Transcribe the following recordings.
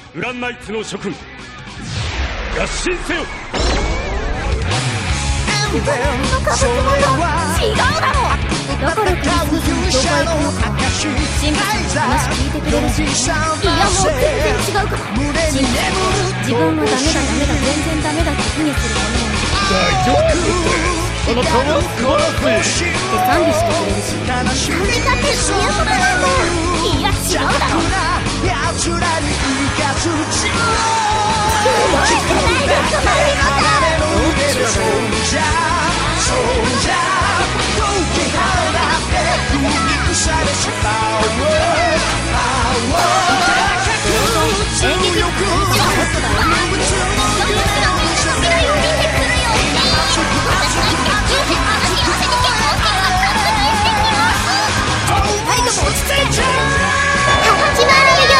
ウランナイツの諸君、合心せよ。 自分の歌舞伎も違うだろう。だからクリスマスに教会行くのか。神父さんの話聞いてくれるし、いやもう全然違うから。神父さん自分はダメだダメだ全然ダメだって卑下するものなの。 大丈夫あなたは変わらずって賛美してくれるし、なんでかって主役だなんだ。いや違うだろう。すごいじゃないですかマリコさん。演劇の感じはホットだよ。私がみんなの未来を見てくるよって。私の野球部話合わせて結婚してるわ。確認してきます。二人とも落ち着け。始まるよ。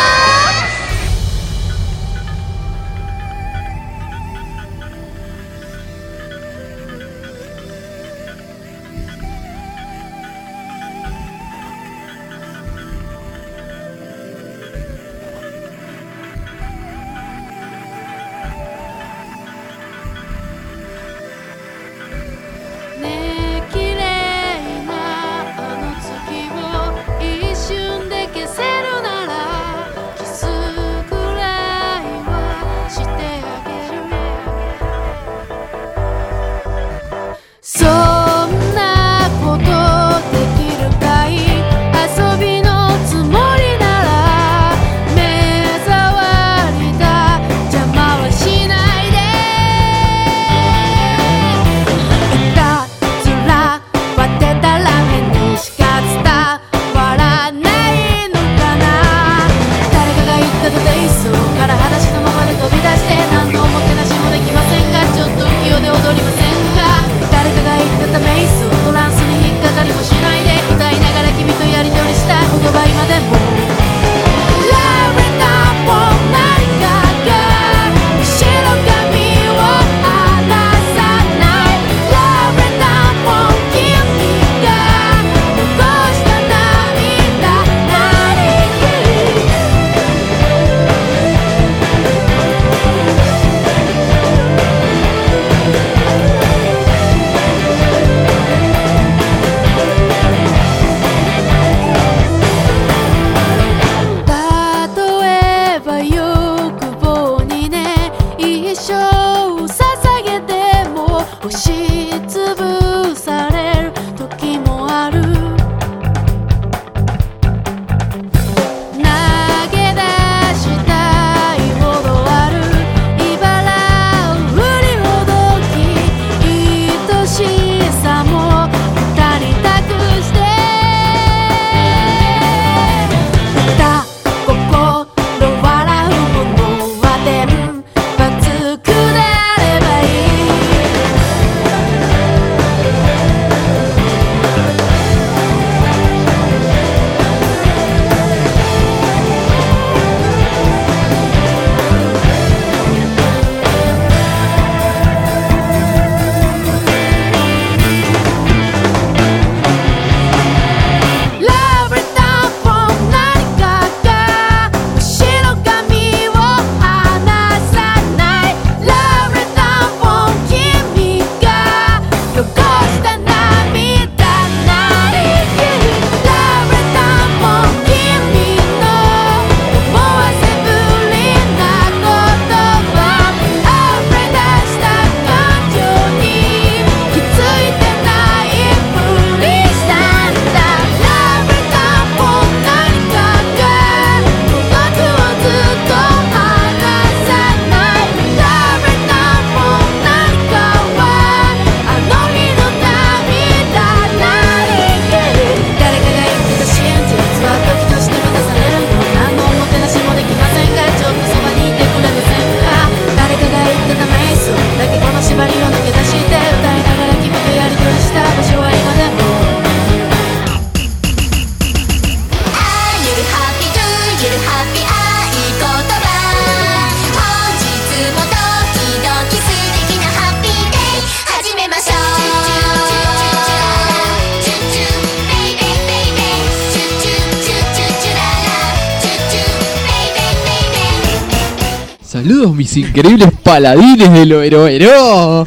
Saludos mis increíbles paladines del Oberó.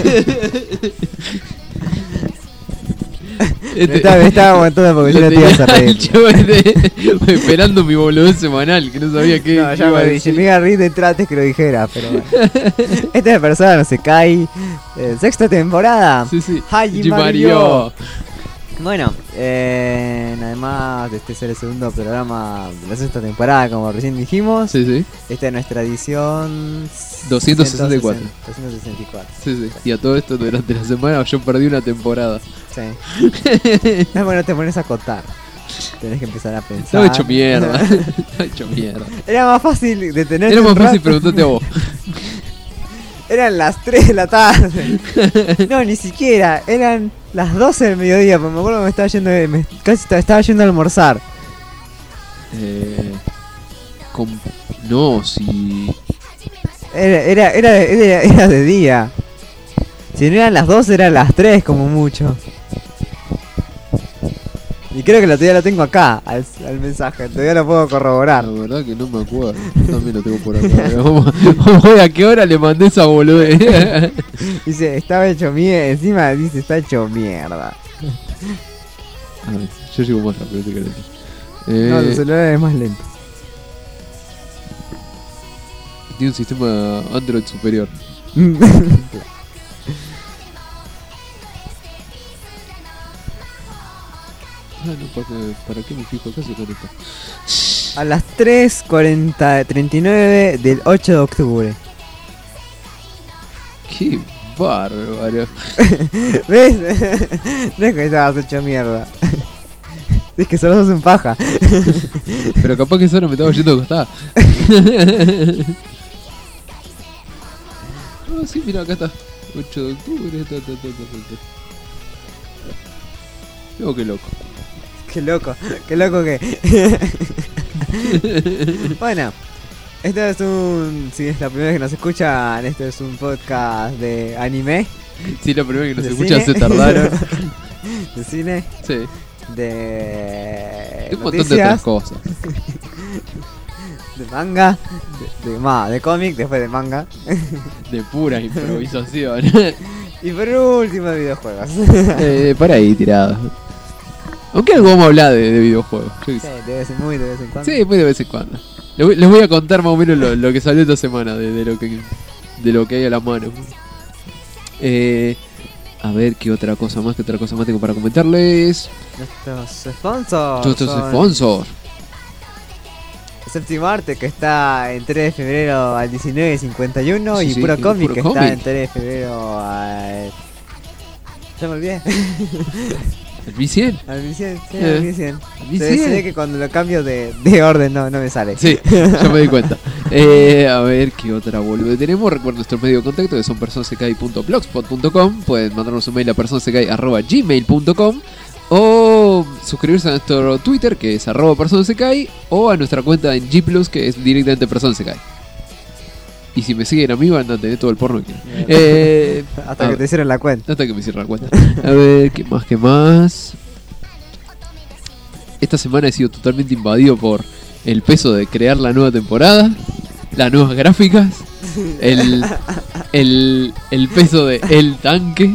Me estaba aguantando porque yo no te ibas a reír. Yo esperando mi boludez semanal, que no sabía qué. No, ya me dije, me iba a reír de antes que lo dijera, pero bueno. Esta persona no se cae. Sexta temporada. Sí. Haji Mario. Bueno, además de este ser el segundo programa de la sexta temporada, como recién dijimos, Sí. esta es nuestra edición 264. 264. Sí. Y a todo esto durante la semana yo perdí una temporada. Sí. No, bueno, te pones a contar. Tenés que empezar a pensar. Estaba hecho mierda. Estaba hecho mierda. Era más fácil detenerte. Era más un fácil rato. preguntarte a vos. Eran las 3 de la tarde. No, ni siquiera. Eran las 12 del mediodía. Porque me acuerdo que me estaba yendo. Casi estaba yendo a almorzar. No, si. Era de día. Si no eran las 12, eran las 3 como mucho. Y creo que todavía lo tengo acá, al mensaje. Todavía lo puedo corroborar. La verdad que no me acuerdo. También lo tengo por acá. Vamos a ver a qué hora le mandé esa boludez. Dice, estaba hecho mierda. Encima dice, está hecho mierda. A ver, yo llego más rápido, te querés. No, tu celular es más lento. Tiene un sistema Android superior. No, ¿para qué me fijo acá si conecta? A las 3:39 del 8 de octubre. Qué bárbaro. ¿Ves? No es que estabas hecho mierda. Es que solo sos un paja. Pero capaz que solo me estaba yendo acostada. Ah, sí, mira, acá está. 8 de octubre. Oh, qué loco. Qué loco que. Bueno, esto es si es la primera vez que nos escuchan, esto es un podcast de anime, Sí, la primera que nos ¿De escucha cine? se tardaron. de cine, Sí. de Un montón de otras noticias, cosas. de manga, de cómic, después de manga, De pura improvisación. y por último de videojuegos. Por ahí tirado. Aunque algo vamos a hablar de videojuegos. Yo qué Sí, sé. debe ser muy de vez en cuando. Sí, muy de vez en cuando. Les voy a contar más o menos lo que salió esta semana de lo que hay a la mano. A ver qué otra cosa más tengo para comentarles. Nuestros sponsors. Nuestros son sponsors. Séptimo Arte, que está en 3 de febrero al 19:51, Sí, y sí, Puro y Cómic, Puro que Cómic. está en 3 de febrero al... Ya me olvidé. ¿El Mi100? Al 1100, sí, Eh, al 1100. al Se 1100. ve que cuando lo cambio de orden no me sale. Sí, ya me di cuenta. A ver qué otra boludo tenemos. Recuerden nuestro medio de contacto que son personasecai.blogspot.com. Pueden mandarnos un mail a personasecai@gmail.com o suscribirse a nuestro Twitter que es @personasecai o a nuestra cuenta en G+, que es directamente personasecai. Y si me siguen a mí van a tener todo el porno que quieran. Hasta que te hicieron la cuenta. Hasta que me cierre la cuenta. A ver, ¿qué más? Esta semana he sido totalmente invadido por el peso de crear la nueva temporada, las nuevas gráficas, el peso de el tanque.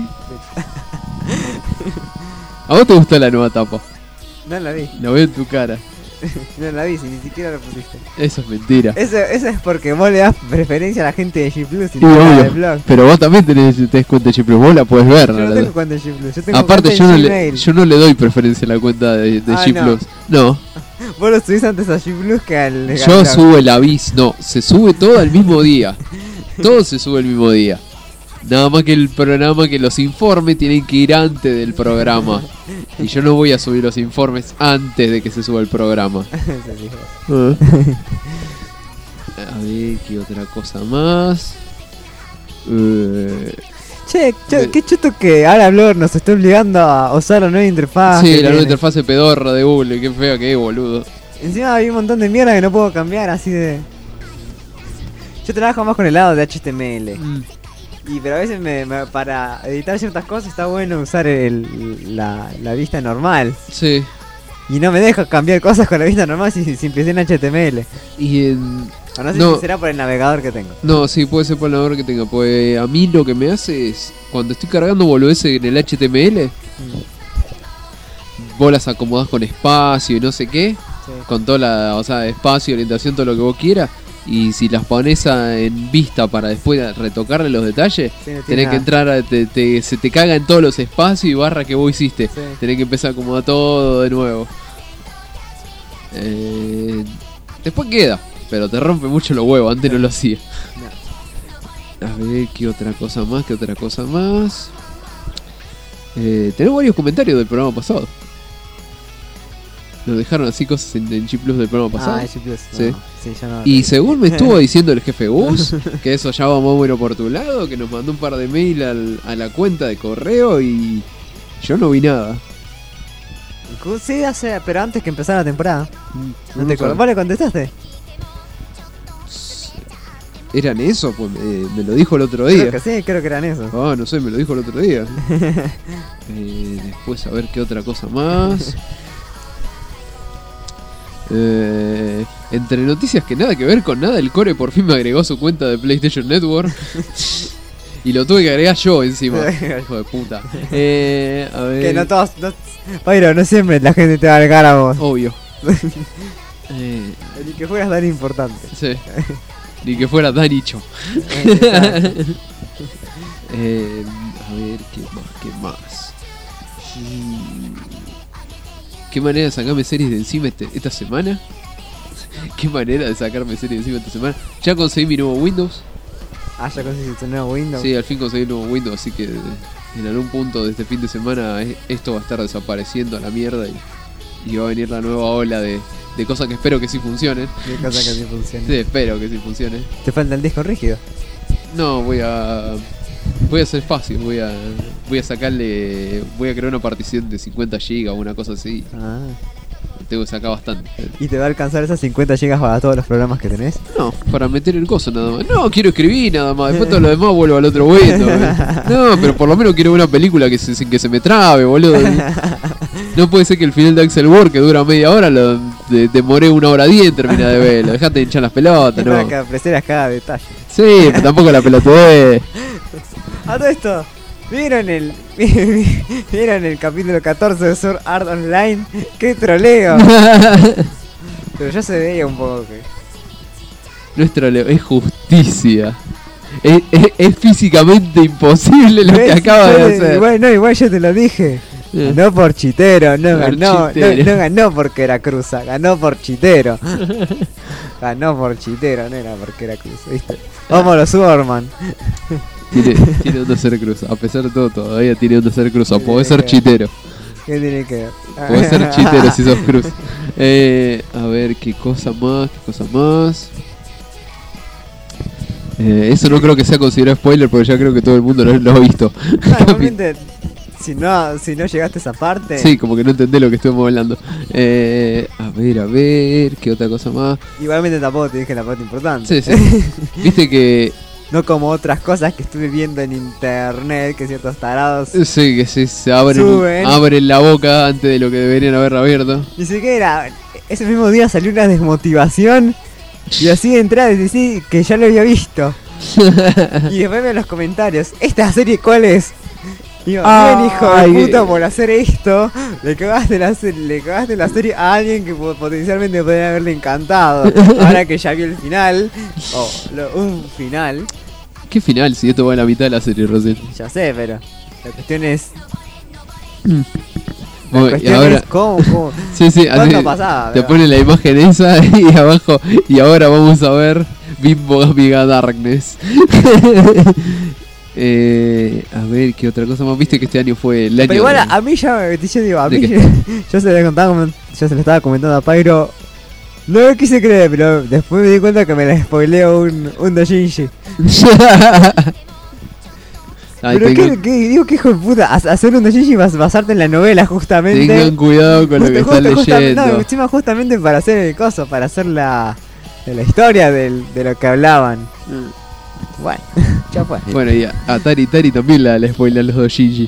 ¿A vos te gustó la nueva tapa? No la vi, Lo veo en tu cara. no la vi, si ni siquiera la pusiste. Eso es mentira. Eso es porque vos le das preferencia a la gente de G Plus y Y no a la obvio, de blog. pero vos también tenés cuenta de G+, vos la podés ver. Yo no la tengo verdad. cuenta de G Plus, yo tengo Aparte cuenta yo en no, Gmail. yo no le doy preferencia a la cuenta de Ah, G+. No. Vos lo subís antes a G Plus que al de Yo blog. subo el aviso, no, se sube todo al mismo día. Todo se sube el mismo día. Nada más que el programa, que los informes tienen que ir antes del programa. Y yo no voy a subir los informes antes de que se suba el programa. Se dijo. A ver, ¿qué otra cosa más? Che, qué chuto que ahora Blogger nos está obligando a usar la nueva interfaz. Sí, que la nueva tiene. interfase pedorra de Google, qué fea que es, boludo. Encima hay un montón de mierda que no puedo cambiar, así de... Yo trabajo más con el lado de HTML. Pero a veces para editar ciertas cosas está bueno usar la vista normal. Sí. Y no me deja cambiar cosas con la vista normal si empecé en HTML. Y O no sé No. si será por el navegador que tengo. No, sí, puede ser por el navegador que tenga. Pues a mí lo que me hace es, cuando estoy cargando boludeces en el HTML, vos las acomodás con espacio y no sé qué, Sí. con toda la, o sea, espacio, orientación, todo lo que vos quieras. Y si las pones en vista para después retocarle los detalles, Sí, no tiene tenés que nada. entrar, se te caga en todos los espacios y barra que vos hiciste. Sí. Tenés que empezar a acomodar todo de nuevo. Después queda, pero te rompe mucho los huevos, antes no lo hacía. A ver, ¿qué otra cosa más? Tenemos varios comentarios del programa pasado. Nos dejaron así cosas en G Plus del programa pasado. Ah, Plus. Sí. No, sí, yo no. Y según me estuvo diciendo el jefe Gus, que eso ya va más bueno por tu lado, que nos mandó un par de mail a la cuenta de correo y yo no vi nada. Sí, pero antes que empezara la temporada. ¿No No te sé. acuerdas? ¿Vos le contestaste? ¿Eran eso? Pues me lo dijo el otro Creo día. que sí, creo que eran esos. Ah, no sé, me lo dijo el otro día. Después a ver qué otra cosa más. Entre noticias que nada que ver con nada, el Core por fin me agregó su cuenta de PlayStation Network. Y lo tuve que agregar yo encima. Hijo de puta. A ver. Que no todos. Pyro, no siempre la gente te va a agregar a vos. Obvio. Ni que fueras tan importante. Sí. Ni que fuera Danicho. Exacto. A ver, ¿qué más? ¿Qué manera de sacarme series de encima esta semana? ¿Qué manera de sacarme series de encima esta semana? Ya conseguí mi nuevo Windows. Ah, ya conseguiste tu nuevo Windows. Sí, al fin conseguí el nuevo Windows, así que en algún punto de este fin de semana esto va a estar desapareciendo a la mierda y va a venir la nueva ola de cosas que espero que sí funcionen. Qué cosa que sí funciona. Sí, espero que sí funcione. Te falta el disco rígido. No, voy a hacer fácil, voy a crear una partición de 50 GB o una cosa así. Ah. Tengo que sacar bastante. ¿Y te va a alcanzar esas 50 GB para todos los programas que tenés? No, para meter el coso nada más. No, quiero escribir nada más. Después todo lo demás vuelvo al otro Windows. No, pero por lo menos quiero ver una película sin que se me trabe, boludo. No puede ser que el final de Axel Ward, que dura media hora, lo demoré 1 hora 10 en terminar de verlo. Dejate de hinchar las pelotas, Para ¿no? que apreciaras cada detalle. Sí, pero tampoco la pelotudez. A todo esto, ¿vieron el capítulo 14 de Sword Art Online? ¡Qué troleo! Pero ya se veía un poco que... Nuestra es justicia. Es físicamente imposible lo que ¿Ves? acaba de hacer. Igual yo te lo dije. Ganó por chitero, no Por ganó, chitero. no ganó porque era cruza, ganó por chitero. Ganó por chitero, no era porque era cruza, ¿viste? Vamos los Superman. Tiene onda ser cruz. A pesar de todo, todavía tiene onda ser cruz. Podés Sí, ser que- chitero. ¿Qué tiene que ver? Podés ser chitero si sos cruz. A ver, ¿qué cosa más? Eso no creo que sea considerado spoiler porque ya creo que todo el mundo lo ha visto. Normalmente, si no llegaste a esa parte, Sí, como que no entendés lo que estuvimos hablando. A ver, ¿qué otra cosa más? igualmente tampoco te dije la parte importante. Sí. Viste que... No como otras cosas que estuve viendo en internet, que ciertos tarados. Sí, que se abren, Suben. abren la boca antes de lo que deberían haber abierto. Ni siquiera, ese mismo día salió una desmotivación. Y así de entrada decí que ya lo había visto. Y después veo en los comentarios, ¿esta serie cuál es? Digo, bien hijo de Ay, puta por hacer esto, le cagaste la serie a alguien que potencialmente podría haberle encantado. Ahora que ya vio el final, un final, ¿Qué final? Si esto va a la mitad de la serie, Rosel. ya sé, pero la cuestión es... Bueno, La cuestión es cómo Sí, ¿cuándo así, pasaba? te Pero- pone la imagen esa y abajo. Y ahora vamos a ver Bimbo Amiga Darkness. A ver, ¿qué otra cosa más? Viste que este año fue el año. Pero igual de- a mí ya me yo digo, a ¿De mí qué? yo se le estaba comentando a Pyro. No me quise creer, pero después me di cuenta que me la spoileó un doujinshi. Ay, Pero tengan, qué hijo de puta, hacer un doujinshi y basarte en la novela justamente. tengan cuidado con lo que están leyendo. No, encima justamente para hacer el coso, para hacer la historia de lo que hablaban. Bueno, ya fue. Bueno, y a Tari también la spoilan los dos Shinji.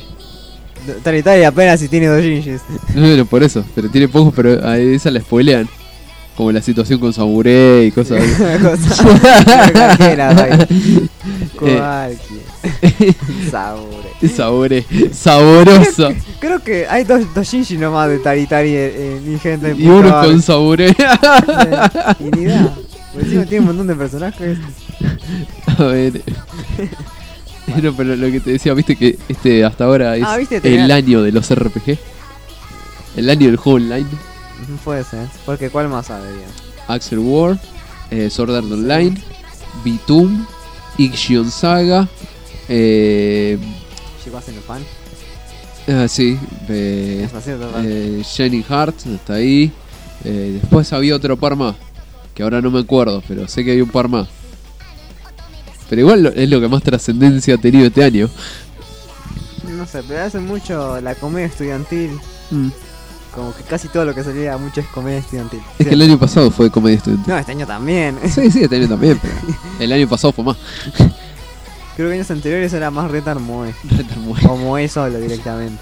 Tari apenas si tiene doujinshis. Bueno, por eso, pero tiene pocos, pero a esa la spoilean. como la situación con Saburé y cosas así. Cualquiera, vaya. Cualquiera. Saburé, saboroso. Creo que hay dos Shinji nomás de Taritari en Ingente. Y uno con Saburé. Y ni da. Por encima tiene un montón de personajes. A ver. No, pero lo que te decía, viste que hasta ahora es ¿viste? el año de los RPG. El año del juego online. Puede ser. Porque ¿cuál más habría? Axel War, Sword Art Online, Bitum, Ixion Saga, ¿Llegó a ser fan? sí, Shining Heart, está ahí. Después había otro par más, que ahora no me acuerdo, pero sé que hay un par más. Pero igual es lo que más trascendencia ha tenido este año. No sé, pero hace mucho la comedia estudiantil. Como que casi todo lo que salía mucho es comedia estudiantil. Es que el año pasado fue comedia estudiantil. No, este año también. Sí, este año también, pero el año pasado fue más. Creo que años anteriores era más Retar Moe. O Moe solo directamente.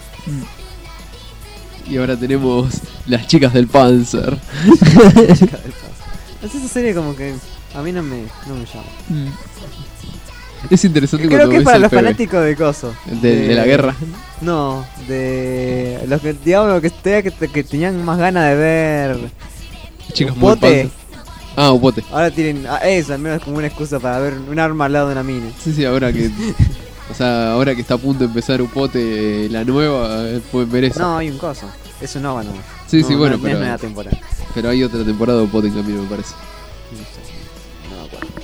Y ahora tenemos las chicas del Panzer. Esa serie como que a mí no me llama. Es interesante Creo cuando que es ves para el los PB. fanáticos de coso. De la guerra. No, de los que digamos que tenían más ganas de ver Chicas muy Upote. Panzer. Upote. Ahora tienen eso, al menos como una excusa para ver un arma al lado de una mina. Sí, ahora que ahora que está a punto de empezar Upote la nueva, pueden ver eso. No, hay un coso. Es un OVA nomás. Sí, No, bueno, no pero es nueva temporada. Pero hay otra temporada de Upote en camino, me parece. No me acuerdo.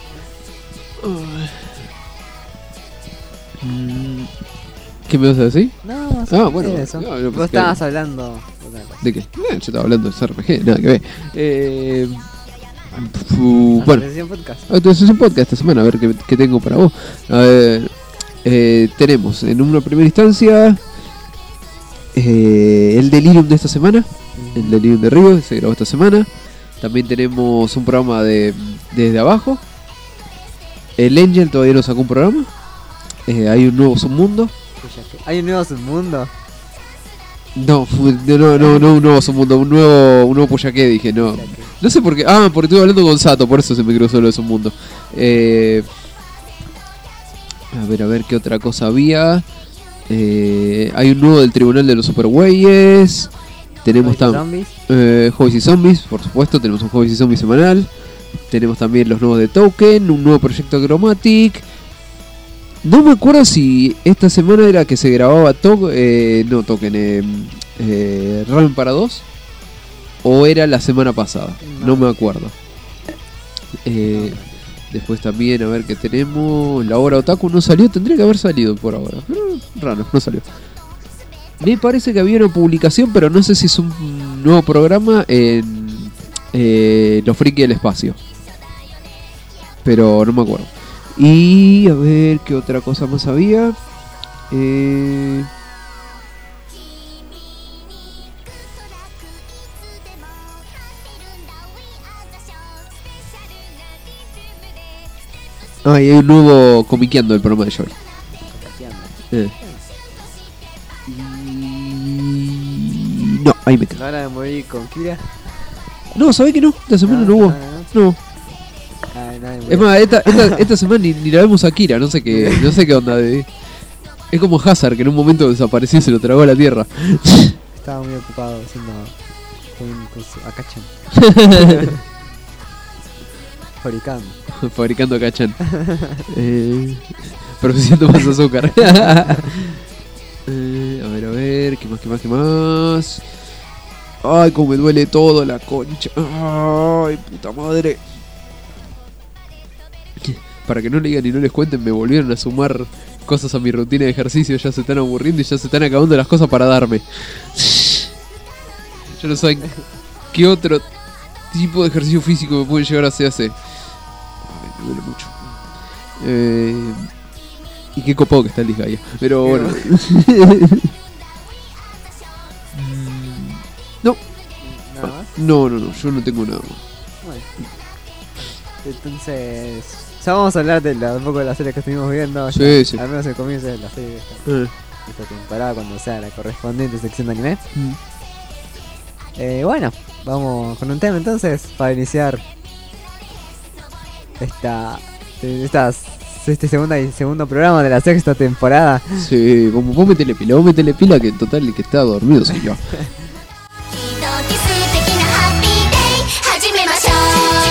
¿Qué me vas a decir? No, bueno, eso. no, no, Vos pues estabas hablando de otra cosa. ¿De qué? Yo estaba hablando de RPG, nada que ver. Bueno, Actualización podcast. actualización podcast esta semana, a ver qué tengo para vos. A ver, tenemos en una primera instancia el Delirium de esta semana, el Delirium de Río, que se grabó esta semana. También tenemos un programa de Desde Abajo. El Angel todavía no sacó un programa. Hay un nuevo submundo. ¿Hay un nuevo submundo? No, un nuevo submundo, un nuevo Puyaqué, dije, no. No sé por qué. Porque estuve hablando con Sato, por eso se me cruzó lo de submundo. A ver qué otra cosa había. Hay un nuevo del Tribunal de los Supergüeyes. Tenemos también Hobbies y Zombies, por supuesto, tenemos un Hobbies y Zombies semanal. Tenemos también los nuevos de Token, un nuevo proyecto Chromatic. No me acuerdo si esta semana era que se grababa Token, Ramen para 2, o era la semana pasada, no me acuerdo. Después también, a ver qué tenemos. La hora Otaku no salió, tendría que haber salido por ahora, pero raro, no salió. Me parece que había una publicación, pero no sé si es un nuevo programa en Los Friki del Espacio. Pero no me acuerdo. Y a ver qué otra cosa más había. Y hay un nuevo comiqueando el programa de Joy. No, ahí me quedo. ¿La hora de morir con Kira? No, ¿sabés que no? Esta semana no hubo. No. Es más, esta semana ni la vemos a Kira, no sé qué onda. Es como Hazard, que en un momento desapareció y se lo tragó a la tierra. Estaba muy ocupado haciendo con su Akachan. Fabricando Akachan. Produciendo más azúcar. A ver, ¿qué más? Ay, cómo me duele todo la concha. Ay, puta madre. Para que no le digan y no les cuenten, me volvieron a sumar cosas a mi rutina de ejercicio. Ya se están aburriendo y ya se están acabando las cosas para darme. Yo no sé qué otro tipo de ejercicio físico me pueden llegar a hacer. Ay, me duele mucho. Y qué copado que está el Disgaea. Pero bueno. No. ¿Nada más? No, yo no tengo nada más. Bueno. Entonces, ya vamos a hablar un poco de la serie que estuvimos viendo. Sí, ya, sí. Al menos el comienzo de la serie de esta temporada, cuando sea la correspondiente sección de anime. Bueno, vamos con un tema entonces para iniciar este segundo programa de la sexta temporada. Sí, vos metele pila que en total el que está dormido soy yo. 一つ素敵なハッピーデイ始めましょう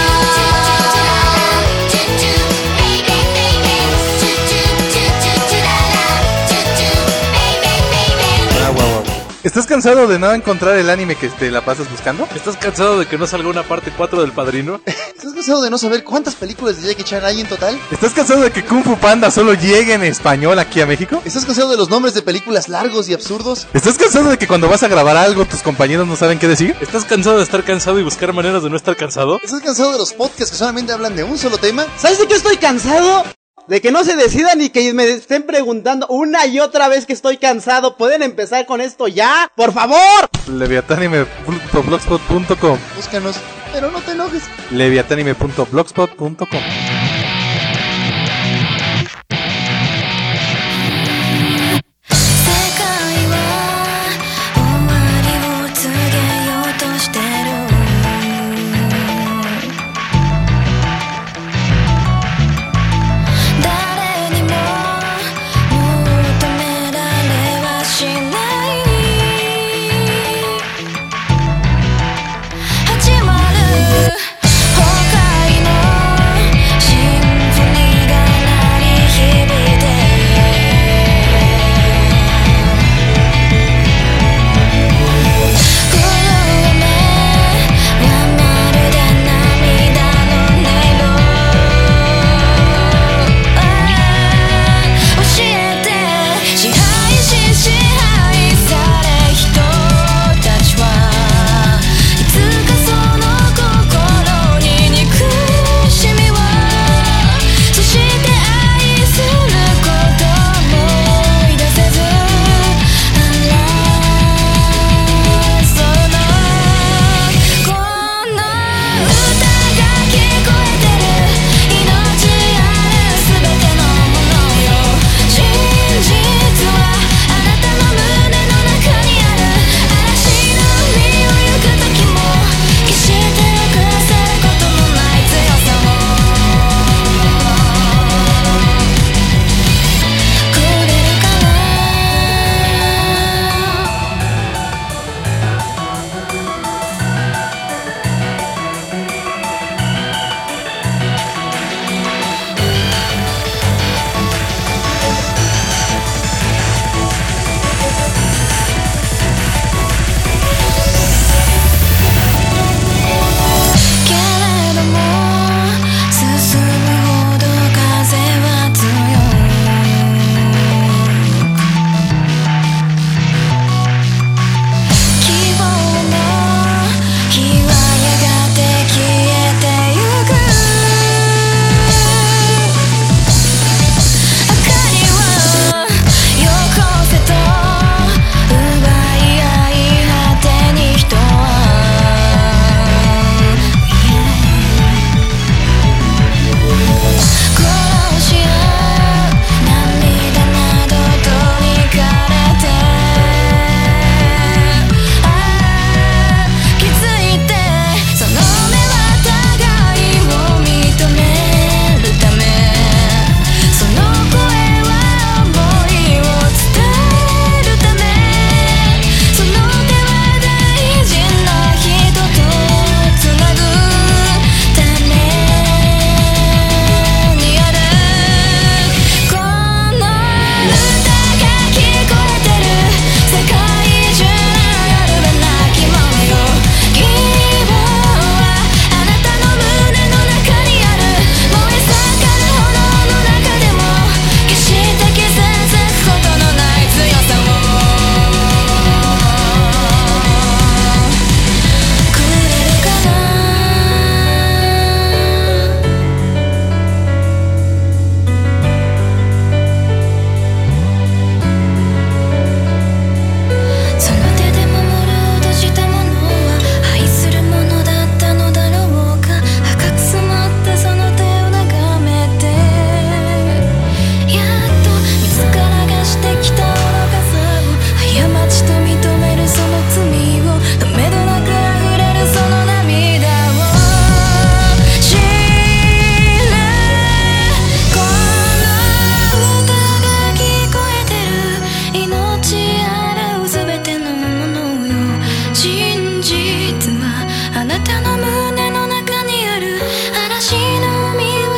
チュチュベイベイベイベイチュチュチュチュチュララチュチュベイベイベイベイ Guau. ¿Estás cansado de no encontrar el anime que te la pasas buscando? ¿Estás cansado de que no salga una parte 4 del Padrino? ¿Estás cansado de no saber cuántas películas de Jackie Chan hay en total? ¿Estás cansado de que Kung Fu Panda solo llegue en español aquí a México? ¿Estás cansado de los nombres de películas largos y absurdos? ¿Estás cansado de que cuando vas a grabar algo tus compañeros no saben qué decir? ¿Estás cansado de estar cansado y buscar maneras de no estar cansado? ¿Estás cansado de los podcasts que solamente hablan de un solo tema? ¿Sabes de qué estoy cansado? De que no se decidan y que me estén preguntando una y otra vez que estoy cansado. ¿Pueden empezar con esto ya? ¡Por favor! Leviatanime.blogspot.com Búscanos, pero no te enojes. Leviatanime.blogspot.com 世界は終わりを告げようとしてる誰にも求められはしない始まる崩壊の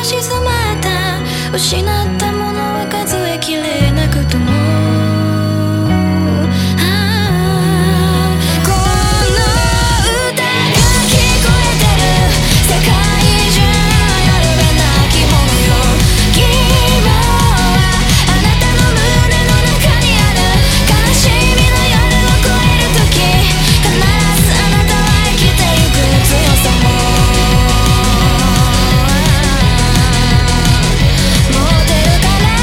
沈めた失ったものは数えきれなくともこの歌が聞こえてる世界中の夜べなきものよ希望はあなたの胸の中にある悲しみの夜を越える時必ずあなたは生きてゆく強さも持てるかな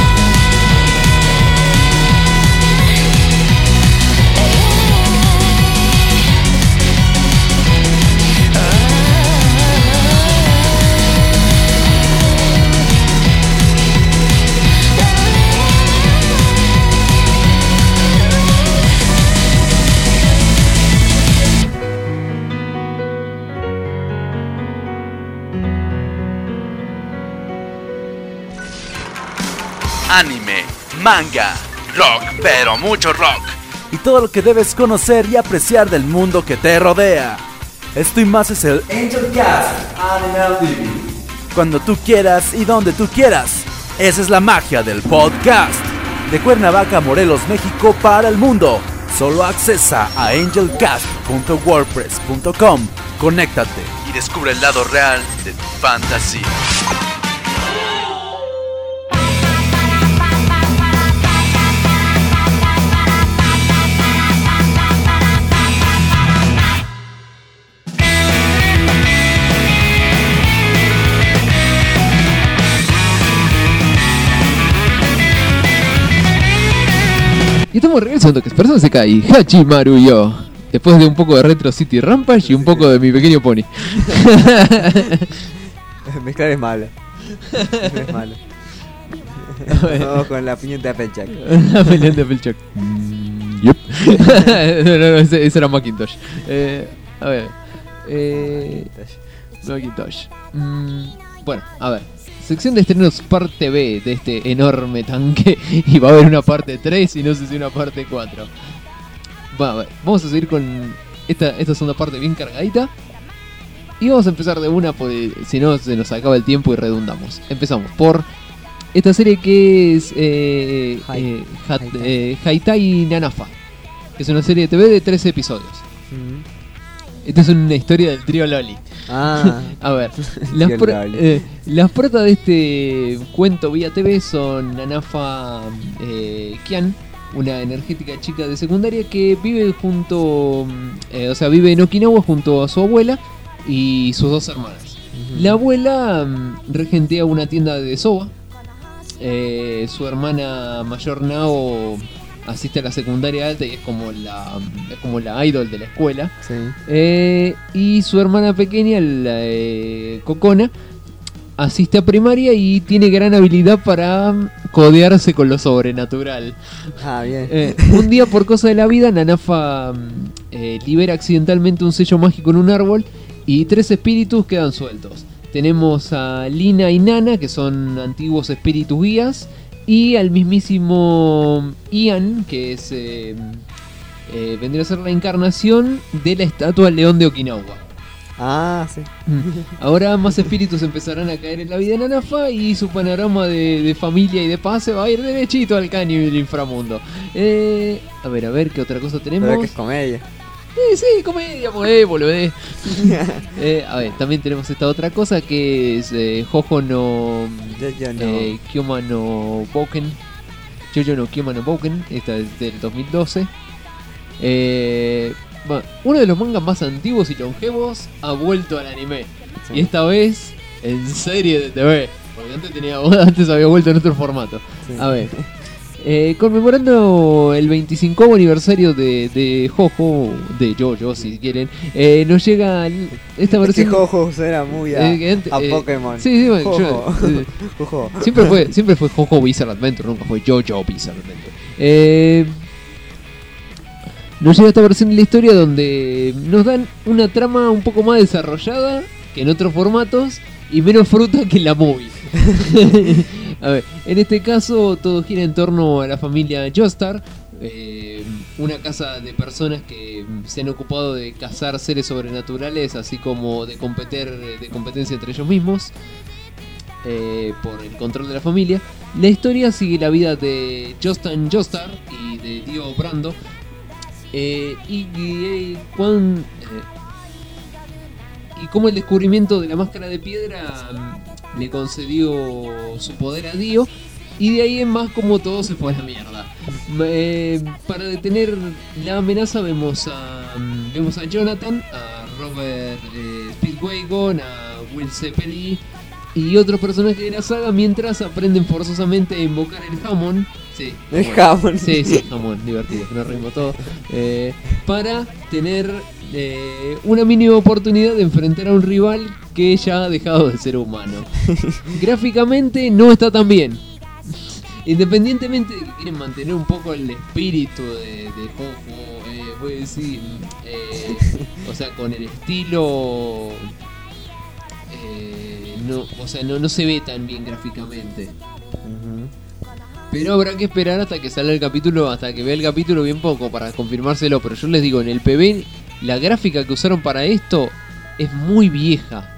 Anime, manga, rock, pero mucho rock. Y todo lo que debes conocer y apreciar del mundo que te rodea. Esto y más es el Angel Cast Anime TV. Cuando tú quieras y donde tú quieras. Esa es la magia del podcast. De Cuernavaca, Morelos, México para el mundo. Solo accesa a angelcast.wordpress.com. Conéctate Y descubre el lado real de tu fantasía. Y estamos regresando, que es Persona Sekai Hachimaru yo. Después de un poco de Retro City Rampage y un poco de Mi Pequeño Pony. Mezclar es malo. Mezclar es malo. Vamos con la opinión de Applejack. La opinión de Applejack. Yup. No, ese era Macintosh. A ver. Macintosh. Bueno, a ver. Sección de estrenos parte B de este enorme tanque. Y va a haber una parte 3 y no sé si una parte 4. Bueno, a ver, vamos a seguir con esta segunda parte bien cargadita. Y vamos a empezar de una, porque si no se nos acaba el tiempo y redundamos. Empezamos por esta serie que es Haitai Nanafa, que es una serie de TV de 13 episodios. Esta es una historia del trío Loli. Ah, a ver, las protas de este cuento vía TV son Nanafa Kian, una energética chica de secundaria que vive vive en Okinawa junto a su abuela y sus dos hermanas. La abuela regentea una tienda de soba. Su hermana mayor Nao asiste a la secundaria alta y es como la idol de la escuela. sí. Y su hermana pequeña, la Kokona, asiste a primaria y tiene gran habilidad para codearse con lo sobrenatural. Ah, bien. Un día, por cosa de la vida, Nanafa libera accidentalmente un sello mágico en un árbol y 3 espíritus quedan sueltos. Tenemos a Lina y Nana, que son antiguos espíritus guías, y al mismísimo Ian, que es vendría a ser la encarnación de la estatua León de Okinawa. Ah, sí. Ahora más espíritus empezarán a caer en la vida de Nanafa y su panorama de familia y de paz se va a ir derechito al caño y el inframundo. A ver, ¿qué otra cosa tenemos? Pero que es comedia. Sí, comedia, boludez. A ver, también tenemos esta otra cosa que es Jojo no Kyoma no Bouken. Jojo no Kyoma no Bouken. Esta es del 2012. Bueno, uno de los mangas más antiguos y longevos ha vuelto al anime. Sí. Y esta vez en serie de TV. Porque antes había vuelto en otro formato. Sí. A ver. Conmemorando el 25º aniversario de Jojo, de Jojo si quieren, nos llega esta versión. Es que Jojo suena muy a Pokémon. Sí, Jojo. Siempre fue Jojo Bizarre Adventure, nunca fue Jojo Bizarre Adventure. Nos llega esta versión de la historia donde nos dan una trama un poco más desarrollada que en otros formatos y menos fruta que en la movie. A ver, en este caso todo gira en torno a la familia Joestar, una casa de personas que se han ocupado de cazar seres sobrenaturales, así como de competencia entre ellos mismos. por el control de la familia. La historia sigue la vida de Joestar Joestar y de Dio Brando. Y cómo el descubrimiento de la máscara de piedra le concedió su poder a Dio. Y de ahí en más como todo se fue a la mierda. Para detener la amenaza vemos a Jonathan, a Robert Speedwagon, a Will Zeppeli y otros personajes de la saga mientras aprenden forzosamente a invocar el Hammond. Sí, el Hammond. Sí, Hammond, divertido, que nos reímos todo. Para tener una mínima oportunidad de enfrentar a un rival que ya ha dejado de ser humano. Gráficamente no está tan bien. Independientemente de que quieren mantener un poco el espíritu de Ho-Oh, voy a decir, o sea, con el estilo, no se ve tan bien gráficamente. Pero habrá que esperar hasta que salga el capítulo, hasta que vea el capítulo bien poco para confirmárselo. Pero yo les digo, en el PB, la gráfica que usaron para esto es muy vieja,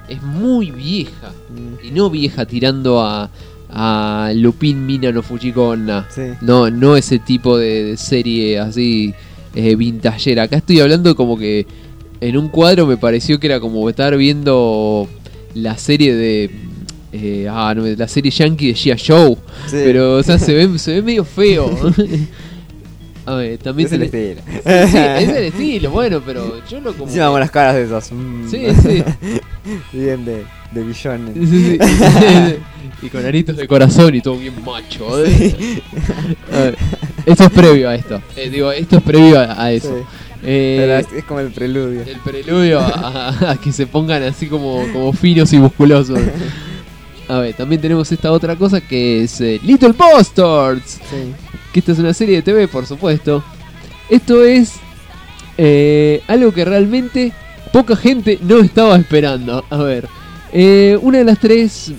y no vieja tirando a Lupin Mina no Fujikonna. Sí. No ese tipo de serie así vintagera. Acá estoy hablando como que en un cuadro me pareció que era como estar viendo la serie de la serie yankee de G.I. Joe. Sí. Pero o sea, se ve medio feo. A ver, también es el estilo. Sí, es el estilo, bueno, pero yo lo como. Hicimos buenas caras de esos. Sí. Bien de billones. Sí. Y con aritos de corazón y todo bien macho. Sí. A ver, esto es previo a esto. Esto es previo a eso. Sí. Pero es como el preludio. El preludio a que se pongan así como finos y musculosos. A ver, también tenemos esta otra cosa que es Little Bastards. Sí. Que esta es una serie de TV, por supuesto. Esto es algo que realmente poca gente no estaba esperando. A ver, una de las tres...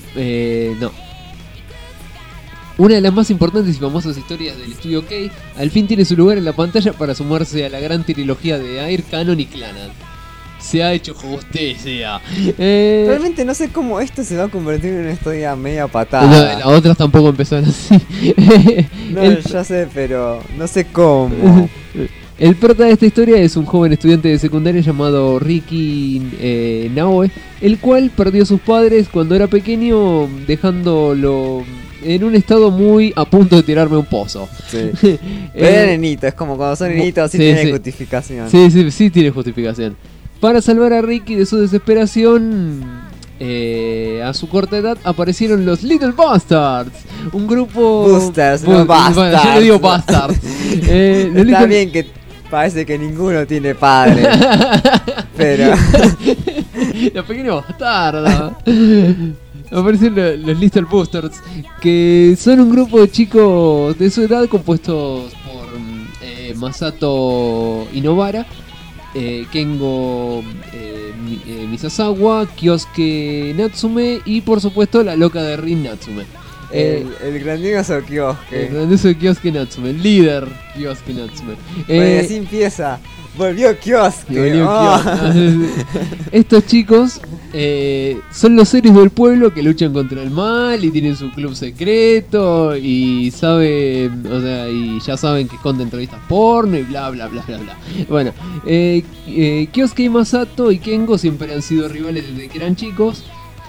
Una de las más importantes y famosas historias del estudio K al fin tiene su lugar en la pantalla para sumarse a la gran trilogía de Air, Canon y Clannad. Se ha hecho justicia. Realmente no sé cómo esto se va a convertir en una historia media patada. Las otras tampoco empezaron así. Ya sé, pero no sé cómo. El prota de esta historia es un joven estudiante de secundaria llamado Ricky Naoe, el cual perdió a sus padres cuando era pequeño, dejándolo en un estado muy a punto de tirarme un pozo. Sí. Era nenito, es como cuando son nenitos, sí tiene justificación. Sí, tiene justificación. Para salvar a Ricky de su desesperación, a su corta edad aparecieron los Little Bastards, un grupo... Boosters, no Bastards. Bueno, yo le digo Bastards. Está bien que parece que ninguno tiene padre. Pero... Los pequeños bastardos. Aparecen los Little Bastards, que son un grupo de chicos de su edad compuestos por Masato Inobara, Kengo Misasawa, Kyosuke Natsume y por supuesto la loca de Rin Natsume. El grandioso Kyosuke. El grandioso Kyosuke Natsume, el líder Kyosuke Natsume. Bueno, así empieza. Volvió Kyosuke. Estos chicos son los héroes del pueblo que luchan contra el mal y tienen su club secreto y saben, o sea, y ya saben que esconden entrevistas porno y bla bla bla bla bla. Bueno, Kyosuke, Masato y Kengo siempre han sido rivales desde que eran chicos.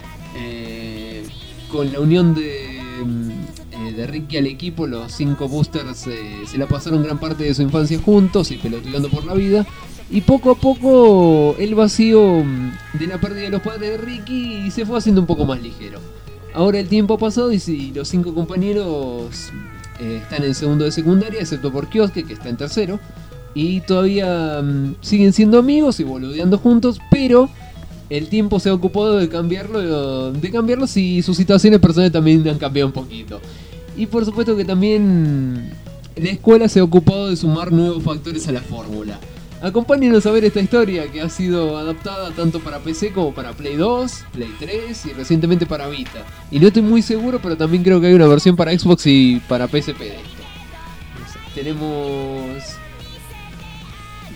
Con la unión de Ricky al equipo, los 5 boosters se la pasaron gran parte de su infancia juntos y pelotudeando por la vida. Y poco a poco el vacío de la pérdida de los padres de Ricky se fue haciendo un poco más ligero. Ahora el tiempo ha pasado y los 5 compañeros están en segundo de secundaria, excepto por Kyosuke, que está en tercero. Y todavía siguen siendo amigos y boludeando juntos, pero el tiempo se ha ocupado de cambiarlos y sus situaciones personales también han cambiado un poquito. Y por supuesto que también la escuela se ha ocupado de sumar nuevos factores a la fórmula. Acompáñenos a ver esta historia que ha sido adaptada tanto para PC como para Play 2, Play 3 y recientemente para Vita. Y no estoy muy seguro, pero también creo que hay una versión para Xbox y para PSP de esto. Tenemos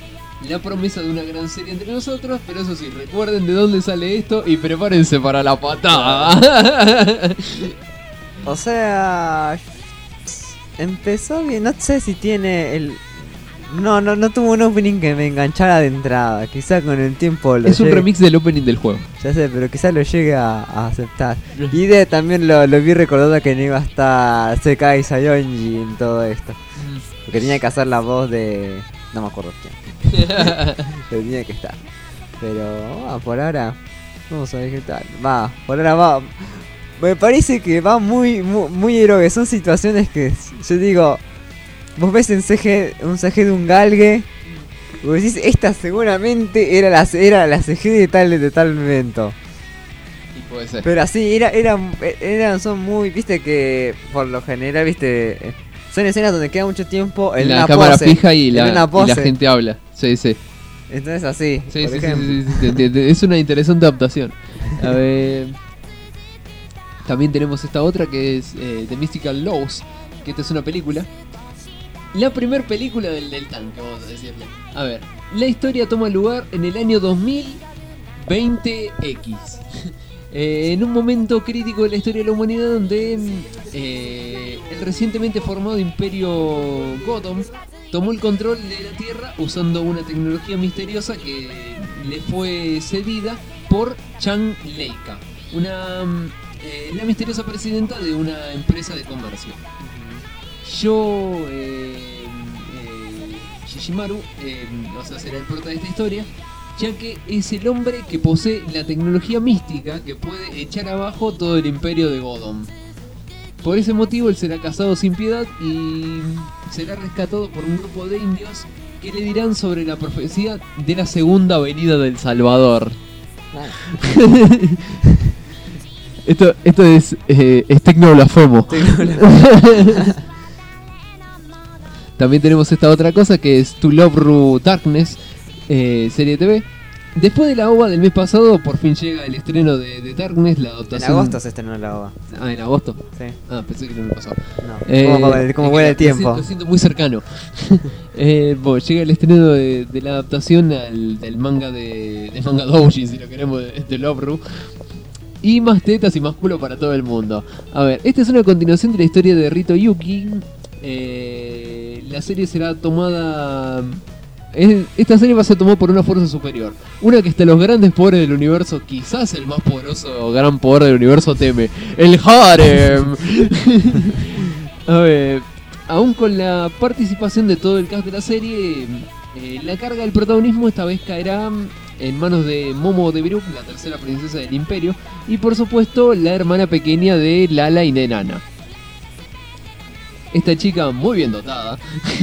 la promesa de una gran serie entre nosotros, pero eso sí, recuerden de dónde sale esto y prepárense para la patada. O sea, empezó bien, no sé si tiene el... No tuvo un opening que me enganchara de entrada. Quizá con el tiempo lo es un remix del opening del juego. Ya sé, pero quizá lo llegue a aceptar. Y también lo vi recordando que no iba a estar Sekai Sayonji en todo esto. Porque tenía que hacer la voz de... No me acuerdo quién. Pero tenía que estar. Pero por ahora... Vamos a ver qué tal. Por ahora va... Me parece que va muy héroe. Son situaciones que yo digo... Vos ves un CG de un galgue, vos decís, esta seguramente era la CG de tal evento. Y puede ser. Pero así, son muy, viste que por lo general, viste, son escenas donde queda mucho tiempo en la una cámara pose, fija y la pose. gente habla. Sí. Entonces así, Sí, por ejemplo. sí. Es una interesante adaptación. A ver... También tenemos esta otra que es The Mystical Laws, que esta es una película. La primer película del tanque, vamos a decirle. A ver, la historia toma lugar en el año 2020X. En un momento crítico de la historia de la humanidad donde el recientemente formado Imperio Gotham tomó el control de la Tierra usando una tecnología misteriosa que le fue cedida por Chang Leica, la misteriosa presidenta de una empresa de comercio. Shishimaru, será el prota de esta historia, ya que es el hombre que posee la tecnología mística que puede echar abajo todo el imperio de Gotham. Por ese motivo él será cazado sin piedad y será rescatado por un grupo de indios que le dirán sobre la profecía de la segunda venida del Salvador. Esto es tecnoblasfemo. También tenemos esta otra cosa que es To Love Ru Darkness, serie TV. Después de la OVA del mes pasado, por fin llega el estreno de Darkness, la adaptación. En agosto se estrenó la OVA. Ah, ¿en agosto? Sí. Ah, pensé que no me pasó. No. ¿Cómo vuela el tiempo? Lo siento muy cercano. Bueno, llega el estreno de la adaptación del manga de manga doujin, si lo queremos, de Love Ru. Y más tetas y más culo para todo el mundo. A ver, esta es una continuación de la historia de Rito Yuki. La serie será tomada... Esta serie va a ser tomada por una fuerza superior. Una que hasta los grandes poderes del universo, quizás el más poderoso gran poder del universo, teme. El harem. A ver, aún con la participación de todo el cast de la serie, la carga del protagonismo esta vez caerá en manos de Momo de Viruk, la tercera princesa del imperio, y por supuesto la hermana pequeña de Lala y Nenana. Esta chica muy bien dotada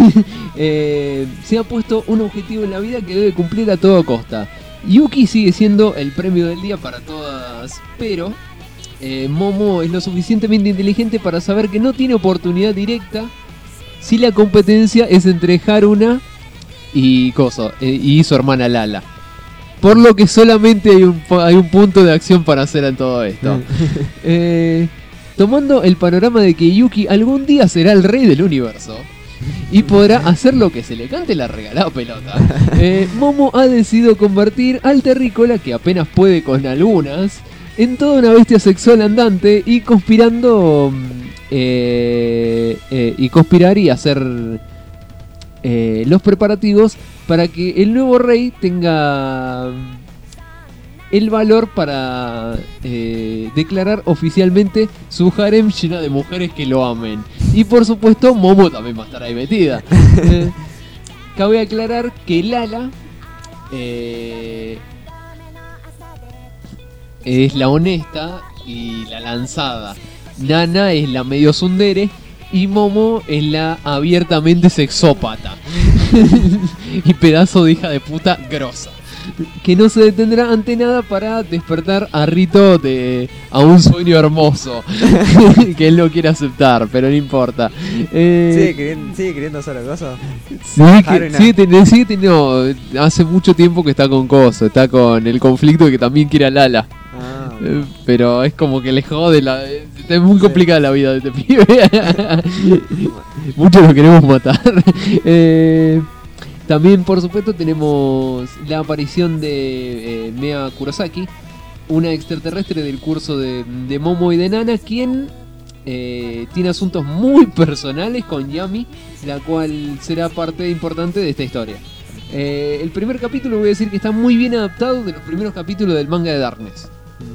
se ha puesto un objetivo en la vida que debe cumplir a toda costa. Yuki sigue siendo el premio del día para todas, pero Momo es lo suficientemente inteligente para saber que no tiene oportunidad directa si la competencia es entre Haruna y su hermana Lala. Por lo que solamente hay un punto de acción para hacer en todo esto. Tomando el panorama de que Yuki algún día será el rey del universo y podrá hacer lo que se le cante la regalada pelota, Momo ha decidido convertir al terrícola, que apenas puede con algunas, en toda una bestia sexual andante y conspirar y hacer los preparativos para que el nuevo rey tenga el valor para declarar oficialmente su harem llena de mujeres que lo amen. Y por supuesto Momo también va a estar ahí metida. Cabe aclarar que Lala es la honesta y la lanzada. Nana es la medio tsundere y Momo es la abiertamente sexópata. Y pedazo de hija de puta grosa, que no se detendrá ante nada para despertar a Rito a un sueño hermoso que él no quiere aceptar, pero no importa. ¿Sigue queriendo solo Gozo? Sigue teniendo, hace mucho tiempo que está con Gozo, está con el conflicto de que también quiere a Lala. Pero es como que le jode es muy complicada la vida de este pibe. Muchos lo queremos matar. También, por supuesto, tenemos la aparición de Mea Kurosaki, una extraterrestre del curso de Momo y de Nana, quien tiene asuntos muy personales con Yami, la cual será parte importante de esta historia. El primer capítulo voy a decir que está muy bien adaptado de los primeros capítulos del manga de Darkness.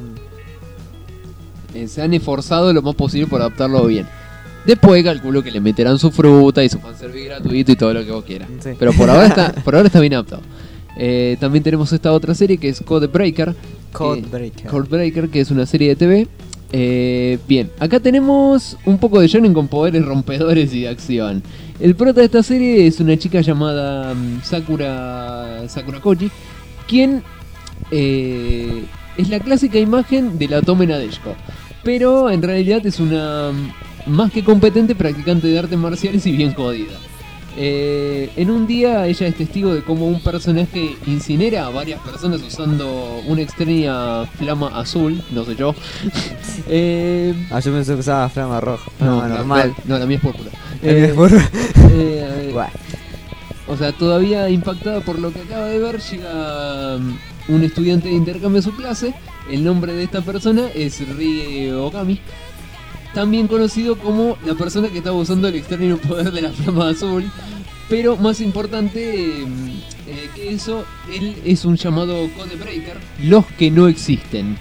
Se han esforzado lo más posible por adaptarlo bien. Después calculo que le meterán su fruta y su fanservice gratuito y todo lo que vos quieras. Sí. Pero por ahora está bien adaptado. También tenemos esta otra serie que es Codebreaker. Codebreaker, que es una serie de TV. Bien, acá tenemos un poco de shonen con poderes rompedores y de acción. El prota de esta serie es una chica llamada Sakura Koji, quien es la clásica imagen de la Otome Nadeshiko, pero en realidad es una más que competente practicante de artes marciales y bien jodida. En un día ella es testigo de cómo un personaje incinera a varias personas usando una extraña flama azul, no sé yo. Yo pensé que usaba flama roja. No, normal. La mía es púrpura. Bueno. O sea, todavía impactada por lo que acaba de ver, llega un estudiante de intercambio a su clase. El nombre de esta persona es Rie Ogami, también conocido como la persona que estaba usando el extraño poder de la flama azul. Pero más importante que eso, él es un llamado Codebreaker, los que no existen.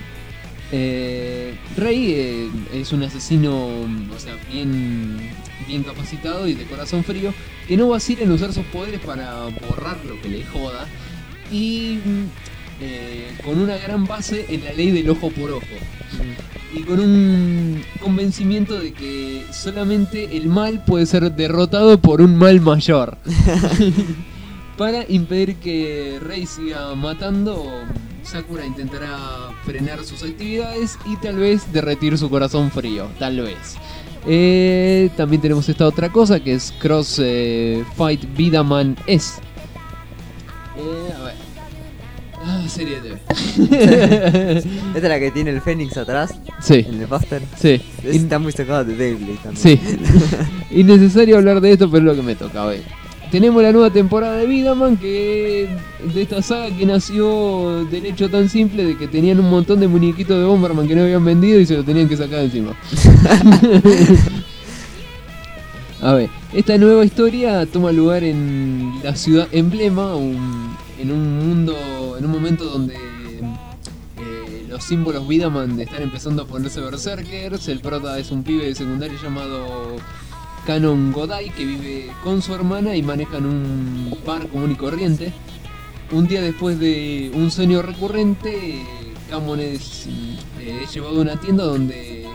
Rey es un asesino, o sea, bien capacitado y de corazón frío, que no vacila en usar sus poderes para borrar lo que le joda, y con una gran base en la ley del ojo por ojo, y con un convencimiento de que solamente el mal puede ser derrotado por un mal mayor. Para impedir que Rei siga matando, Sakura intentará frenar sus actividades y tal vez derretir su corazón frío, tal vez. También tenemos esta otra cosa que es Cross Fight Vidaman S. A ver. Serie de TV. ¿Esta es la que tiene el Fénix atrás? Sí. En el póster. Sí. Está muy sacado de Beyblade también. Sí. Innecesario hablar de esto, pero es lo que me toca. A ver. Tenemos la nueva temporada de Vidaman, que de esta saga que nació del hecho tan simple de que tenían un montón de muñequitos de Bomberman que no habían vendido y se lo tenían que sacar encima. A ver, esta nueva historia toma lugar en la ciudad emblema, en un momento donde los símbolos Vidaman están empezando a ponerse berserkers. El prota es un pibe de secundaria llamado Kanon Godai, que vive con su hermana y manejan un bar común y corriente. Un día después de un sueño recurrente, Kamon es llevado a una tienda donde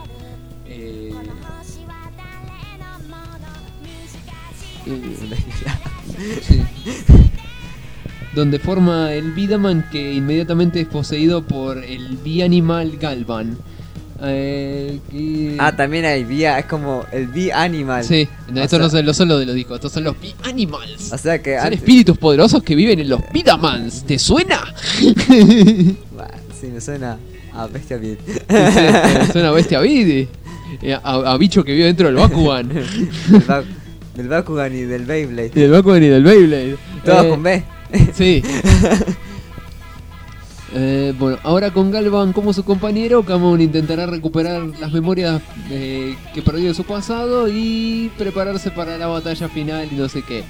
sí, donde forma el Vidaman, que inmediatamente es poseído por el B-Animal Galvan. También hay Vía, es como el B-Animal. Sí, no, esto no son los de los discos, estos son los B-Animals. O sea que son espíritus poderosos que viven en los Vidamans. ¿Te suena? Sí, me suena a Bestia Beat. Me suena a Bestia Beat. A bicho que vive dentro del Bakugan. Del Bakugan y del Beyblade. Del Bakugan y del Beyblade. Todos con B. Sí. Bueno, ahora con Galvan como su compañero, Kamon intentará recuperar las memorias que perdió de su pasado y prepararse para la batalla final y no sé qué.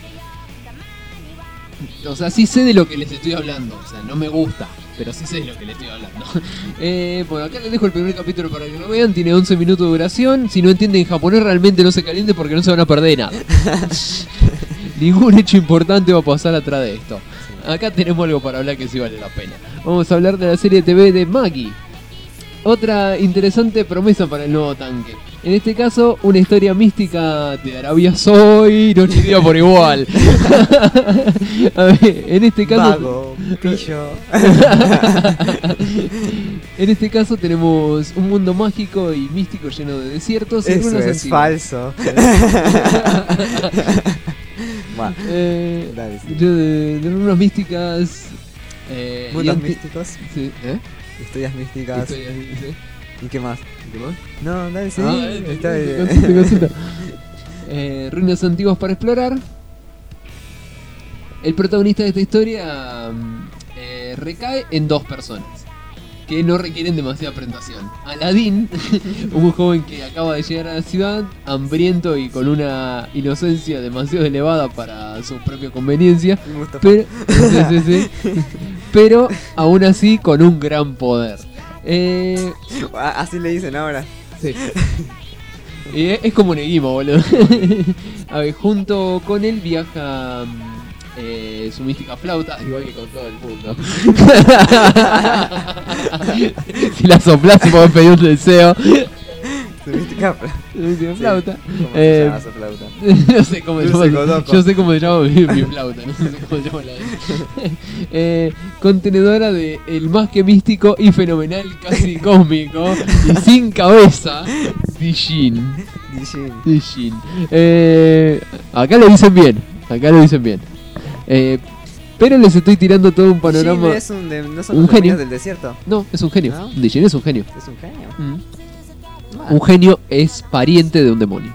O sea, sí sé de lo que les estoy hablando. O sea, no me gusta, pero sí sé de lo que les estoy hablando. Bueno, acá les dejo el primer capítulo para que lo vean. Tiene 11 minutos de duración. Si no entienden japonés, realmente no se calienten porque no se van a perder de nada. Ningún hecho importante va a pasar atrás de esto. Acá tenemos algo para hablar que sí vale la pena. Vamos a hablar de la serie TV de Magi. Otra interesante promesa para el nuevo tanque. En este caso, una historia mística de Arabia Soy, no idea por igual. A ver, en este caso... Vago, pillo. En este caso tenemos un mundo mágico y místico lleno de desiertos. Eso es falso. De unas místicas. ¿Mundos místicos? Sí. Historias místicas. Sí. ¿Y qué más? ¿Qué más? No, dale, sí. Está bien. Ruinas antiguas para explorar. El protagonista de esta historia recae en 2 personas que no requieren demasiada presentación. Aladín, un joven que acaba de llegar a la ciudad, hambriento y con una inocencia demasiado elevada para su propia conveniencia, pero, pero aún así con un gran poder. Así le dicen ahora. Sí. Es como Negima, boludo. A ver, junto con él viaja su mística flauta, igual que con todo el mundo. Si la soplás y podés pedir un deseo. Su mística flauta. ¿Cómo se llama su flauta? No sé cómo se llama. Yo sé cómo se llama mi flauta, no sé cómo se llama la de contenedora de el más que místico y fenomenal, casi cósmico y sin cabeza, Dijin. Acá lo dicen bien. Pero les estoy tirando todo un panorama. ¿No son un los genio del desierto? No, es un genio. ¿No? Dijin es un genio. ¿Es un genio? Un genio es pariente de un demonio.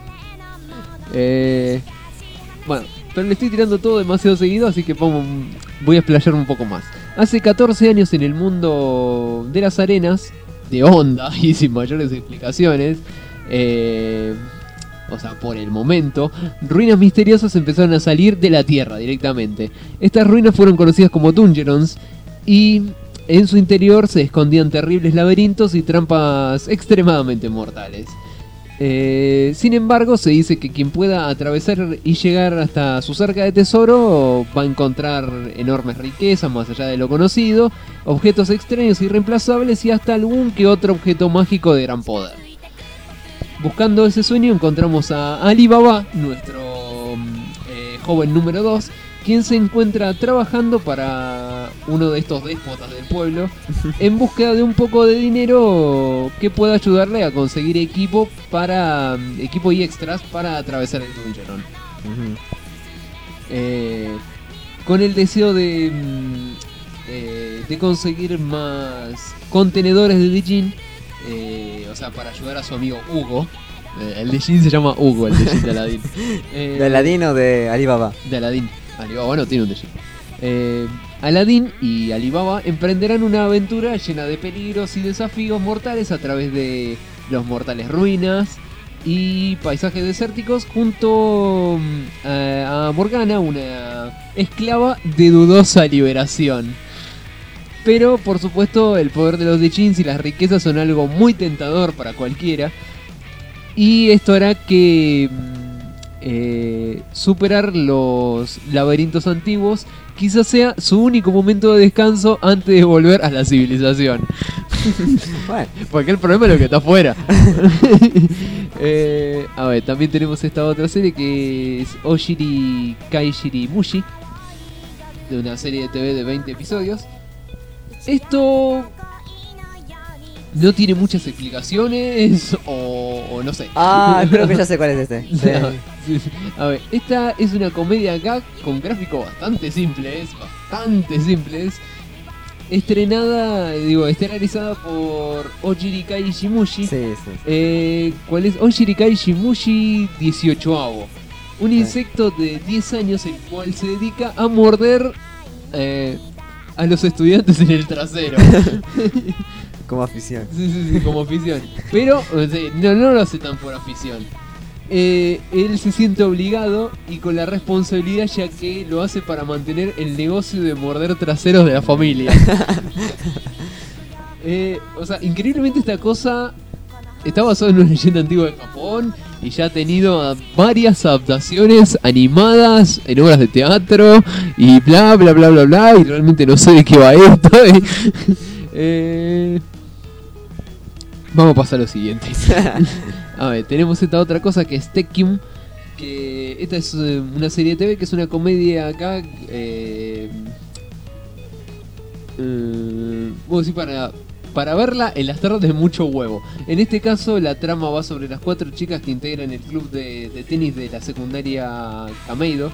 Bueno, pero le estoy tirando todo demasiado seguido, así que voy a explayarme un poco más. Hace 14 años en el mundo de las arenas, de onda y sin mayores explicaciones, o sea, por el momento, ruinas misteriosas empezaron a salir de la tierra directamente. Estas ruinas fueron conocidas como Dungeons y en su interior se escondían terribles laberintos y trampas extremadamente mortales. Sin embargo, se dice que quien pueda atravesar y llegar hasta su cerca de tesoro va a encontrar enormes riquezas más allá de lo conocido, objetos extraños y irreemplazables y hasta algún que otro objeto mágico de gran poder. Buscando ese sueño encontramos a Alibaba, nuestro joven número 2, quien se encuentra trabajando para uno de estos déspotas del pueblo en búsqueda de un poco de dinero que pueda ayudarle a conseguir equipo y extras para atravesar el dungeon. Con el deseo de conseguir más contenedores de Dijin, o sea, para ayudar a su amigo Hugo. El Dijin se llama Hugo, el Dijin de Aladín. ¿De Aladín o de Alibaba? De Aladín. Alibaba no tiene un Dijin. Aladín y Alibaba emprenderán una aventura llena de peligros y desafíos mortales a través de los mortales ruinas y paisajes desérticos junto a Morgana, una esclava de dudosa liberación. Pero por supuesto el poder de los Dijins y las riquezas son algo muy tentador para cualquiera. Y esto hará que superar los laberintos antiguos quizás sea su único momento de descanso antes de volver a la civilización. Bueno, porque el problema es lo que está afuera. A ver, también tenemos esta otra serie que es Oshiri Kaishiri Mushi, de una serie de TV de 20 episodios. Esto no tiene muchas explicaciones o no sé. Creo que ya sé cuál es este. Sí. A ver, esta es una comedia gag con gráficos bastante simples. Estelarizada por Ojiri Kaishimushi. ¿Cuál es? Ojiri Kaishimushi 18avo. Un insecto de 10 años el cual se dedica a morder a los estudiantes en el trasero. Como afición. Sí, como afición. Pero no lo hace tan por afición. Él se siente obligado y con la responsabilidad, ya que lo hace para mantener el negocio de morder traseros de la familia. O sea, increíblemente esta cosa está basada en una leyenda antigua de Japón y ya ha tenido varias adaptaciones animadas en obras de teatro y bla bla bla bla bla, y realmente no sé de qué va esto. Vamos a pasar a lo siguiente. A ver, tenemos esta otra cosa que es Tekken, que esta es una serie de TV que es una comedia acá, voy a decir para verla en las tardes de mucho huevo. En este caso la trama va sobre las 4 chicas que integran el club de tenis de la secundaria Kameido.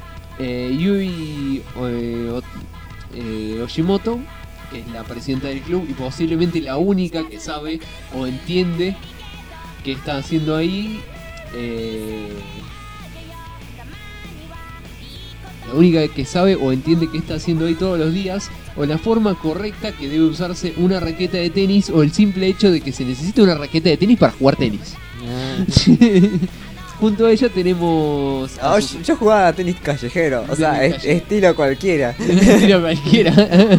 Yui Oshimoto, que es la presidenta del club y posiblemente la única que sabe o entiende qué está haciendo ahí. la única que sabe o entiende qué está haciendo ahí todos los días, o la forma correcta que debe usarse una raqueta de tenis, o el simple hecho de que se necesita una raqueta de tenis para jugar tenis. Junto a ella tenemos... Yo jugaba a tenis callejero, o sea, estilo cualquiera. Estilo cualquiera.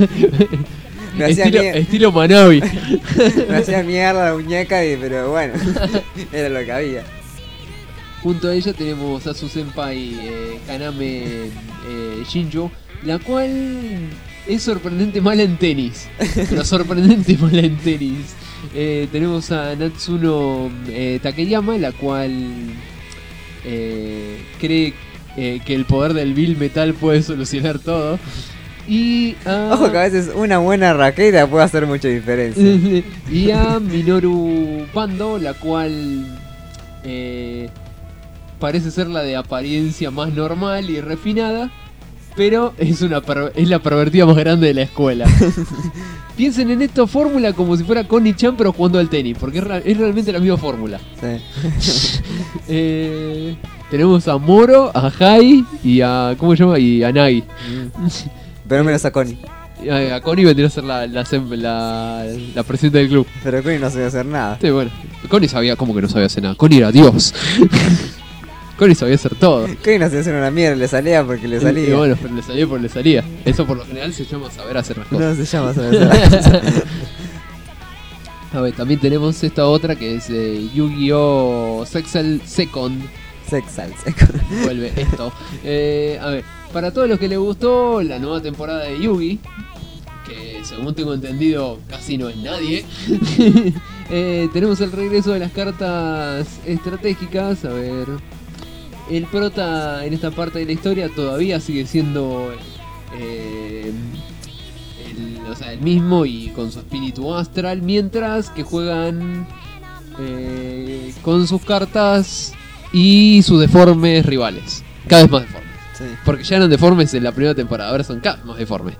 Me estilo Manabi. Me hacía mierda la muñeca, pero bueno, era lo que había. Junto a ella tenemos a su senpai Kaname Shinjo, la cual es sorprendente mala en tenis. Pero sorprendente mala en tenis. Tenemos a Natsuno Takeyama, la cual cree que el poder del Bill Metal puede solucionar todo. Y ojo que a veces una buena raqueta puede hacer mucha diferencia. Y a Minoru Pando, la cual parece ser la de apariencia más normal y refinada, pero es la pervertida más grande de la escuela. Piensen en esta fórmula como si fuera Connie-chan pero jugando al tenis, porque es realmente la misma fórmula. Sí. Tenemos a Moro, a Hai y a... ¿cómo se llama? Y a Nagi. Pero menos a Connie. A Connie vendría a ser la presidenta del club. Pero Connie no sabía hacer nada. Sí, bueno. Connie sabía, ¿cómo que no sabía hacer nada? Connie era Dios. Connie sabía hacer todo. Connie no sabía hacer una mierda, le salía porque le salía. Y bueno, pero le salía porque le salía. Eso por lo general se llama saber hacer las cosas. No se llama saber hacer las cosas. A ver, también tenemos esta otra que es Yu-Gi-Oh! Sexal Second. Vuelve esto. A ver, para todos los que les gustó la nueva temporada de Yu-Gi, que según tengo entendido casi no es nadie, tenemos el regreso de las cartas estratégicas. A ver, el prota en esta parte de la historia todavía sigue siendo el mismo y con su espíritu astral, mientras que juegan con sus cartas y sus deformes rivales, cada vez más deformes. Sí. Porque ya eran deformes en la primera temporada, ahora son cada vez más deformes.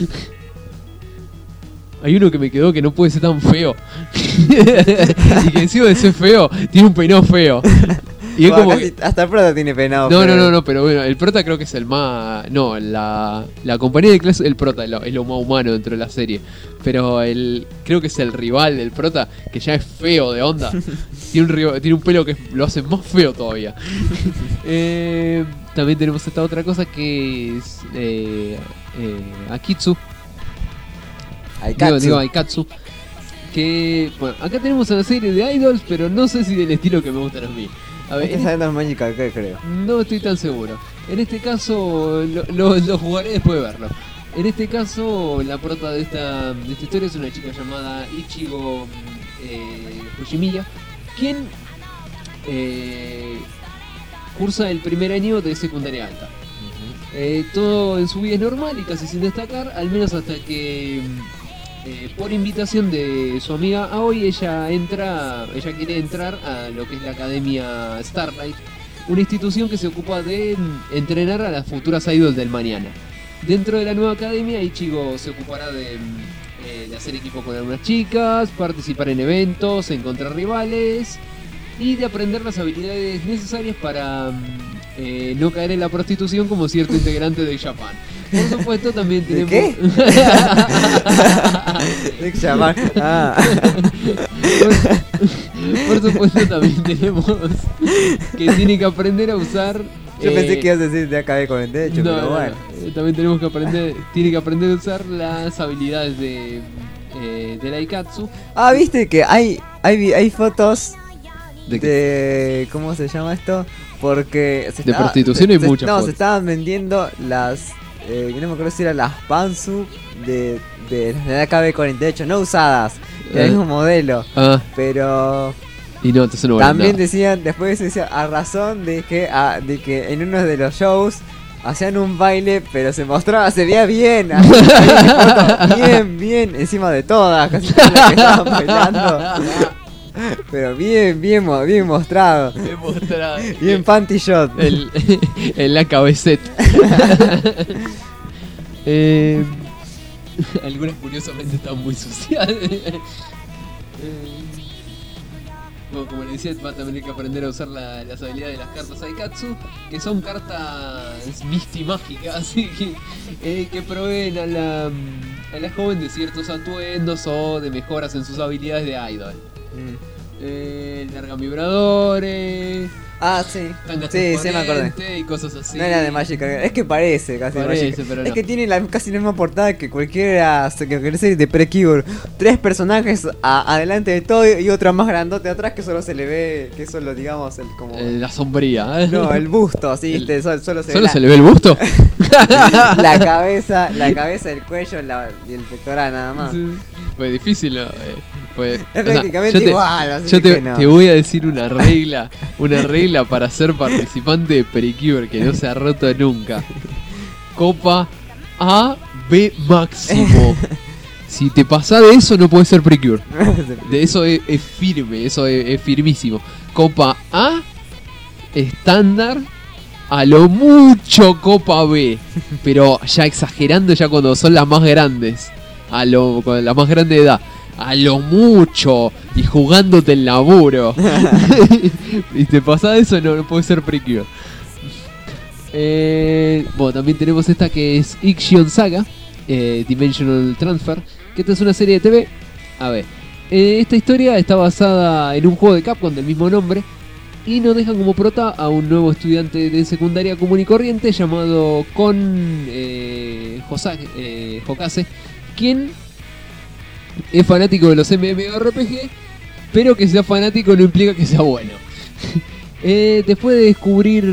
Hay uno que me quedó que no puede ser tan feo. Y que encima de ser feo, tiene un peinado feo. Y es bueno, como que... hasta el prota tiene peinado. No, pero bueno, el prota creo que es el más... No, la compañía de clase, el prota es lo más humano dentro de la serie. Pero creo que es el rival del prota, que ya es feo de onda. Tiene un pelo que lo hace más feo todavía. También tenemos esta otra cosa que es Akitsu. Digo Aikatsu. Que, bueno, acá tenemos una serie de idols, pero no sé si del estilo que me gustan a mí. A ver, es Magical, creo. No estoy tan seguro. En este caso, lo jugaré después de verlo. En este caso, la prota de esta historia es una chica llamada Ichigo Fushimiya, quien cursa el primer año de secundaria alta. Todo en su vida es normal y casi sin destacar, al menos hasta que por invitación de su amiga Aoi, ella quiere entrar a lo que es la Academia Starlight, una institución que se ocupa de entrenar a las futuras idols del mañana. Dentro de la nueva academia, Ichigo se ocupará de hacer equipo con algunas chicas, participar en eventos, encontrar rivales y de aprender las habilidades necesarias para no caer en la prostitución como cierto integrante de Japan. Por supuesto también tenemos... ¿Qué? Japan. Por supuesto también tenemos que tiene que aprender a usar... Yo pensé que ibas a decir de acabé con el techo, pero bueno. También tenemos que tiene que aprender a usar las habilidades de la Aikatsu. Viste que hay fotos de ¿cómo se llama esto? Porque de prostitución hay muchas fotos. Se estaban vendiendo las no me acuerdo si eran las Pansu de la KB48, no usadas, del mismo modelo, pero y no, entonces no vale también nada. Decían, después decía a razón de que en uno de los shows hacían un baile, pero se veía bien, bien, encima de todas, casi todas las que estaban bailando. Pero bien mostrado. Bien mostrado. Bien panty shot. El AKB-set. Algunas curiosamente están muy sucias. Bueno, como le decía, va a tener que aprender a usar las habilidades de las cartas Aikatsu, que son cartas mágicas que proveen a la joven de ciertos atuendos o de mejoras en sus habilidades de idol. Largan vibradores. Sí. Tangas Sí, me acordé. transparentes y cosas así. No era de Magic Arena. Es que parece casi de Parece, Magic. pero Es no. que tiene casi la misma portada que cualquiera serie de Precure. 3 personajes adelante de todo y otro más grandote atrás que solo se le ve, que solo digamos como La sombría. no, el busto, así, El- solo se ¿Solo ve se le ve el busto? la cabeza, el cuello y el pectoral nada más. Fue difícil, ¿no? Pues, Es prácticamente yo te- igual, así yo que no. te voy a decir una regla para ser participante de Pericure que no se ha roto nunca. Copa A, B máximo. Si te pasa de eso no puedes ser Pericure. De eso es firme, eso es firmísimo. Copa A, estándar, a lo mucho Copa B. Pero ya exagerando ya cuando son las más grandes. Con la más grande edad. A lo mucho y jugándote el laburo. Y te pasa de eso, no puede ser Precure. Bueno, también tenemos esta que es Ixion Saga, Dimensional Transfer, que esta es una serie de TV. A ver, esta historia está basada en un juego de Capcom del mismo nombre y nos deja como prota a un nuevo estudiante de secundaria común y corriente llamado Kon Hokase, quien es fanático de los MMORPG, pero que sea fanático no implica que sea bueno. Después de descubrir,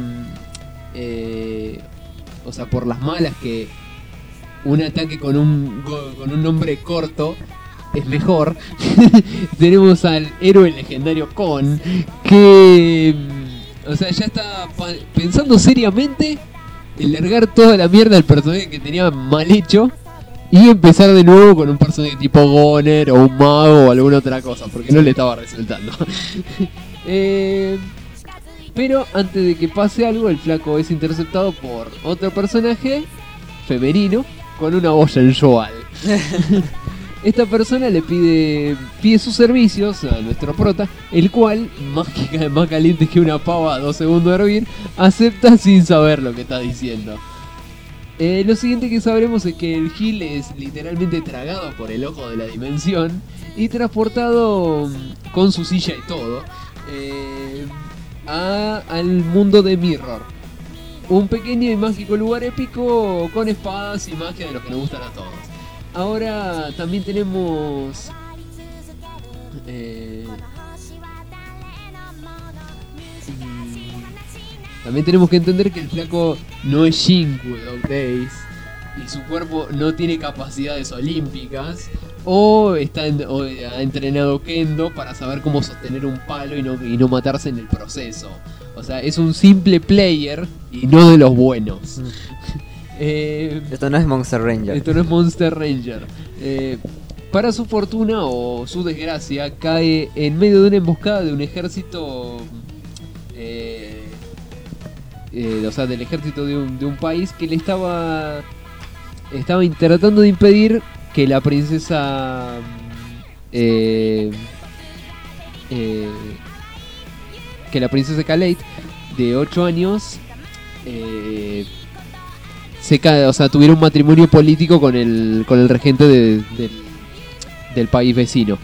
o sea, por las malas, que un ataque con un nombre corto es mejor, tenemos al héroe legendario Kon, que, o sea, ya está pensando seriamente en largar toda la mierda del personaje que tenía mal hecho y empezar de nuevo con un personaje tipo Goner o un mago o alguna otra cosa, porque no le estaba resultando. Pero antes de que pase algo, el flaco es interceptado por otro personaje femenino con una voz sensual. Esta persona le pide sus servicios a nuestro prota, el cual, más caliente que una pava a 2 segundos de hervir, acepta sin saber lo que está diciendo. Lo siguiente que sabremos es que el Gil es literalmente tragado por el ojo de la dimensión y transportado con su silla y todo al mundo de Mirror, un pequeño y mágico lugar épico con espadas y magia de los que nos gustan a todos. Ahora también tenemos también tenemos que entender que el flaco no es Shinku de Dog Days y su cuerpo no tiene capacidades olímpicas o ha entrenado Kendo para saber cómo sostener un palo y no matarse en el proceso. O sea, es un simple player y no de los buenos. Esto no es Monster Ranger. Esto no es Monster Ranger. Para su fortuna o su desgracia, cae en medio de una emboscada de un ejército, o sea, del ejército de un país que le estaba tratando de impedir que la princesa Kaleid, de 8 años, tuviera un matrimonio político con el regente del país vecino.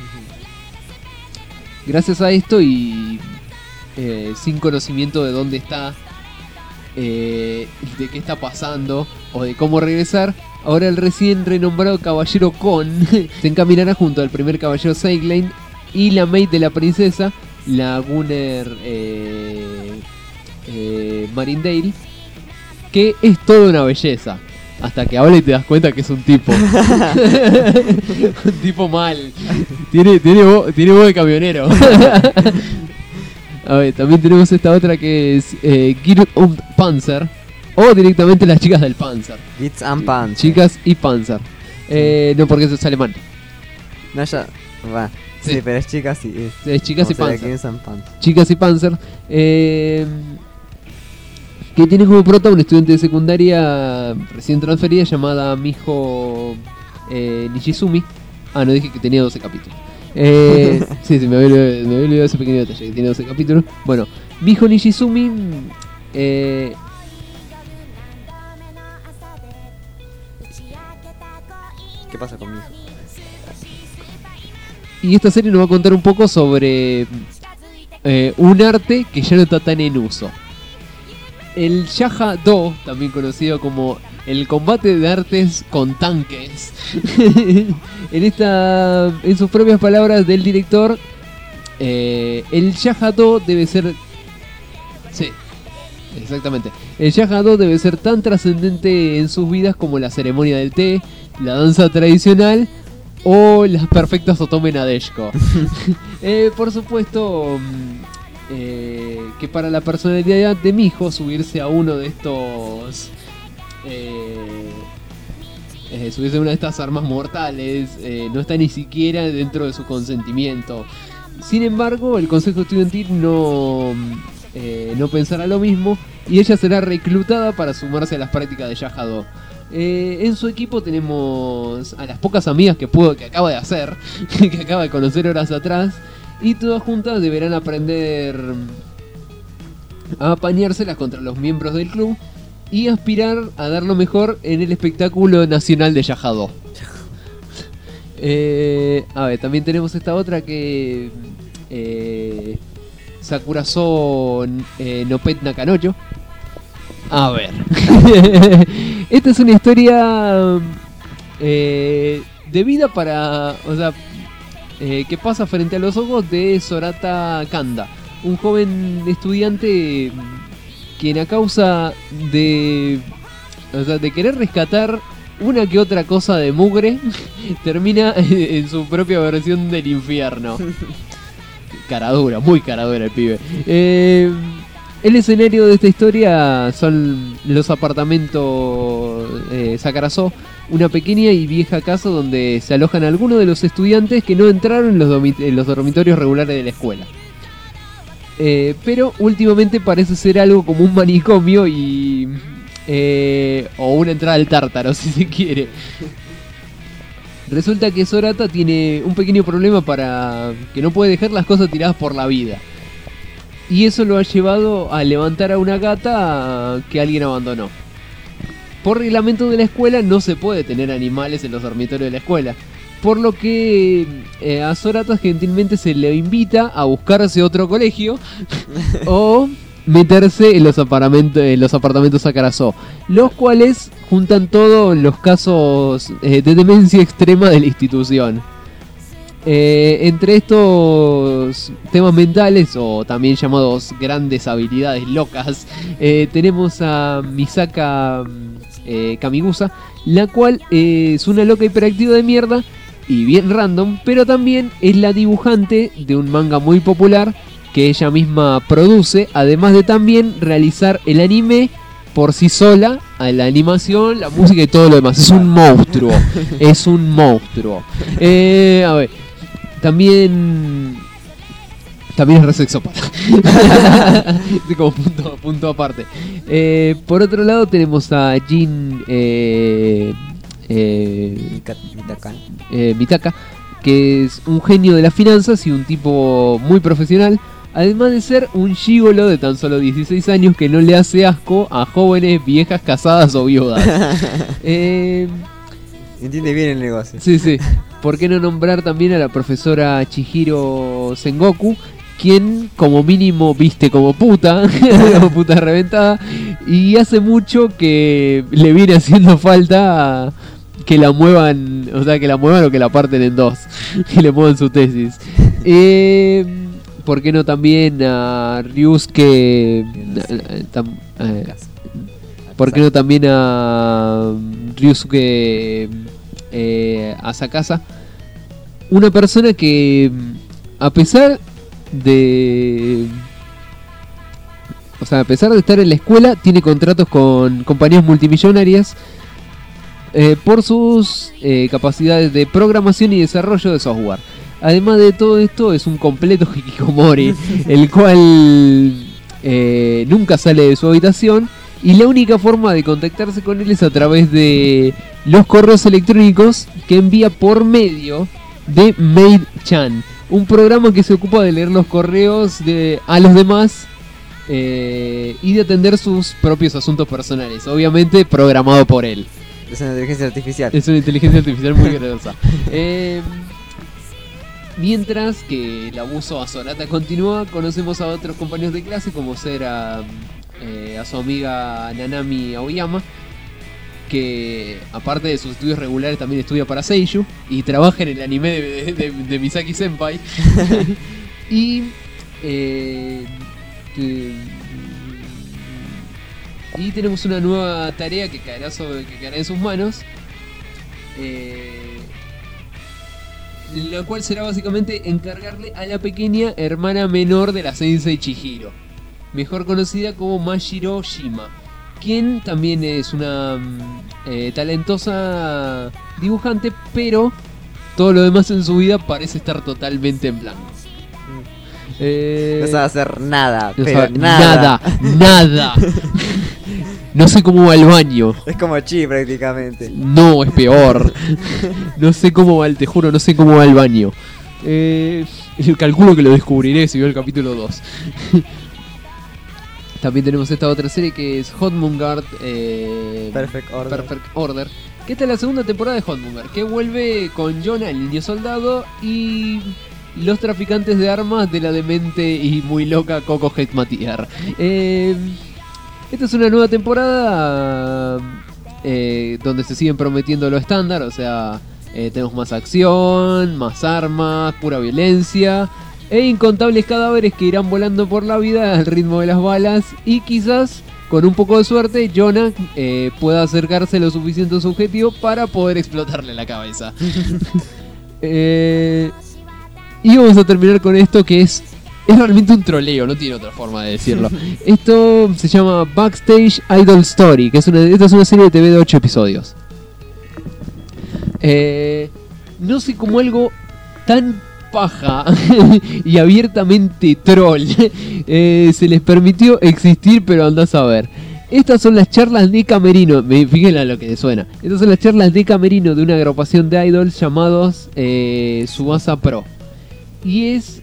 Gracias a esto y sin conocimiento de dónde está, de qué está pasando o de cómo regresar, ahora el recién renombrado caballero Kon se encaminará junto al primer caballero Seiglein y la maid de la princesa, la Gunner Marindale, que es toda una belleza. Hasta que habla y te das cuenta que es un tipo. Un tipo mal. Tiene voz de camionero. A ver, también tenemos esta otra que es Girt und Panzer. O directamente las chicas del Panzer. It's and Panzer. Chicas y Panzer. No, porque eso es alemán. No, ya. Va. Sí. Sí, pero es chicas y. Es chicas y Panzer. It's and Panzer. Chicas y Panzer. Que tiene como prota un estudiante de secundaria recién transferida llamada Miho Nishizumi. No dije que tenía 12 capítulos. Sí, me había olvidado ese pequeño detalle que tiene 12 capítulos. Bueno, Miho Nishizumi. ¿Qué pasa conmigo? Y esta serie nos va a contar un poco sobre un arte que ya no está tan en uso. El Yaha-Do, también conocido como el combate de artes con tanques. En sus propias palabras del director, el Yaha-Do debe ser... Sí, exactamente. El Yaha-Do debe ser tan trascendente en sus vidas como la ceremonia del té, la danza tradicional o las perfectas Otome Nadeshiko. Por supuesto, que para la personalidad de Miho subirse a uno de estos... subirse a una de estas armas mortales no está ni siquiera dentro de su consentimiento. Sin embargo, el consejo estudiantil no pensará lo mismo y ella será reclutada para sumarse a las prácticas de Yaha-Do. En su equipo tenemos a las pocas amigas que acaba de hacer, que acaba de conocer horas atrás, y todas juntas deberán aprender a apañárselas contra los miembros del club y aspirar a dar lo mejor en el espectáculo nacional de Yaha-Do. A ver, también tenemos esta otra que... Sakurazo Nopet Nakanojo. A ver. Esta es una historia de vida para... O sea, que pasa frente a los ojos de Sorata Kanda, un joven estudiante quien a causa de... O sea, de querer rescatar una que otra cosa de mugre, termina en su propia versión del infierno. Caradura, muy caradura el pibe. El escenario de esta historia son los apartamentos Sakurazo, una pequeña y vieja casa donde se alojan algunos de los estudiantes que no entraron en los dormitorios regulares de la escuela. Pero últimamente parece ser algo como un manicomio o una entrada al tártaro, si se quiere. Resulta que Sorata tiene un pequeño problema para que no puede dejar las cosas tiradas por la vida. Y eso lo ha llevado a levantar a una gata que alguien abandonó. Por reglamento de la escuela no se puede tener animales en los dormitorios de la escuela. Por lo que a Sorata gentilmente se le invita a buscarse otro colegio o meterse en los apartamentos Sakurazo, los cuales juntan todos los casos de demencia extrema de la institución. Entre estos temas mentales, o también llamados grandes habilidades locas, tenemos a Misaka Kamigusa, la cual es una loca hiperactiva de mierda y bien random, pero también es la dibujante de un manga muy popular que ella misma produce, además de también realizar el anime por sí sola, a la animación, la música y todo lo demás. Es un monstruo, es un monstruo. A ver, también es re sexópata. Como punto aparte. Por otro lado tenemos a Jin Mitaka, que es un genio de las finanzas y un tipo muy profesional, además de ser un gigolo de tan solo 16 años que no le hace asco a jóvenes, viejas, casadas o viudas. Entiende bien el negocio. Sí. ¿Por qué no nombrar también a la profesora Chihiro Sengoku, quien como mínimo viste como puta, como puta reventada, y hace mucho que le viene haciendo falta que la muevan, o sea, que la muevan o que la parten en dos, que le muevan su tesis. ¿Por qué no también a Ryusuke? ¿Por qué no también a Ryusuke Asakasa? Una persona que, a pesar de estar en la escuela, tiene contratos con compañías multimillonarias por sus capacidades de programación y desarrollo de software. Además de todo esto, es un completo hikikomori, el cual nunca sale de su habitación, y la única forma de contactarse con él es a través de los correos electrónicos que envía por medio de Maid-chan, un programa que se ocupa de leer los correos a los demás y de atender sus propios asuntos personales, obviamente programado por él. Es una inteligencia artificial. Es una inteligencia artificial muy grosa. Mientras que el abuso a Sorata continúa, conocemos a otros compañeros de clase, como ser a su amiga Nanami Aoyama, que aparte de sus estudios regulares también estudia para Seiyuu y trabaja en el anime de Misaki Senpai. Y tenemos una nueva tarea que caerá en sus manos, la cual será básicamente encargarle a la pequeña hermana menor de la Sensei Chihiro, mejor conocida como Mashiro Shima, quien también es una talentosa dibujante, pero todo lo demás en su vida parece estar totalmente en blanco. No sabe hacer nada, no pero sabe nada. Nada. No sé cómo va el baño. Es como Chi prácticamente. No, es peor. No sé cómo va, te juro, no sé cómo va el baño. Calculo que lo descubriré si veo el capítulo 2. También tenemos esta otra serie que es Hotmonger Perfect Order. Que esta es la segunda temporada de Hotmonger, que vuelve con Jonah, el niño soldado, y los traficantes de armas de la demente y muy loca Coco Hetmatier. Esta es una nueva temporada donde se siguen prometiendo lo estándar, o sea, tenemos más acción, más armas, pura violencia e incontables cadáveres que irán volando por la vida al ritmo de las balas, y quizás con un poco de suerte Jonah pueda acercarse lo suficiente a su objetivo para poder explotarle la cabeza. Y vamos a terminar con esto, que es realmente un troleo, no tiene otra forma de decirlo. Esto se llama Backstage Idol Story, que esta es una serie de TV de 8 episodios. No sé cómo algo tan paja y abiertamente troll se les permitió existir, pero andás a ver. Estas son las charlas de camerino, fíjense lo que suena. Estas son las charlas de camerino de una agrupación de idols llamados Tsubasa Pro. Y es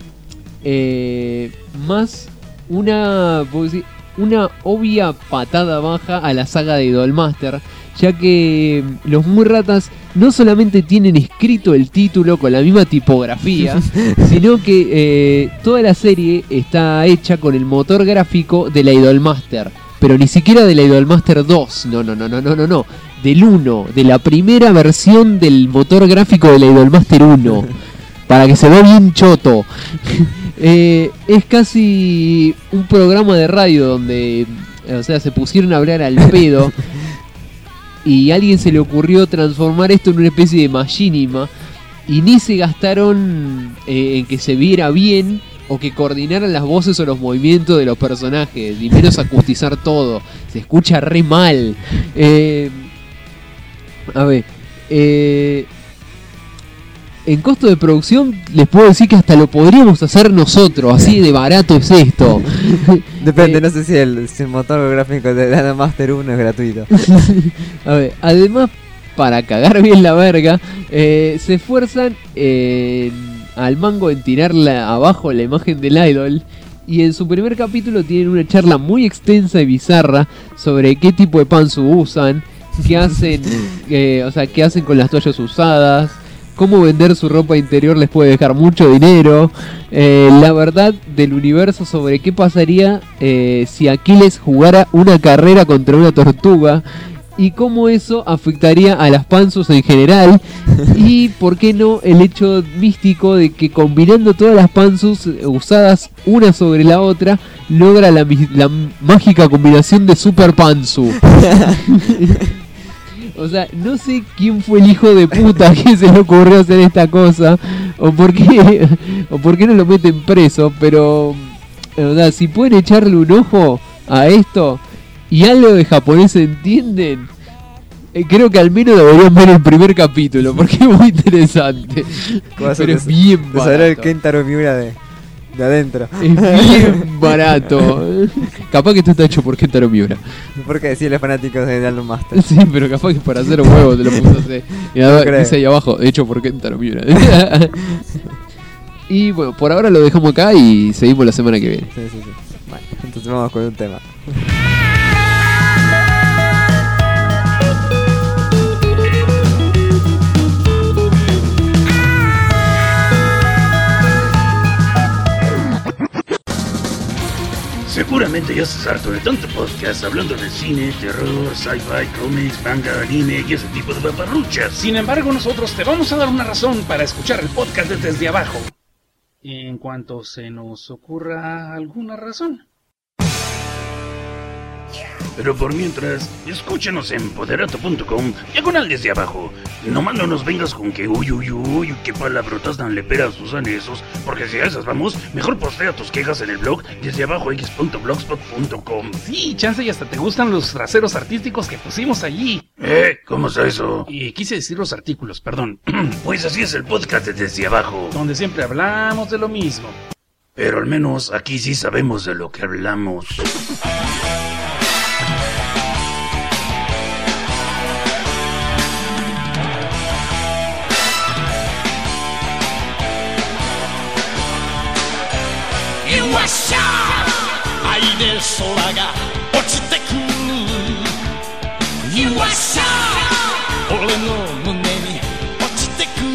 más una obvia patada baja a la saga de Idolmaster, ya que los muy ratas no solamente tienen escrito el título con la misma tipografía, sino que toda la serie está hecha con el motor gráfico de la Idolmaster, pero ni siquiera de la Idolmaster 2, no, del 1, de la primera versión del motor gráfico de la Idolmaster 1, para que se vea bien choto. Es casi un programa de radio donde, o sea, se pusieron a hablar al pedo y a alguien se le ocurrió transformar esto en una especie de machinima, y ni se gastaron en que se viera bien o que coordinaran las voces o los movimientos de los personajes, y menos acustizar todo. Se escucha re mal. A ver, en costo de producción les puedo decir que hasta lo podríamos hacer nosotros, así de barato es esto. Depende, no sé si el motor gráfico de la Master 1 es gratuito. A ver, además, para cagar bien la verga, se esfuerzan al mango en tirarle abajo la imagen del idol. Y en su primer capítulo tienen una charla muy extensa y bizarra sobre qué tipo de pantsu usan, qué hacen, qué hacen con las toallas usadas, cómo vender su ropa interior les puede dejar mucho dinero, la verdad del universo sobre qué pasaría si Aquiles jugara una carrera contra una tortuga, y cómo eso afectaría a las pantsus en general, y por qué no el hecho místico de que combinando todas las pantsus usadas una sobre la otra logra la mágica combinación de Super Pantsu. O sea, no sé quién fue el hijo de puta que se le ocurrió hacer esta cosa, o por qué no lo meten preso, pero o sea, si pueden echarle un ojo a esto y algo de japonés entienden, creo que al menos deberían ver el primer capítulo, porque es muy interesante. Pero es bien barato. Saber el Kentaro Miura de de adentro. Es bien barato. Capaz que esto está hecho por Kentaro Miura. Porque decirle fanáticos de Aldo Master. Sí, pero capaz que para hacer un huevo te lo puso así. Y No creo. dice ahí abajo, hecho por Kentaro Miura. Y bueno, por ahora lo dejamos acá y seguimos la semana que viene. Sí. Bueno, entonces vamos con un tema. Seguramente ya estás harto de tanto podcast hablando de cine, terror, sci-fi, cómics, manga, anime y ese tipo de paparruchas. Sin embargo, nosotros te vamos a dar una razón para escuchar el podcast de Desde Abajo. En cuanto se nos ocurra alguna razón. Pero por mientras, escúchanos en poderato.com, diagonal desde abajo. Nomás no nos vengas con que uy, qué palabrotas tan leperas usan esos, porque si a esas vamos, mejor postea tus quejas en el blog desdeabajox.blogspot.com. Sí, chance y hasta te gustan los traseros artísticos que pusimos allí. ¿Cómo está eso? Y quise decir los artículos, perdón. Pues así es el podcast de Desde Abajo, Donde siempre hablamos de lo mismo. pero al menos aquí sí sabemos de lo que hablamos. わっしゃ愛で空が落ちてくるわっしゃ俺の胸に落ちてくる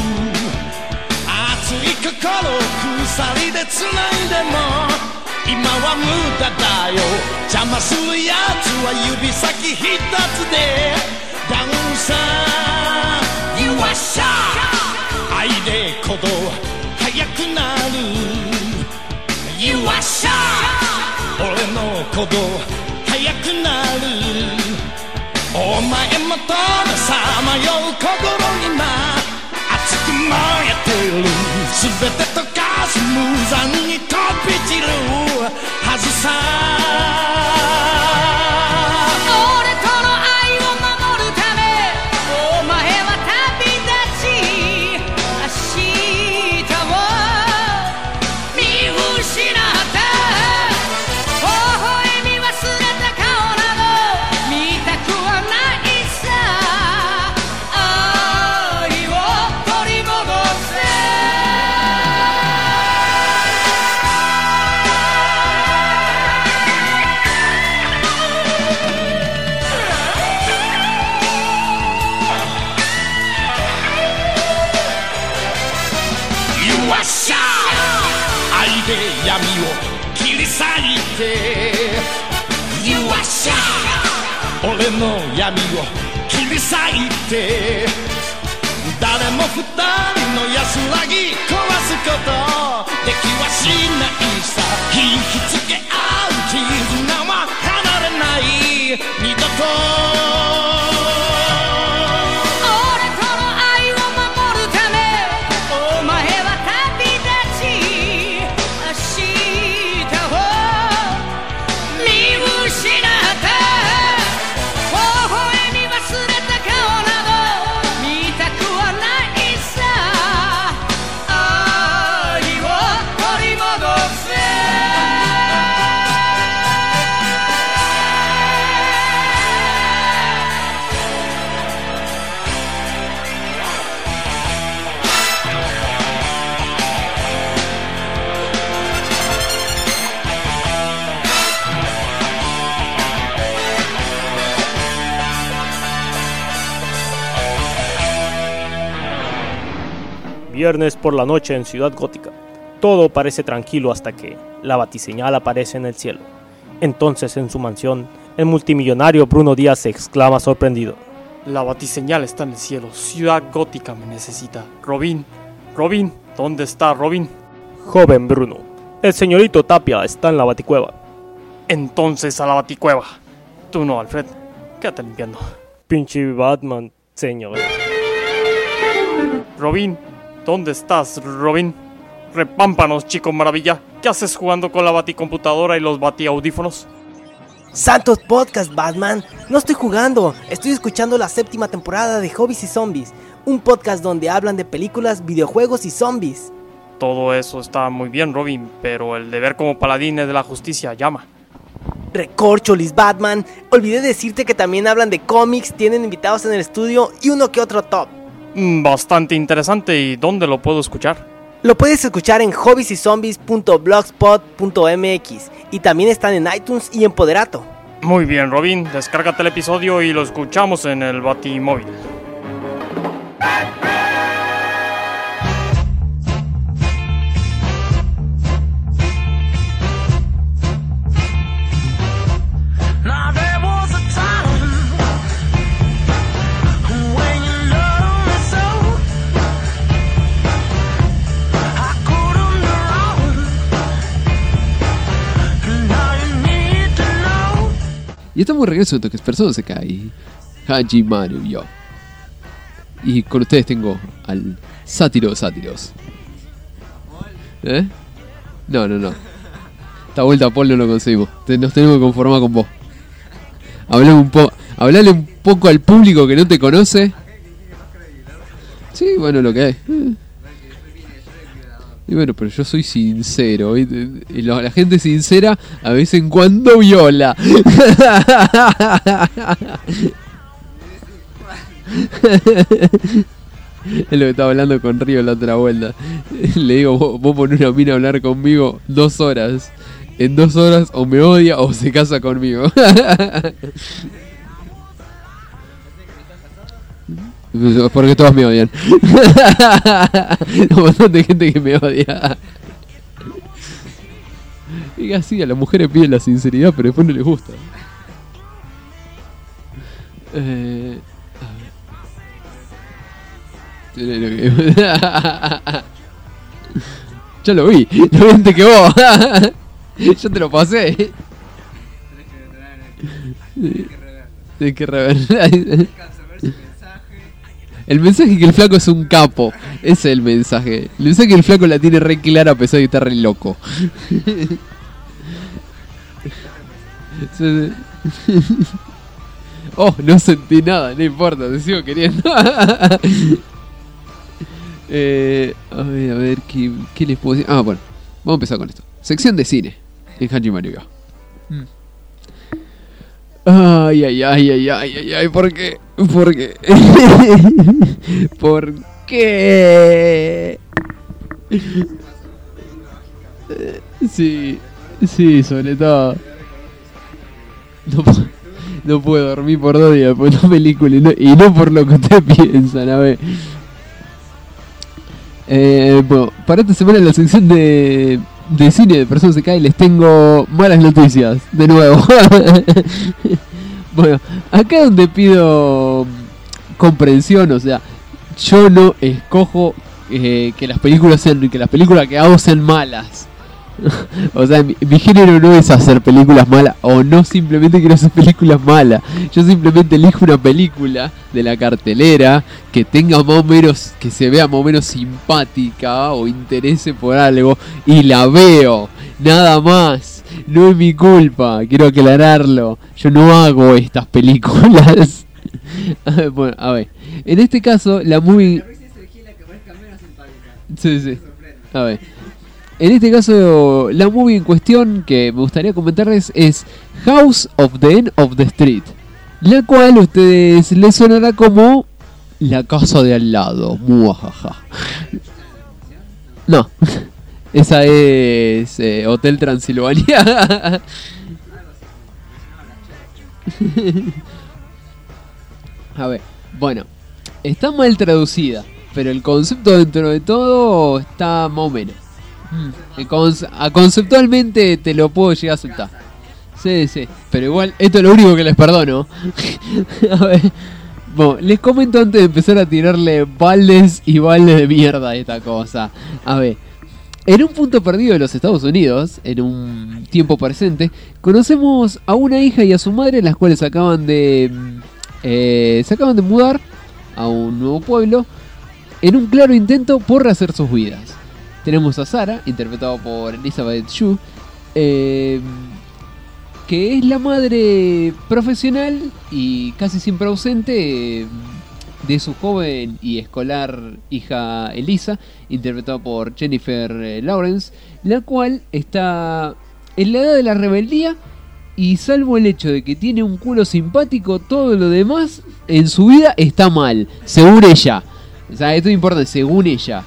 熱い心鎖でつないでも今は無駄だよ邪魔するやつは指先一つでダウンさわっしゃ愛で鼓動速くなるわっしゃ俺の鼓動速くなるお前もとのさまよう心今熱く燃えてる全て溶かす無残に飛び散るはずさ俺との愛を守るためお前は旅立ち明日を見失った微笑み忘れた顔など見たくはないさ愛を取り戻せよっしゃ愛で闇を切り裂いてよっしゃ俺の闇を切り裂いて誰も二人の安らぎ壊すことできはしないさ引きつけ合う絆は離れない二度と俺との愛を守るためお前は旅立ち明日を見失った微笑み忘れた顔など見たくはないさ愛を取り戻せ Viernes por la noche en Ciudad Gótica. Todo parece tranquilo hasta que la batiseñal aparece en el cielo. Entonces en su mansión, el multimillonario Bruno Díaz se exclama sorprendido. La batiseñal está en el cielo. Ciudad Gótica me necesita. Robin, ¿dónde está Robin? Joven Bruno, el señorito Tapia está en la baticueva. Entonces a la baticueva. Tú no, Alfred. Quédate limpiando. Pinche Batman, señor. Robin, ¿dónde estás, Robin? Repámpanos, chico maravilla. ¿Qué haces jugando con la baticomputadora y los batiaudífonos? ¡Santos podcast, Batman! No estoy jugando, estoy escuchando la 7ª temporada de Hobbies y Zombies, un podcast donde hablan de películas, videojuegos y zombies. Todo eso está muy bien, Robin, pero el deber como paladines de la justicia llama. Recorcholis, Batman. Olvidé decirte que también hablan de cómics, tienen invitados en el estudio y uno que otro top. Bastante interesante. ¿Y dónde lo puedo escuchar? Lo puedes escuchar en hobbysysombies.blogspot.mx y también están en iTunes y en Poderato. Muy bien, Robin. Descárgate el episodio y lo escuchamos en el Batimóvil. Y estamos de regreso en Toques Personas se cae Haji Maru yo. Y con ustedes tengo al Sátiros. ¿Eh? No. Esta vuelta Paul no lo conseguimos. Nos tenemos que conformar con vos. Hablale un poco al público que no te conoce. Sí, bueno, lo que hay. Y bueno, pero yo soy sincero, ¿viste? Y la gente sincera a vez en cuando viola. Es lo que estaba hablando con Río la otra vuelta. Le digo, vos ponés una mina a hablar conmigo 2 horas. En 2 horas o me odia o se casa conmigo. Porque todos me odian. Un montón de gente que me odia. Y así, a las mujeres piden la sinceridad, pero después no les gusta. Ya lo vi antes que vos. Yo te lo pasé. Tienes que rever. El mensaje es que el flaco es un capo. Ese es el mensaje. El mensaje es que el flaco la tiene re clara a pesar de que está re loco. Oh, no sentí nada, no importa, te sigo queriendo. A ver, ¿qué les puedo decir? Ah, bueno, vamos a empezar con esto. Sección de cine en Haji Maru. Ay, ¿por qué? ¿Por qué? Sí, sobre todo. No puedo dormir por 2 días por una película y no por lo que ustedes piensan, a ver. Bueno, para esta semana en la sección de cine de Personas se cae les tengo malas noticias, de nuevo. Bueno, acá donde pido comprensión, o sea, yo no escojo que las películas que hago sean malas. O sea, mi género no es hacer películas malas, o no simplemente quiero hacer películas malas. Yo simplemente elijo una película de la cartelera que tenga más o menos, que se vea más o menos simpática o interese por algo y la veo, nada más. No es mi culpa, quiero aclararlo. Yo no hago estas películas. Bueno, a ver, en este caso la movie... Sí. A ver, en este caso la movie en cuestión que me gustaría comentarles es House of the End of the Street, la cual a ustedes les sonará como La Casa de Al Lado. Muajaja. No, esa es Hotel Transilvania. A ver, bueno, está mal traducida, pero el concepto dentro de todo está más o menos. Conceptualmente te lo puedo llegar a aceptar. Sí, pero igual esto es lo único que les perdono. A ver, bueno, les comento antes de empezar a tirarle baldes y baldes de mierda a esta cosa. A ver, en un punto perdido de los Estados Unidos, en un tiempo presente, conocemos a una hija y a su madre, las cuales se acaban de mudar a un nuevo pueblo en un claro intento por rehacer sus vidas. Tenemos a Sarah, interpretado por Elizabeth Shue, que es la madre profesional y casi siempre ausente de su joven y escolar hija Elisa, interpretada por Jennifer Lawrence, la cual está en la edad de la rebeldía y salvo el hecho de que tiene un culo simpático, todo lo demás en su vida está mal, según ella. O sea, esto es importante, según ella.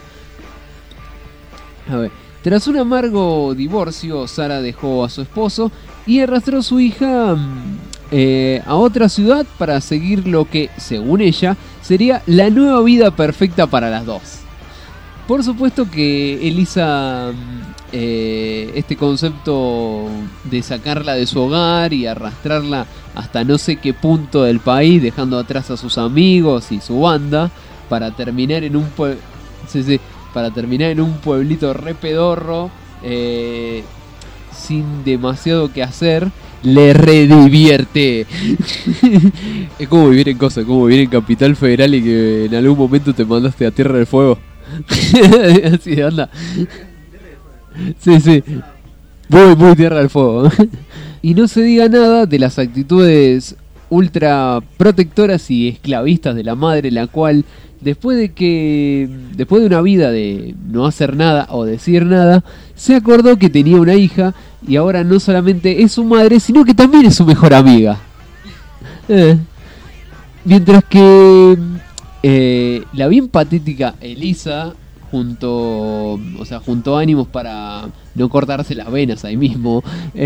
A ver, tras un amargo divorcio, Sara dejó a su esposo y arrastró a su hija a otra ciudad para seguir lo que, según ella, sería la nueva vida perfecta para las dos. Por supuesto que Elisa, este concepto de sacarla de su hogar y arrastrarla hasta no sé qué punto del país, dejando atrás a sus amigos y su banda, para terminar en un pueblito re pedorro, sin demasiado que hacer, le redivierte. Es como vivir en cosas, como vivir en Capital Federal y que en algún momento te mandaste a Tierra del Fuego. Así de onda. Sí. Muy Tierra del Fuego. Y no se diga nada de las actitudes ultra protectoras y esclavistas de la madre, la cual después de una vida de no hacer nada o decir nada, se acordó que tenía una hija y ahora no solamente es su madre, sino que también es su mejor amiga. Mientras que la bien patética Elisa, junto ánimos para no cortarse las venas ahí mismo,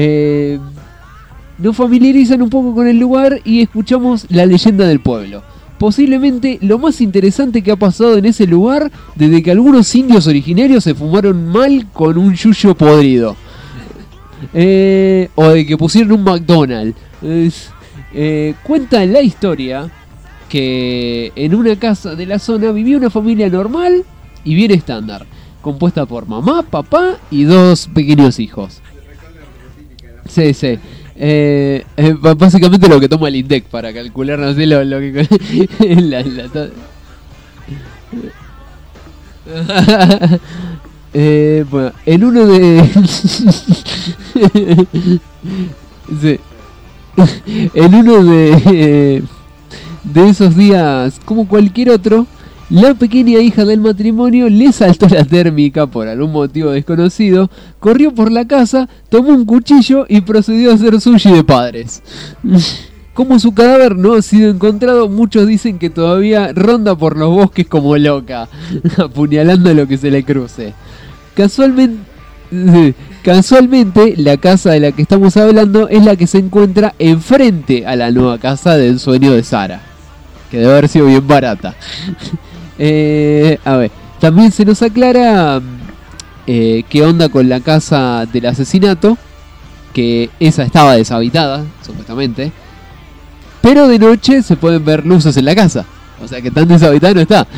nos familiarizan un poco con el lugar y escuchamos la leyenda del pueblo. Posiblemente lo más interesante que ha pasado en ese lugar desde que algunos indios originarios se fumaron mal con un yuyo podrido. O de que pusieron un McDonald's. Cuenta la historia que en una casa de la zona vivía una familia normal y bien estándar, compuesta por mamá, papá y 2 pequeños hijos. Sí. Básicamente lo que toma el INDEC para calcular, no sé, lo que... bueno, en uno de... sí. En uno de esos días, como cualquier otro, la pequeña hija del matrimonio le saltó la térmica por algún motivo desconocido, corrió por la casa, tomó un cuchillo y procedió a hacer sushi de padres. Como su cadáver no ha sido encontrado, muchos dicen que todavía ronda por los bosques como loca, apuñalando lo que se le cruce. Casualmente, la casa de la que estamos hablando es la que se encuentra enfrente a la nueva casa de ensueño de Sara, que debe haber sido bien barata. A ver, también se nos aclara qué onda con la casa del asesinato, que esa estaba deshabitada, supuestamente, pero de noche se pueden ver luces en la casa, o sea que tan deshabitada no está.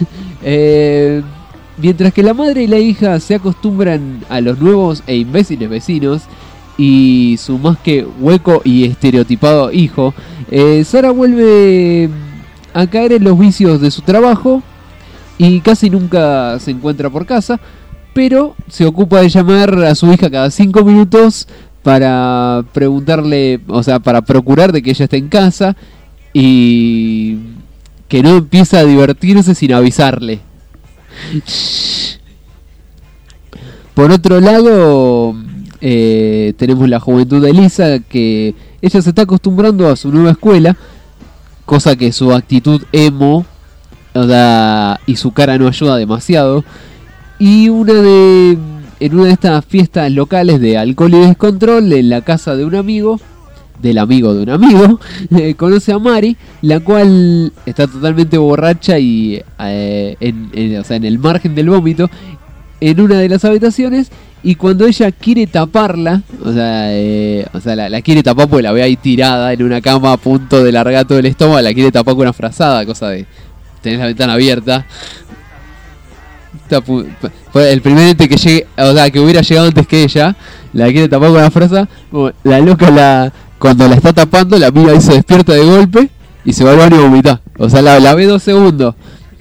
Mientras que la madre y la hija se acostumbran a los nuevos e imbéciles vecinos y su más que hueco y estereotipado hijo, Sara vuelve a caer en los vicios de su trabajo y casi nunca se encuentra por casa, pero se ocupa de llamar a su hija cada 5 minutos para preguntarle, o sea, para procurar de que ella esté en casa y que no empiece a divertirse sin avisarle. Por otro lado, tenemos la juventud de Elisa, que ella se está acostumbrando a su nueva escuela, cosa que su actitud emo y su cara no ayuda demasiado. Y en una de estas fiestas locales de alcohol y descontrol, en la casa de un amigo, del amigo de un amigo, conoce a Mari, la cual está totalmente borracha y en el margen del vómito, en una de las habitaciones. Y cuando ella quiere taparla, la quiere tapar porque la ve ahí tirada en una cama a punto de largar todo el estómago, la quiere tapar con una frazada, cosa de tener la ventana abierta. El primer ente que llegue, que hubiera llegado antes que ella, la quiere tapar con una fraza. La loca cuando la está tapando, la mira y se despierta de golpe y se va al baño a vomitar. O sea, la ve 2 segundos.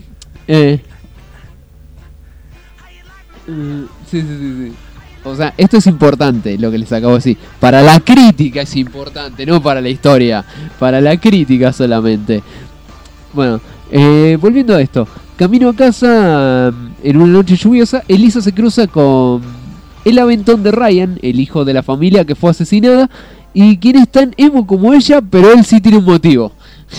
Sí. O sea, esto es importante, lo que les acabo de decir. Para la crítica es importante, no para la historia. Para la crítica solamente. Bueno, Volviendo a esto. Camino a casa, en una noche lluviosa, Elisa se cruza con el aventón de Ryan, el hijo de la familia que fue asesinada, y quien es tan emo como ella, pero él sí tiene un motivo.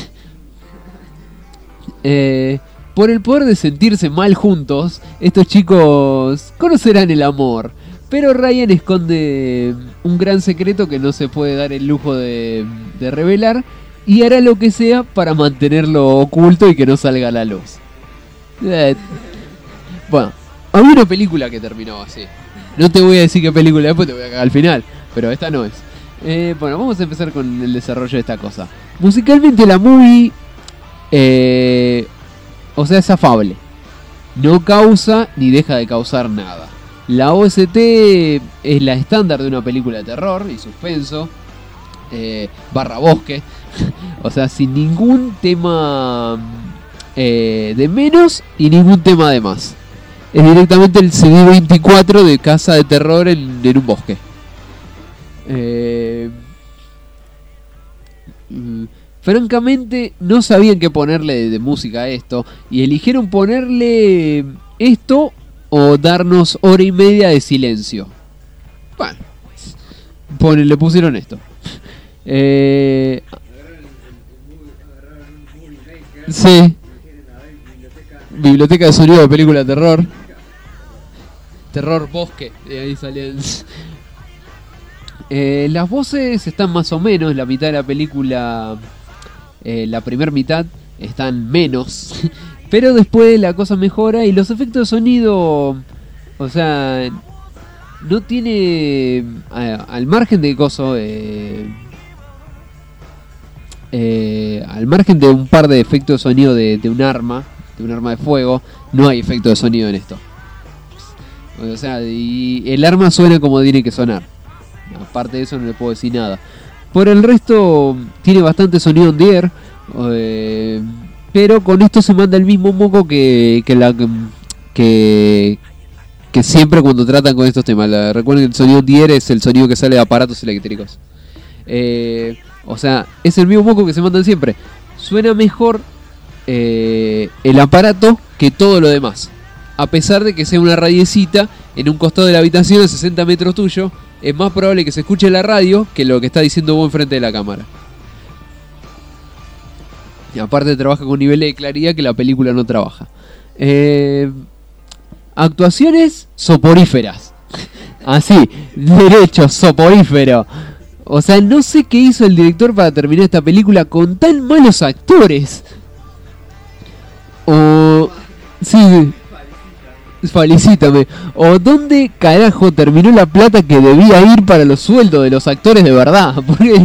Por el poder de sentirse mal juntos, estos chicos conocerán el amor. Pero Ryan esconde un gran secreto que no se puede dar el lujo de revelar, y hará lo que sea para mantenerlo oculto y que no salga a la luz. Bueno, había una película que terminó así. No te voy a decir qué película, después te voy a cagar al final, pero esta no es. Bueno, vamos a empezar con el desarrollo de esta cosa. Musicalmente la movie, o sea, es afable. No causa ni deja de causar nada. La OST es la estándar de una película de terror y suspenso, barra bosque. O sea, sin ningún tema de menos y ningún tema de más. Es directamente el CD24 de casa de terror en un bosque. Francamente no sabían qué ponerle de música a esto y eligieron ponerle esto o darnos hora y media de silencio. Bueno, le pusieron esto. Sí. Biblioteca de sonido de película de terror. Terror bosque. De ahí salían. Las voces están más o menos. La mitad de la película, la primera mitad, están menos. Pero después la cosa mejora y los efectos de sonido, o sea, no tiene, al margen de coso, al margen de un par de efectos de sonido de un arma de fuego, no hay efecto de sonido en esto. O sea, y el arma suena como tiene que sonar. Aparte de eso no le puedo decir nada. Por el resto tiene bastante sonido on the air, pero con esto se manda el mismo moco que siempre cuando tratan con estos temas. Recuerden que el sonido on the air es el sonido que sale de aparatos eléctricos. O sea, es el mismo moco que se mandan siempre. Suena mejor el aparato que todo lo demás. A pesar de que sea una radiecita en un costado de la habitación de 60 metros tuyo, es más probable que se escuche la radio que lo que está diciendo vos enfrente de la cámara. Y aparte trabaja con niveles de claridad que la película no trabaja. Actuaciones soporíferas. Así, derecho, soporífero. O sea, no sé qué hizo el director para terminar esta película con tan malos actores. O... sí, felicítame. O dónde carajo terminó la plata que debía ir para los sueldos de los actores de verdad. Porque...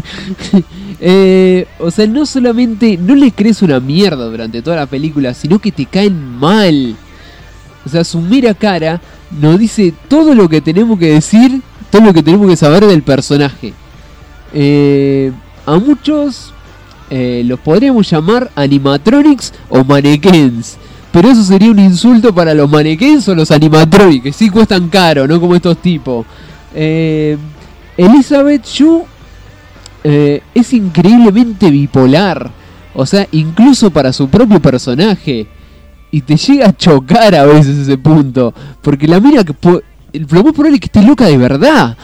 o sea, no solamente no le crees una mierda durante toda la película, sino que te caen mal. O sea, su mera cara nos dice todo lo que tenemos que decir, todo lo que tenemos que saber del personaje. A muchos los podríamos llamar animatronics o manequens, pero eso sería un insulto para los manequens o los animatronics, que sí cuestan caro, no como estos tipos. Elizabeth Shue es increíblemente bipolar, o sea, incluso para su propio personaje, y te llega a chocar a veces ese punto, porque la mira que lo más probable es que esté loca de verdad.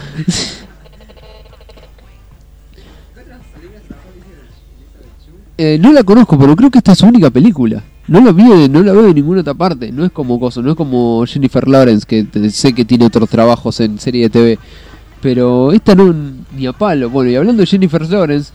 No la conozco, pero creo que esta es su única película. No la veo de ninguna otra parte. No es como no es como Jennifer Lawrence, que sé que tiene otros trabajos en serie de TV. Pero esta no, ni a palo. Bueno, y hablando de Jennifer Lawrence,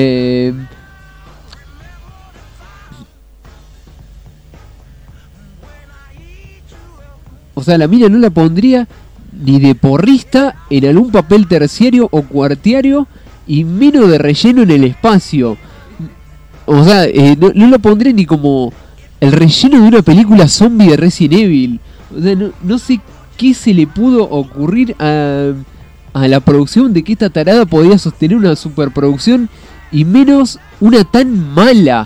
o sea, la mina no la pondría ni de porrista en algún papel terciario o cuartiario, y menos de relleno en el espacio. O sea, no la pondré ni como el relleno de una película zombie de Resident Evil. O sea, no sé qué se le pudo ocurrir a la producción de que esta tarada podía sostener una superproducción y menos una tan mala.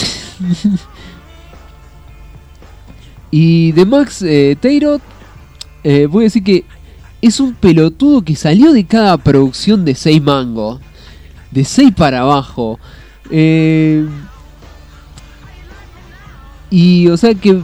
Y de Max Taylor, voy a decir que es un pelotudo que salió de cada producción de 6 mangos. De 6 para abajo. Y o sea que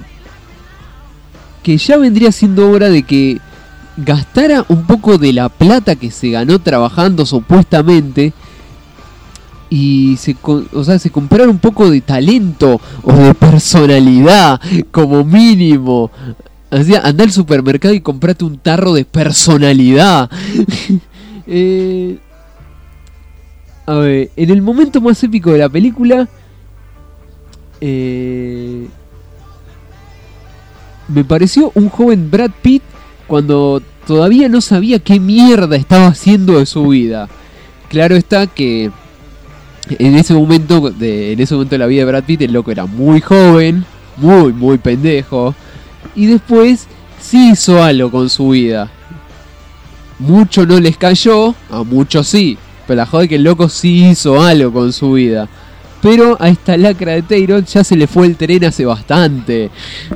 ya vendría siendo hora de que gastara un poco de la plata que se ganó trabajando supuestamente y se comprara un poco de talento o de personalidad como mínimo. O sea, anda al supermercado y comprate un tarro de personalidad. A ver, en el momento más épico de la película, me pareció un joven Brad Pitt cuando todavía no sabía qué mierda estaba haciendo de su vida. Claro está que en ese momento de la vida de Brad Pitt, el loco era muy joven, muy pendejo, y después sí hizo algo con su vida. Mucho no les cayó, a muchos sí, pero la joda es que el loco sí hizo algo con su vida. Pero a esta lacra de Taylor ya se le fue el tren hace bastante.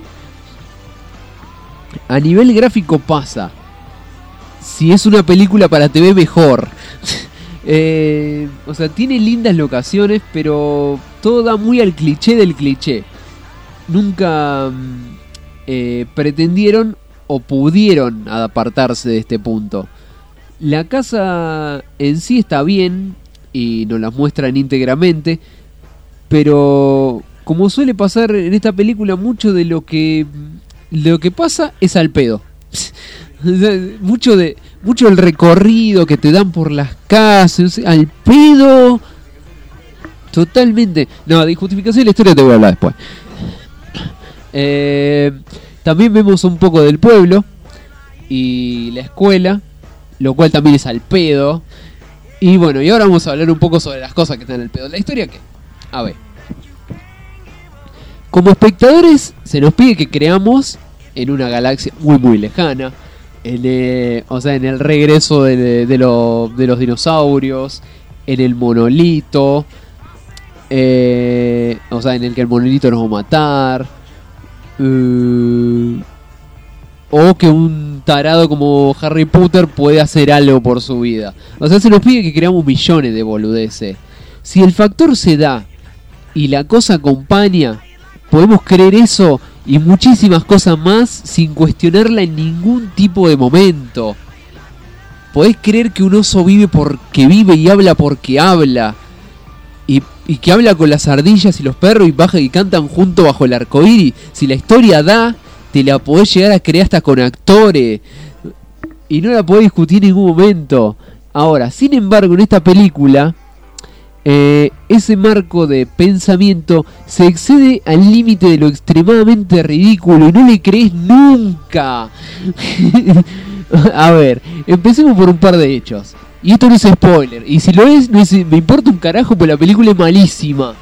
A nivel gráfico pasa. Si es una película para TV, mejor. O sea, tiene lindas locaciones, pero todo da muy al cliché del cliché. Nunca pretendieron o pudieron apartarse de este punto. La casa en sí está bien y nos la muestran íntegramente, pero como suele pasar en esta película, mucho de lo que pasa es al pedo. mucho del recorrido que te dan por las casas, al pedo. Totalmente. No, de justificación de la historia te voy a hablar después. También vemos un poco del pueblo y la escuela, lo cual también es al pedo. Y bueno, y ahora vamos a hablar un poco sobre las cosas que están al pedo. La historia que, a ver, como espectadores se nos pide que creamos en una galaxia muy lejana, en el regreso de los dinosaurios, en el monolito, en el que el monolito nos va a matar, o que un tarado como Harry Potter puede hacer algo por su vida. O sea, se nos pide que creamos millones de boludeces. Si el factor se da y la cosa acompaña, podemos creer eso y muchísimas cosas más sin cuestionarla en ningún tipo de momento. Podés creer que un oso vive porque vive y habla porque habla, y que habla con las ardillas y los perros y baja y cantan junto bajo el arcoíris. Si la historia da, te la podés llegar a creer hasta con actores y no la podés discutir en ningún momento. Ahora, sin embargo, en esta película ese marco de pensamiento se excede al límite de lo extremadamente ridículo y no le crees nunca. A ver, empecemos por un par de hechos. Y esto no es spoiler, y si lo es, me importa un carajo, porque la película es malísima.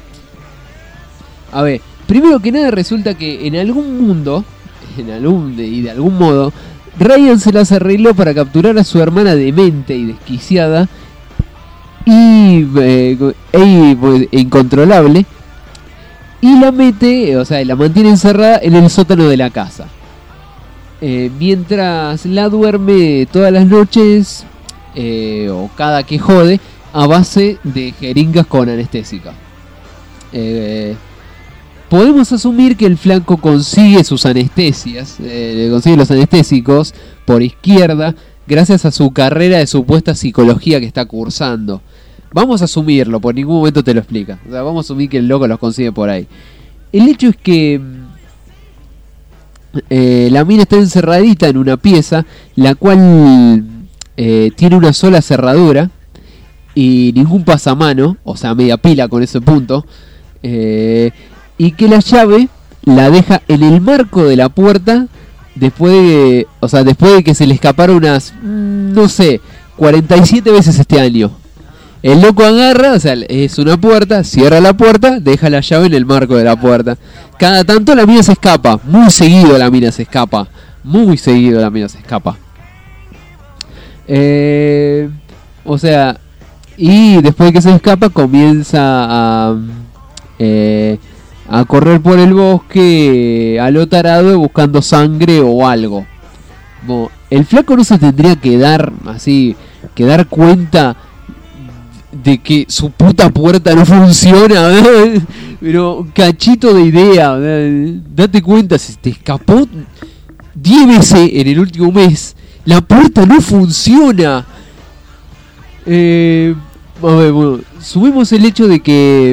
A ver, primero que nada resulta que en algún mundo, de algún modo, Ryan se las arregló para capturar a su hermana demente y desquiciada e incontrolable, y la mete, o sea, la mantiene encerrada en el sótano de la casa, mientras la duerme todas las noches, o cada que jode, a base de jeringas con anestésica. Podemos asumir que el flaco consigue sus anestesias, consigue los anestésicos por izquierda, gracias a su carrera de supuesta psicología que está cursando. Vamos a asumirlo, por ningún momento te lo explica. O sea, vamos a asumir que el loco los consigue por ahí. El hecho es que la mina está encerradita en una pieza, la cual tiene una sola cerradura y ningún pasamano, o sea, media pila con ese punto, y que la llave la deja en el marco de la puerta después de que se le escaparon unas, 47 veces este año. El loco agarra, o sea, es una puerta, cierra la puerta, deja la llave en el marco de la puerta. Cada tanto la mina se escapa, muy seguido la mina se escapa. O sea, y después que se escapa comienza a correr por el bosque a lo tarado buscando sangre o algo. Bueno, el flaco no se tendría que dar cuenta de que su puta puerta no funciona. Pero un cachito de idea, date cuenta, se te escapó 10 veces en el último mes. La puerta no funciona. A ver, bueno, subimos el hecho de que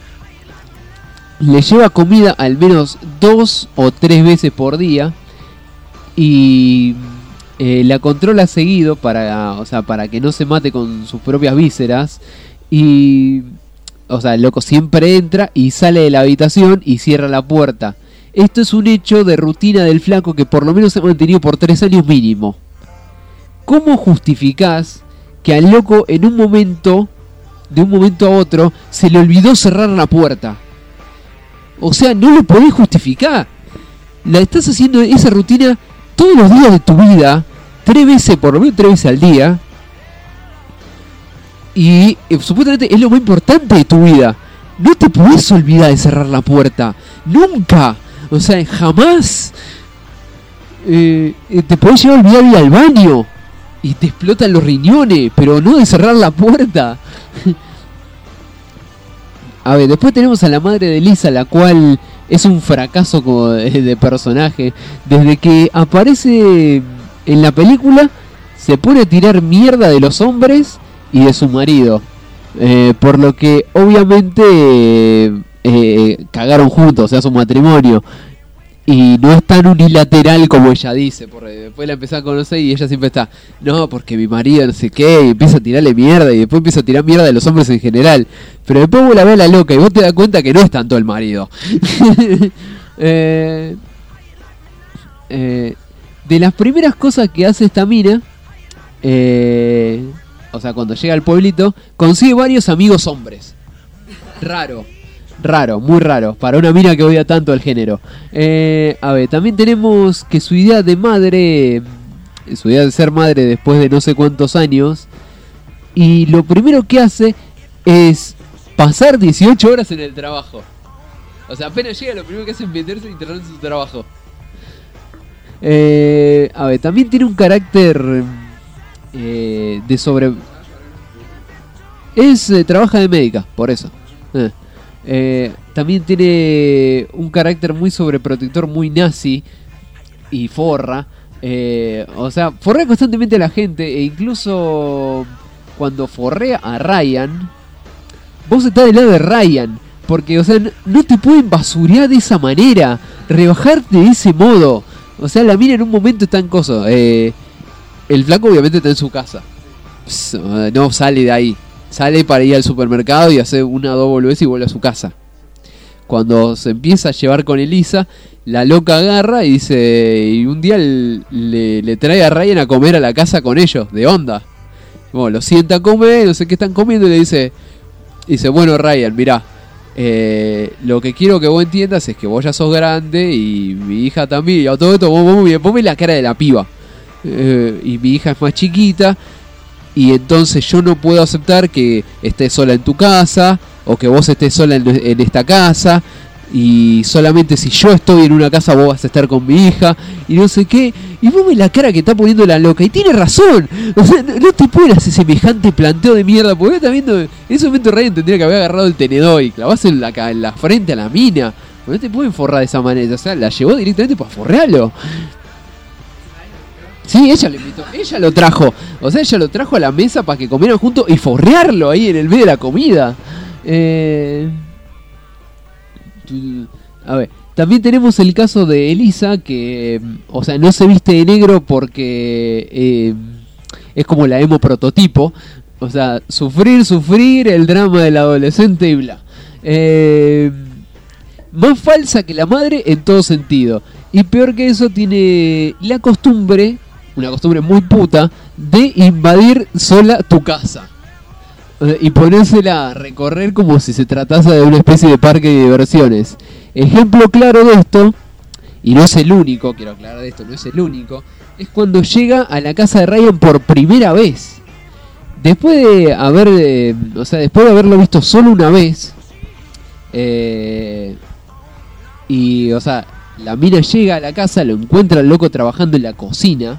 le lleva comida al menos 2 o 3 veces por día. Y la controla seguido para que no se mate con sus propias vísceras. Y, o sea, el loco siempre entra y sale de la habitación y cierra la puerta. Esto es un hecho de rutina del flaco que por lo menos se ha mantenido por 3 años mínimo. ¿Cómo justificás que al loco en un momento, de un momento a otro, se le olvidó cerrar la puerta? O sea, no lo podés justificar. La estás haciendo esa rutina todos los días de tu vida, 3 veces, por lo menos 3 veces al día. Y supuestamente es lo más importante de tu vida. No te podés olvidar de cerrar la puerta. Nunca. O sea, jamás. Te podés llegar a olvidar de ir al baño. Y te explotan los riñones. Pero no de cerrar la puerta. A ver, después tenemos a la madre de Lisa, la cual es un fracaso como de personaje. Desde que aparece en la película, se pone a tirar mierda de los hombres y de su marido. Por lo que obviamente cagaron juntos, o sea, su matrimonio. Y no es tan unilateral como ella dice, porque después la empezó a conocer y ella siempre está, no, porque mi marido no sé qué, y empieza a tirarle mierda, y después empieza a tirar mierda de los hombres en general. Pero después vos la ves a la loca y vos te das cuenta que no es tanto el marido. De las primeras cosas que hace esta mina, o sea, cuando llega al pueblito, consigue varios amigos hombres. Raro, muy raro, para una mina que odia tanto el género. A ver, también tenemos que su idea de madre, su idea de ser madre después de no sé cuántos años, y lo primero que hace es pasar 18 horas en el trabajo. O sea, apenas llega, lo primero que hace es meterse e internarse en su trabajo. A ver, también tiene un carácter de sobre... trabaja de médica, por eso. También tiene un carácter muy sobreprotector, muy nazi y forra. O sea, forrea constantemente a la gente. E incluso cuando forrea a Ryan, vos estás del lado de Ryan. Porque, o sea, no te pueden basurear de esa manera, rebajarte de ese modo. O sea, la mina en un momento está en coso. El flaco obviamente está en su casa. No sale de ahí. Sale para ir al supermercado y hacer 1 o 2 boludeces y vuelve a su casa. Cuando se empieza a llevar con Elisa, la loca agarra y dice... Y un día le trae a Ryan a comer a la casa con ellos, de onda. Bueno, lo sienta a comer, no sé qué están comiendo y le dice... bueno, Ryan, mirá. Lo que quiero que vos entiendas es que vos ya sos grande y mi hija también. Y a todo esto, vos me la cara de la piba. Y mi hija es más chiquita. Y entonces yo no puedo aceptar que estés sola en tu casa, o que vos estés sola en esta casa, y solamente si yo estoy en una casa vos vas a estar con mi hija, y no sé qué. Y vos ves la cara que está poniendo la loca, y tiene razón. O sea, no te puedes hacer semejante planteo de mierda, porque vos estás viendo, en ese momento Ryan tendría que haber agarrado el tenedor y clavase en la frente a la mina. No te pueden forrar de esa manera, o sea, la llevó directamente para forrarlo. Sí, ella lo invitó, ella lo trajo. O sea, ella lo trajo a la mesa para que comieran juntos y forrearlo ahí en el medio de la comida. A ver, también tenemos el caso de Elisa, que, o sea, no se viste de negro porque es como la emo prototipo. O sea, sufrir el drama del adolescente y bla. Más falsa que la madre en todo sentido. Y peor que eso, tiene la costumbre, una costumbre muy puta, de invadir sola tu casa. Y ponérsela a recorrer como si se tratase de una especie de parque de diversiones. Ejemplo claro de esto, y no es el único, quiero aclarar de esto, no es el único, es cuando llega a la casa de Ryan por primera vez. Después de haberlo visto solo una vez, y, o sea, la mina llega a la casa, lo encuentra el loco trabajando en la cocina,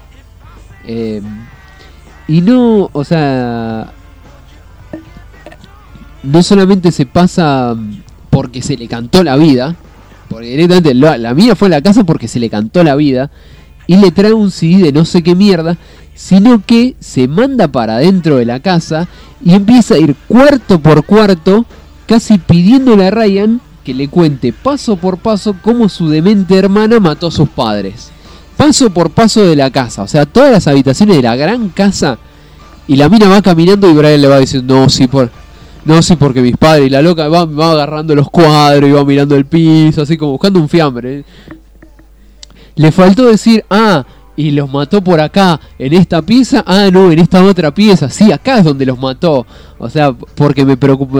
y no, o sea, no solamente se pasa porque se le cantó la vida. Porque directamente la mina fue a la casa porque se le cantó la vida. Y le trae un CD de no sé qué mierda. Sino que se manda para adentro de la casa y empieza a ir cuarto por cuarto, casi pidiéndole a Ryan que le cuente paso por paso cómo su demente hermana mató a sus padres. Paso por paso de la casa, o sea, todas las habitaciones de la gran casa. Y la mina va caminando y Brian le va diciendo, no, sí, porque mis padres. Y la loca va agarrando los cuadros y va mirando el piso, así como buscando un fiambre. Le faltó decir, y los mató por acá, en esta pieza, no, en esta otra pieza. Sí, acá es donde los mató. O sea, porque me preocupa...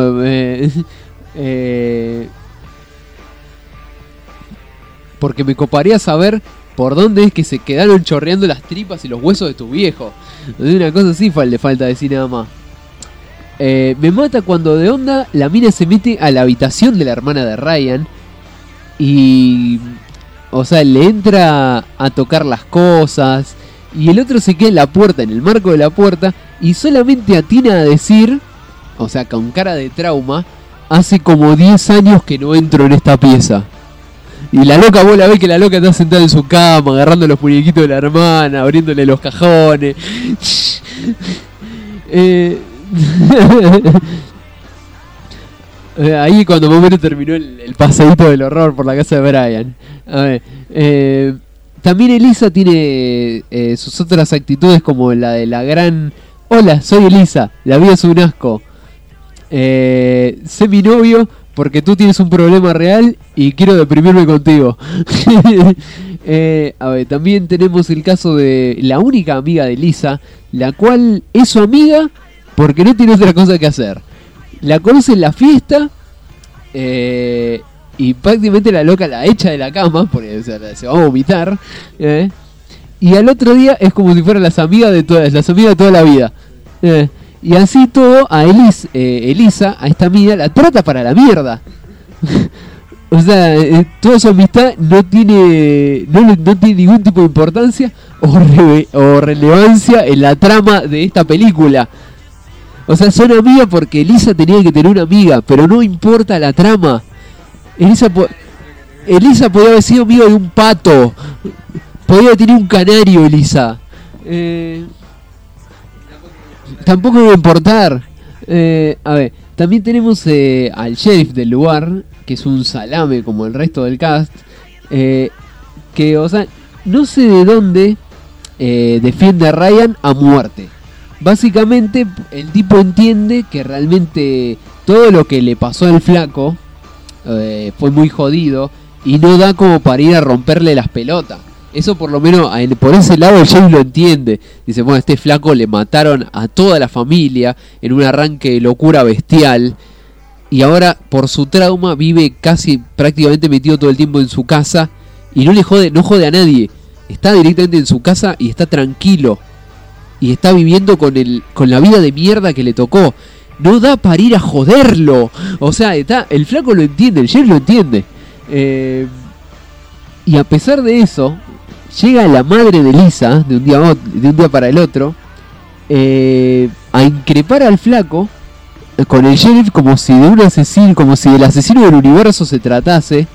porque me coparía saber por dónde es que se quedaron chorreando las tripas y los huesos de tu viejo. Una cosa así le falta decir nada más. Me mata cuando de onda la mina se mete a la habitación de la hermana de Ryan y... O sea, le entra a tocar las cosas y el otro se queda en la puerta, en el marco de la puerta, y solamente atina a decir, o sea, con cara de trauma, hace como 10 años que no entro en esta pieza. Y la loca, vos la ves que la loca está sentada en su cama, agarrando los muñequitos de la hermana, abriéndole los cajones. Ahí cuando más o menos terminó el paseíto del horror por la casa de Brian. A ver, también Elisa tiene sus otras actitudes como la de la gran... Hola, soy Elisa, la vida es un asco. Sé mi novio porque tú tienes un problema real y quiero deprimirme contigo. A ver, también tenemos el caso de la única amiga de Elisa, la cual es su amiga porque no tiene otra cosa que hacer. La conoce en la fiesta y prácticamente la loca la echa de la cama porque se va a vomitar. Y al otro día es como si fueran las amigas de toda la vida. Y así todo a Elisa, a esta amiga, la trata para la mierda. O sea, toda su amistad no tiene ningún tipo de importancia o relevancia en la trama de esta película. O sea, son amigas porque Elisa tenía que tener una amiga, pero no importa la trama. Elisa podía haber sido amiga de un pato. Podía tener un canario, Elisa. Tampoco me va a importar. A ver, también tenemos al sheriff del lugar, que es un salame como el resto del cast. Que, o sea, no sé de dónde defiende a Ryan a muerte. Básicamente el tipo entiende que realmente todo lo que le pasó al flaco fue muy jodido y no da como para ir a romperle las pelotas. Eso por lo menos por ese lado el James lo entiende. Dice, bueno, a este flaco le mataron a toda la familia en un arranque de locura bestial y ahora por su trauma vive casi prácticamente metido todo el tiempo en su casa y no jode a nadie. Está directamente en su casa y está tranquilo. Y está viviendo con la vida de mierda que le tocó. No da para ir a joderlo. O sea, el flaco lo entiende, el sheriff lo entiende. Y a pesar de eso, llega la madre de Elisa, de un día para el otro, a increpar al flaco con el sheriff como si de un asesino, como si del asesino del universo se tratase,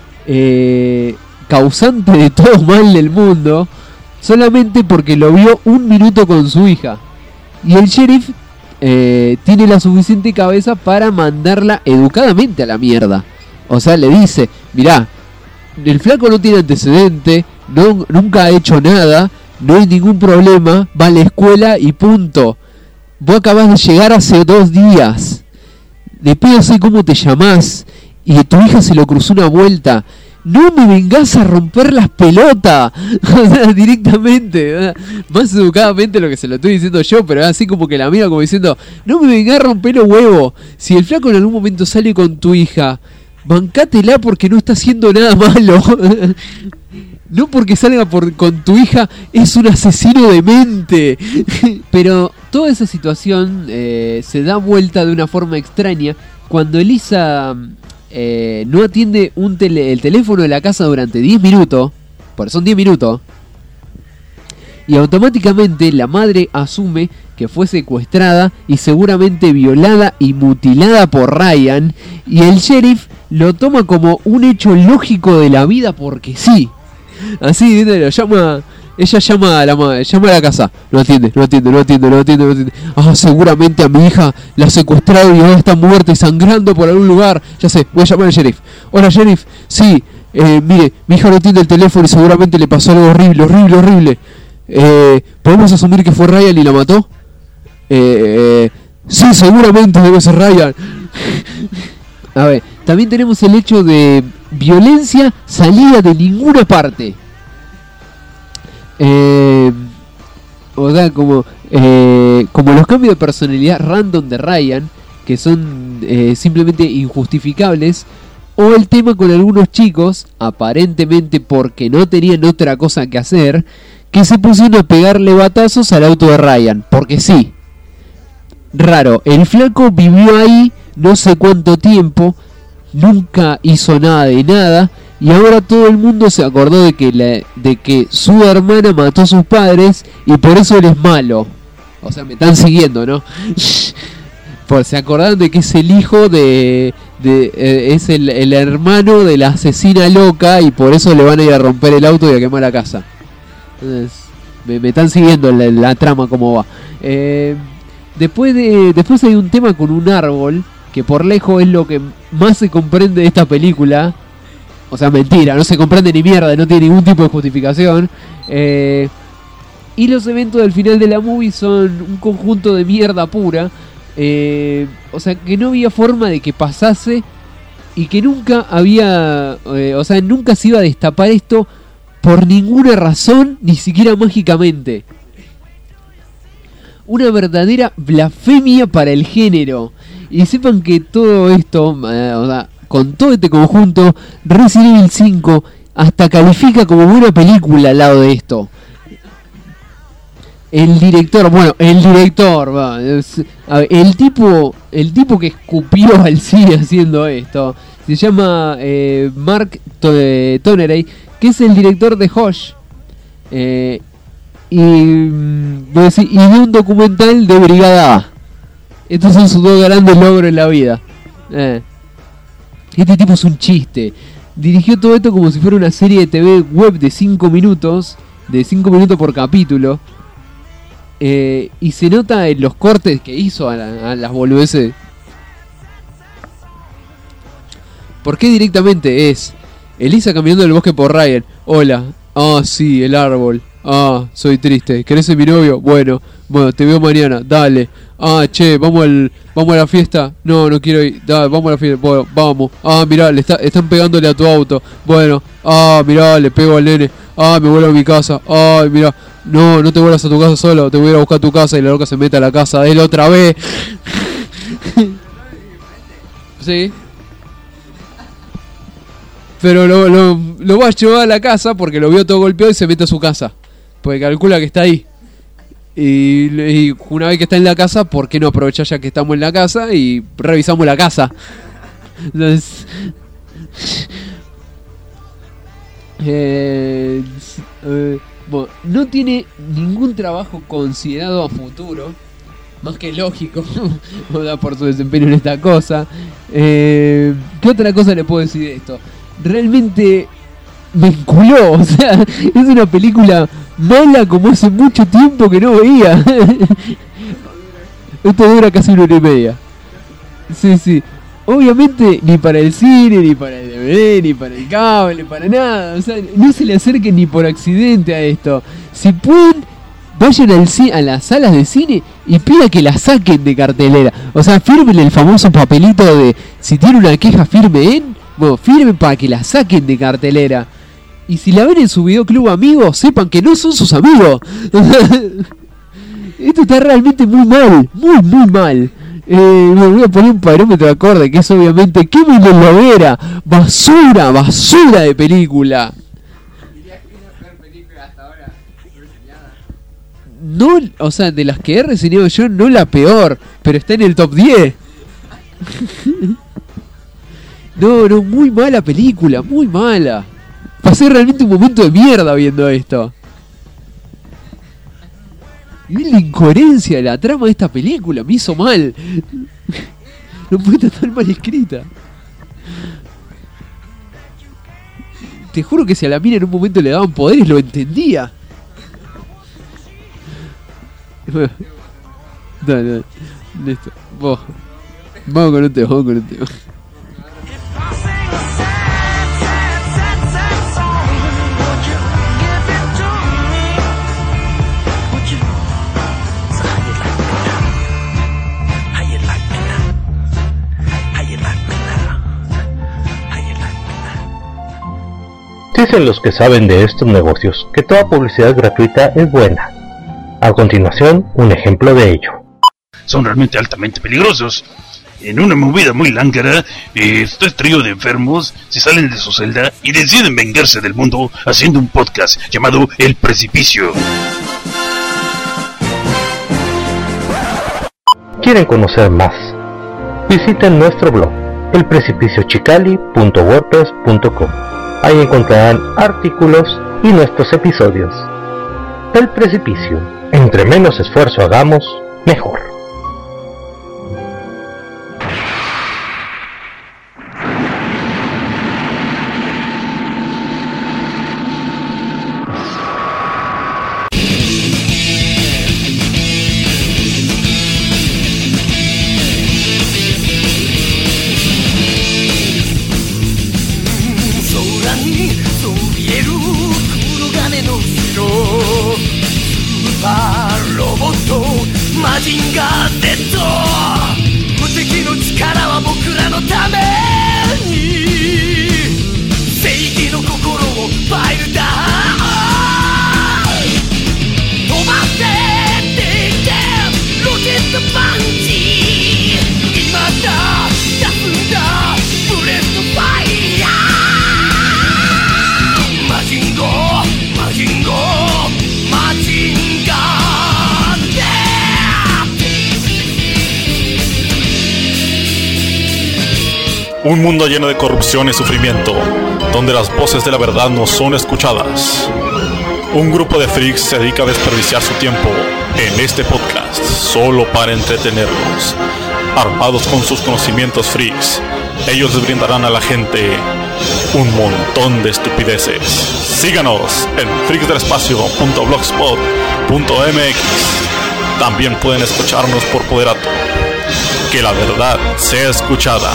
causante de todo mal del mundo, solamente porque lo vio un minuto con su hija. Y el sheriff tiene la suficiente cabeza para mandarla educadamente a la mierda. O sea, le dice, mirá, el flaco no tiene antecedente, nunca ha hecho nada, no hay ningún problema, va a la escuela y punto. Vos acabás de llegar hace 2 días. Después no sé cómo te llamás y a tu hija se lo cruzó una vuelta. No me vengas a romper las pelotas. O sea, directamente, más educadamente lo que se lo estoy diciendo yo, pero así como que la mira como diciendo, no me vengas a romper los huevos. Si el flaco en algún momento sale con tu hija, bancátela porque no está haciendo nada malo. No porque salga con tu hija es un asesino de mente. Pero toda esa situación se da vuelta de una forma extraña cuando Elisa no atiende el teléfono de la casa durante 10 minutos. Porque son 10 minutos. Y automáticamente la madre asume que fue secuestrada y seguramente violada y mutilada por Ryan. Y el sheriff lo toma como un hecho lógico de la vida porque sí. Así, lo llama... Ella llama a la casa. No atiende. Ah, seguramente a mi hija la secuestraron y ahora está muerta y sangrando por algún lugar. Ya sé, voy a llamar al sheriff. Hola, sheriff. Sí, mire, mi hija no atiende el teléfono y seguramente le pasó algo horrible. ¿Podemos asumir que fue Ryan y la mató? Sí, seguramente debe ser Ryan. A ver, también tenemos el hecho de violencia salida de ninguna parte. O sea, como los cambios de personalidad random de Ryan, que son simplemente injustificables, o el tema con algunos chicos, aparentemente porque no tenían otra cosa que hacer, que se pusieron a pegarle batazos al auto de Ryan, porque sí. Raro, el flaco vivió ahí no sé cuánto tiempo, nunca hizo nada de nada, y ahora todo el mundo se acordó de que su hermana mató a sus padres y por eso él es malo. O sea, me están siguiendo, ¿no? Pues se acordaron de que es el hijo es el hermano de la asesina loca y por eso le van a ir a romper el auto y a quemar la casa. Entonces, me están siguiendo la trama como va. Después hay un tema con un árbol que por lejos es lo que más se comprende de esta película. O sea, mentira, no se comprende ni mierda, no tiene ningún tipo de justificación. Y los eventos del final de la movie son un conjunto de mierda pura. O sea, que no había forma de que pasase y que nunca había... nunca se iba a destapar esto por ninguna razón, ni siquiera mágicamente. Una verdadera blasfemia para el género. Y sepan que todo esto, con todo este conjunto, Resident Evil 5 hasta califica como buena película al lado de esto. El director, el tipo que escupió al cine haciendo esto, se llama Mark Tonerey, que es el director de Hush. Y de un documental de Brigada A. Estos son sus dos grandes logros en la vida. Este tipo es un chiste. Dirigió todo esto como si fuera una serie de TV web de 5 minutos. De 5 minutos por capítulo. Y se nota en los cortes que hizo a las boludeces. ¿Por qué directamente es Elisa caminando en el bosque por Ryan? Hola. Ah, sí, el árbol. Ah, soy triste. ¿Querés ser mi novio? Bueno, te veo mañana. Dale. Ah, che, vamos a la fiesta. No quiero ir. Dale, vamos a la fiesta. Bueno, vamos. Ah, mirá, están pegándole a tu auto. Bueno. Ah, mirá, le pego al nene. Ah, me vuelvo a mi casa. Ay, mirá. No te vuelvas a tu casa solo. Te voy a ir a buscar a tu casa. Y la loca se mete a la casa de él otra vez. Sí. Pero lo va a llevar a la casa porque lo vio todo golpeado y se mete a su casa. Porque calcula que está ahí. Y una vez que está en la casa, ¿por qué no aprovechar ya que estamos en la casa y revisamos la casa? Entonces, bueno, no tiene ningún trabajo considerado a futuro, más que lógico, por su desempeño en esta cosa. ¿Qué otra cosa le puedo decir de esto? Realmente me enculó, o sea, es una película mala como hace mucho tiempo que no veía. Esto dura casi 1 hora y media. Sí. Obviamente ni para el cine, ni para el DVD, ni para el cable, para nada. O sea, no se le acerquen ni por accidente a esto. Si pueden, vayan a las salas de cine y pida que la saquen de cartelera. O sea, fírmenle el famoso papelito de si tiene una queja firmen para que la saquen de cartelera. Y si la ven en su videoclub amigos, sepan que no son sus amigos. Esto está realmente muy mal, muy mal. Me voy a poner un parómetro acorde, que es obviamente Kevin de Lovera. Basura de película. No, o sea, de las que he reseñado yo, no la peor, pero está en el top 10. No, muy mala película, muy mala. Pasé realmente un momento de mierda viendo esto. Y la incoherencia de la trama de esta película me hizo mal. No puede estar tan mal escrita. te juro que si a la mina en un momento le daban poderes lo entendía. Bueno, dale, listo. Vamos con un tema, Dicen los que saben de estos negocios que toda publicidad gratuita es buena. A continuación, un ejemplo de ello. Son realmente altamente peligrosos. En una movida muy lángara, este trío de enfermos se salen de su celda y deciden vengarse del mundo haciendo un podcast llamado El Precipicio. ¿Quieren conocer más? Visiten nuestro blog, elprecipiciochicali.wordpress.com. Ahí encontrarán artículos y nuestros episodios. El Precipicio. Entre menos esfuerzo hagamos, mejor. Un mundo lleno de corrupción y sufrimiento, donde las voces de la verdad no son escuchadas. Un grupo de freaks se dedica a desperdiciar su tiempo en este podcast solo para entretenerlos. Armados con sus conocimientos freaks, ellos les brindarán a la gente un montón de estupideces. Síganos en freaksdelespacio.blogspot.mx. También pueden escucharnos por Poderato. Que la verdad sea escuchada.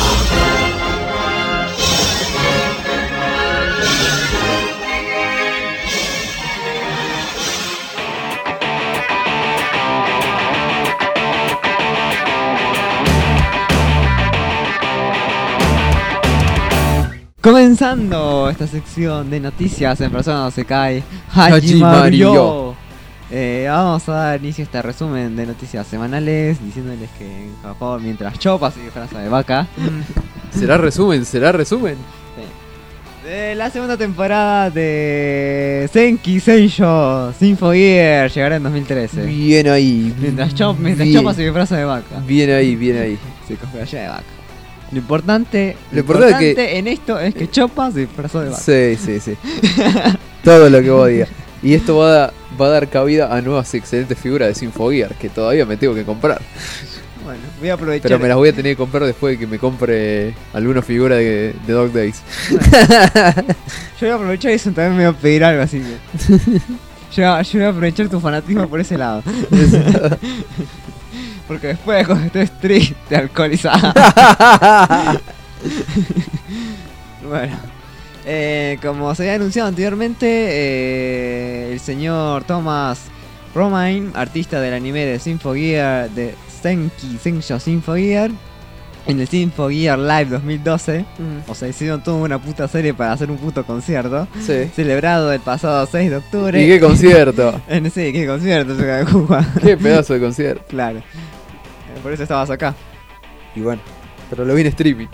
Comenzando esta sección de noticias en Persona No Se Cae, Hajimaru. Vamos a dar inicio a este resumen de noticias semanales, diciéndoles que en Japón, mientras Choppa sigue disfraza de vaca. ¿Será resumen? Sí. De la segunda temporada de Senki Seishou Symphogear llegará en 2013. Bien ahí. Mientras Choppa se disfraza de vaca. Bien ahí. Se cosplaya de vaca. Lo importante que en esto es que Choppa se disfrazó de vaca. Sí. Todo lo que vos digas. Y esto va a dar cabida a nuevas excelentes figuras de Symphogear que todavía me tengo que comprar. Bueno, voy a aprovechar. Pero me las voy a tener que comprar después de que me compre alguna figura de Dog Days. Bueno, yo voy a aprovechar y eso también me voy a pedir algo así que... yo voy a aprovechar tu fanatismo por ese lado. Porque después cuando estés triste, alcoholizado. Bueno, como se había anunciado anteriormente, el señor Thomas Romain, artista del anime de Symphogear, de Senki Seishou Symphogear, en el Symphogear Live 2012, o sea, hicieron toda una puta serie para hacer un puto concierto, celebrado el pasado 6 de octubre. ¿Y qué concierto? Sí, qué concierto, qué pedazo de concierto. Claro. Por eso estabas acá. Y bueno, pero lo vi en streaming.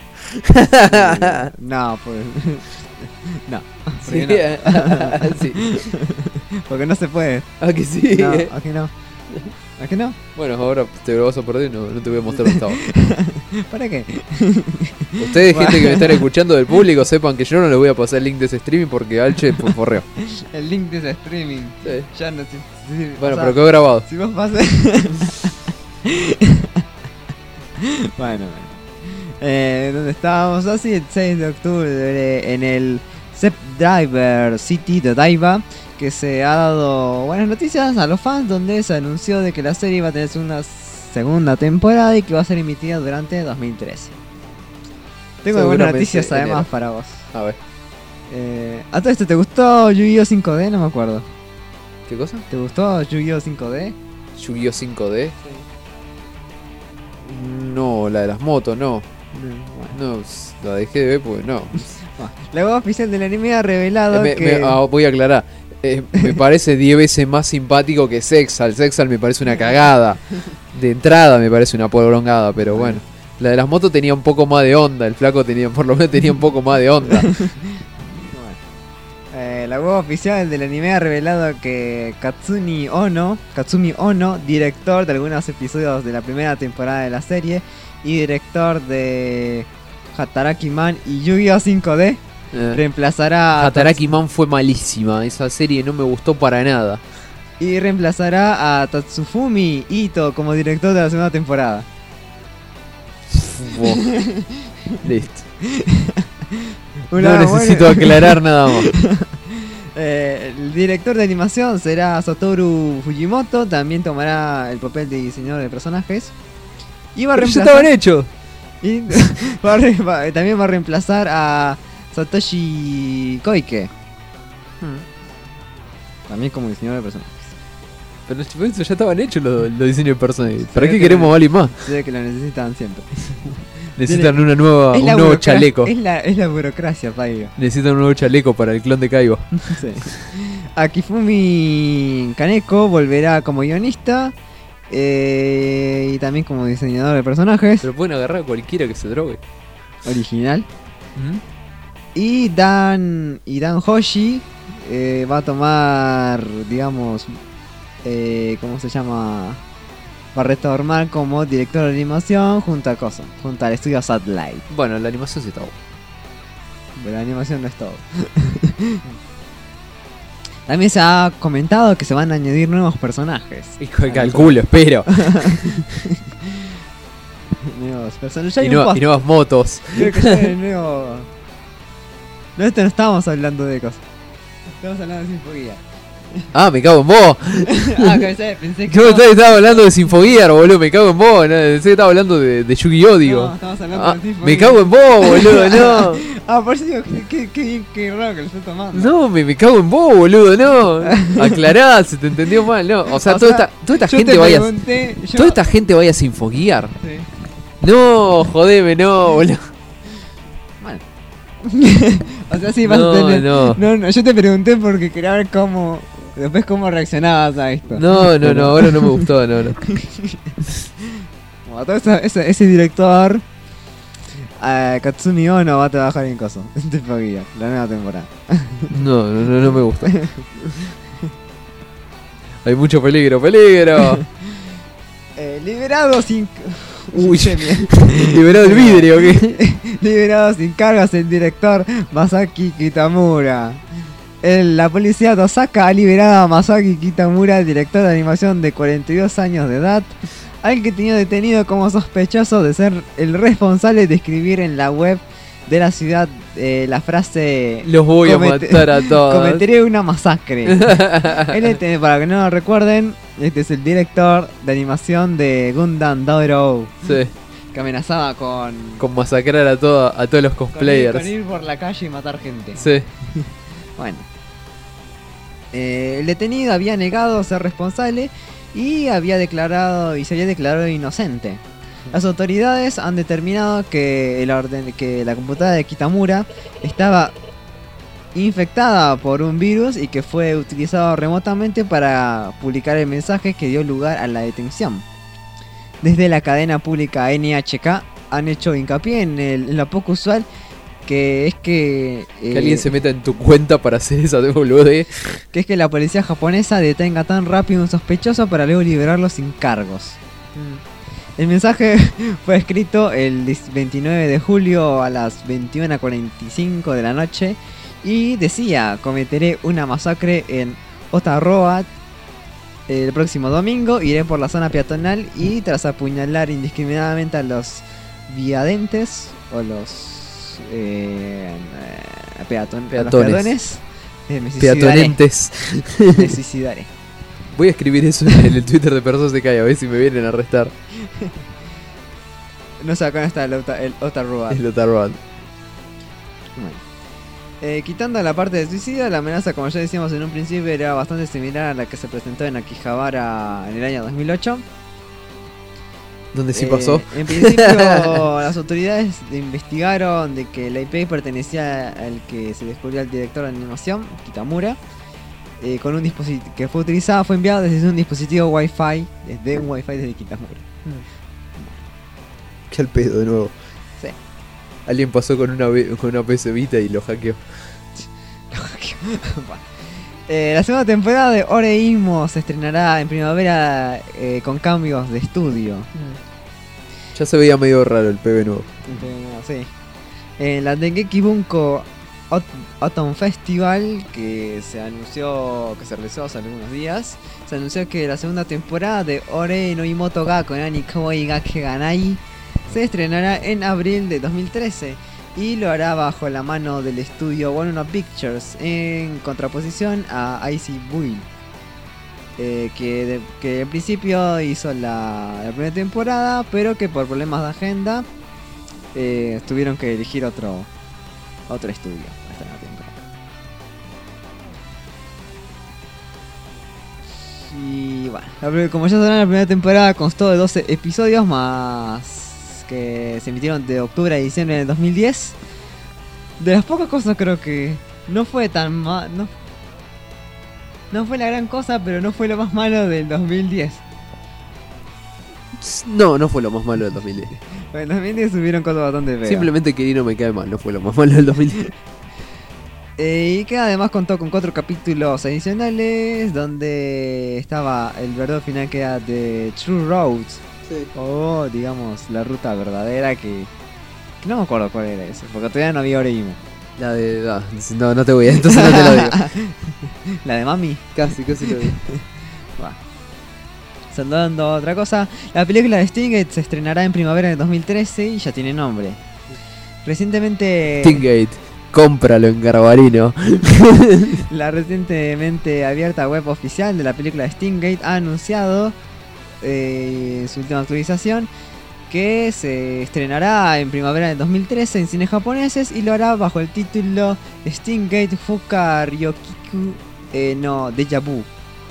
No, pues... No. Sí, No. sí. Porque no se puede. ¿A que sí? No, ¿a que no? ¿A que no? Bueno, ahora te lo vas a perder y no te voy a mostrar dónde estaba. ¿Para qué? Ustedes, gente que me están escuchando del público, sepan que yo no les voy a pasar el link de ese streaming porque Alche forreo. El link de ese streaming. Sí. Ya no sé. Bueno, pero quedó grabado. Si vos pasás... Bueno. ¿Dónde estábamos? Así el 6 de octubre en el Zep Driver City de Daiva, que se ha dado buenas noticias a los fans, donde se anunció de que la serie va a tener una segunda temporada y que va a ser emitida durante 2013. Tengo buenas noticias además para vos. A ver. ¿A todo esto te gustó Yu-Gi-Oh 5D? No me acuerdo. ¿Qué cosa? ¿Te gustó Yu-Gi-Oh 5D? Yu-Gi-Oh 5D. No, la de las motos, no. No, la dejé de ver porque no. La web oficial del anime ha revelado que... voy a aclarar. Me parece 10 veces más simpático que Sexal. Sexal me parece una cagada. De entrada me parece una polvrongada, pero bueno. La de las motos tenía un poco más de onda. El flaco por lo menos tenía un poco más de onda. La web oficial del anime ha revelado que Katsumi Ono, director de algunos episodios de la primera temporada de la serie y director de Hataraki Man y Yu-Gi-Oh 5D, reemplazará Hataraki Man fue malísima. Esa serie no me gustó para nada. Y reemplazará a Tatsufumi Ito como director de la segunda temporada. Listo. No necesito aclarar nada más. El director de animación será Satoru Fujimoto. También tomará el papel de diseñador de personajes. Y va a reemplazar... estaban hechos. Y también va a reemplazar a Satoshi Koike. También como diseñador de personajes. Pero eso ya estaban hechos los diseños de personajes. ¿Para qué queremos alguien más? Se ve que lo necesitan siempre. Necesitan un nuevo chaleco. Es la burocracia, Paigo. Necesitan un nuevo chaleco para el clon de Kaiba. Sí. Akifumi Kaneko volverá como guionista y también como diseñador de personajes. Pero pueden agarrar a cualquiera que se drogue. Original. Y Dan Hoshi va a tomar, digamos, ¿cómo se llama? Va a retomar como director de animación junto al estudio Satellite. Bueno, la animación sí está buena. Pero la animación no es todo. También se ha comentado que se van a añadir nuevos personajes. Hijo de calculo, espero. Nuevos personajes. Y nuevas motos. Creo que ya hay nuevo... No, no estábamos hablando de cosas. Estamos hablando de Sinfoguía. Ah, me cago en vos. Pensé que yo estaba hablando de Sinfogear, boludo, me cago en vos. No, pensé que estaba hablando de Yu-Gi-Oh, digo. No, estamos hablando de Sinfogear. Me cago en vos, boludo, no. Por eso digo, qué raro que lo estoy tomando. No, me cago en vos, boludo, no. Aclará, se te entendió mal, no. O sea, toda esta gente vaya. Toda esta gente vaya a Sinfogear. Sí. No, jodeme, no, boludo. Mal. O sea, sí, vas a tener. No, yo te pregunté porque quería ver cómo. Después cómo reaccionabas a esto. No, ahora no me gustó, no. Como todo ese director, Katsumi Ono va a trabajar en Coso. La nueva temporada. No me gusta. Hay mucho peligro. Liberado sin... Uy, liberado el vidrio, ¿qué? Liberado sin cargos el director Masaki Kitamura. La policía de Osaka ha liberado a Masaki Kitamura, director de animación de 42 años de edad, al que tenía detenido como sospechoso de ser el responsable de escribir en la web de la ciudad la frase: los voy a matar a todos. Cometeré una masacre. Para que no lo recuerden, este es el director de animación de Gundam Dairo. Sí. Que amenazaba con masacrar a todos los cosplayers. Con ir por la calle y matar gente. Sí. Bueno. El detenido había negado ser responsable y se había declarado inocente. Las autoridades han determinado que la computadora de Kitamura estaba infectada por un virus y que fue utilizado remotamente para publicar el mensaje que dio lugar a la detención. Desde la cadena pública NHK han hecho hincapié en lo poco usual que es que alguien se meta en tu cuenta para hacer esa boludez. Que es que la policía japonesa detenga tan rápido a un sospechoso para luego liberarlo sin cargos. El mensaje fue escrito el 29 de julio a las 21:45 de la noche y decía: cometeré una masacre en Otaroa el próximo domingo, iré por la zona peatonal y tras apuñalar indiscriminadamente a los viandentes o los Peatones. Me suicidaré. Peatonentes. Me suicidaré. Voy a escribir eso en el Twitter de Persona se cae a ver si me vienen a arrestar. No sé, acá no está el Otaroad. El Otaroad. Bueno. Quitando la parte de suicidio, la amenaza, como ya decíamos en un principio, era bastante similar a la que se presentó en Akihabara en el año 2008. ¿Dónde sí pasó? En principio, las autoridades investigaron de que la IP pertenecía al que se descubrió el director de animación, Kitamura. Con un dispositivo que fue utilizado, fue enviado desde un dispositivo Wi-Fi, desde Kitamura. Qué al pedo de nuevo. Sí. Alguien pasó con una PS Vita y lo hackeó. La segunda temporada de Oreimo se estrenará en primavera con cambios de estudio. Ya se veía medio raro el PB nuevo. Sí. En la Dengeki Bunko Autumn Festival, que se realizó hace algunos días, se anunció que la segunda temporada de Ore no Imoto ga Konani Kawaii ga Keganai se estrenará en abril de 2013 y lo hará bajo la mano del estudio One Up Pictures en contraposición a Icy Build, que en principio hizo la primera temporada, pero que por problemas de agenda tuvieron que elegir otro estudio para esta nueva temporada. Y bueno, como ya sabrán, la primera temporada constó de 12 episodios más que se emitieron de octubre a diciembre del 2010. De las pocas cosas, creo que no fue tan mal, no fue la gran cosa, pero no fue lo más malo del 2010. No fue lo más malo del 2010. En el 2010 subieron cosas bastante feas. Simplemente Kirino me cae mal, no fue lo más malo del 2010. Y que además contó con 4 capítulos adicionales, donde estaba el verdadero final, que era de True Roads. Sí. O digamos la ruta verdadera, que no me acuerdo cuál era eso, porque todavía no había Oreimo. La de... No te voy a... Entonces no te lo digo. ¿La de Mami? Casi lo digo. Saludando otra cosa, la película de Stingate se estrenará en primavera de 2013 y ya tiene nombre. Recientemente... Stingate, cómpralo en Garbarino. La recientemente abierta web oficial de la película de Stingate ha anunciado su última actualización, que se estrenará en primavera de 2013 en cines japoneses y lo hará bajo el título Stingate Fuka Ryokiku no Deja Vu.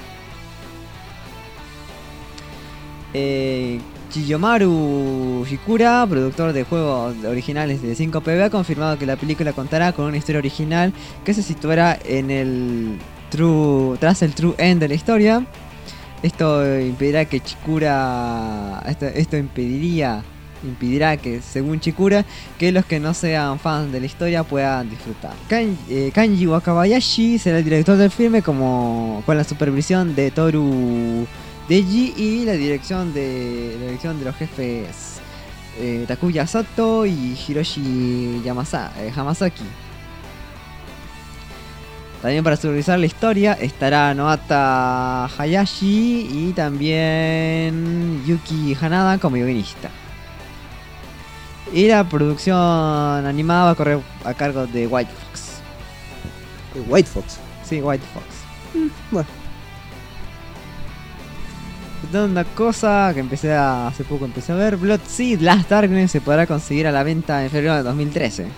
Chiyomaru Shikura, productor de juegos originales de 5PB, ha confirmado que la película contará con una historia original que se situará en tras el true end de la historia. Esto impedirá que Chikura... Esto impedirá que, según Chikura, que los que no sean fans de la historia puedan disfrutar. Kanji Wakabayashi será el director del filme, con la supervisión de Toru Deji y la dirección de los jefes Takuya Sato y Hiroshi Hamasaki. También para supervisar la historia estará Noata Hayashi y también Yuki Hanada como guionista. Y la producción animada va a correr a cargo de White Fox. ¿White Fox? Sí, White Fox. Bueno. Una cosa que hace poco empecé a ver, Bloodseed Last Darkness se podrá conseguir a la venta en febrero de 2013.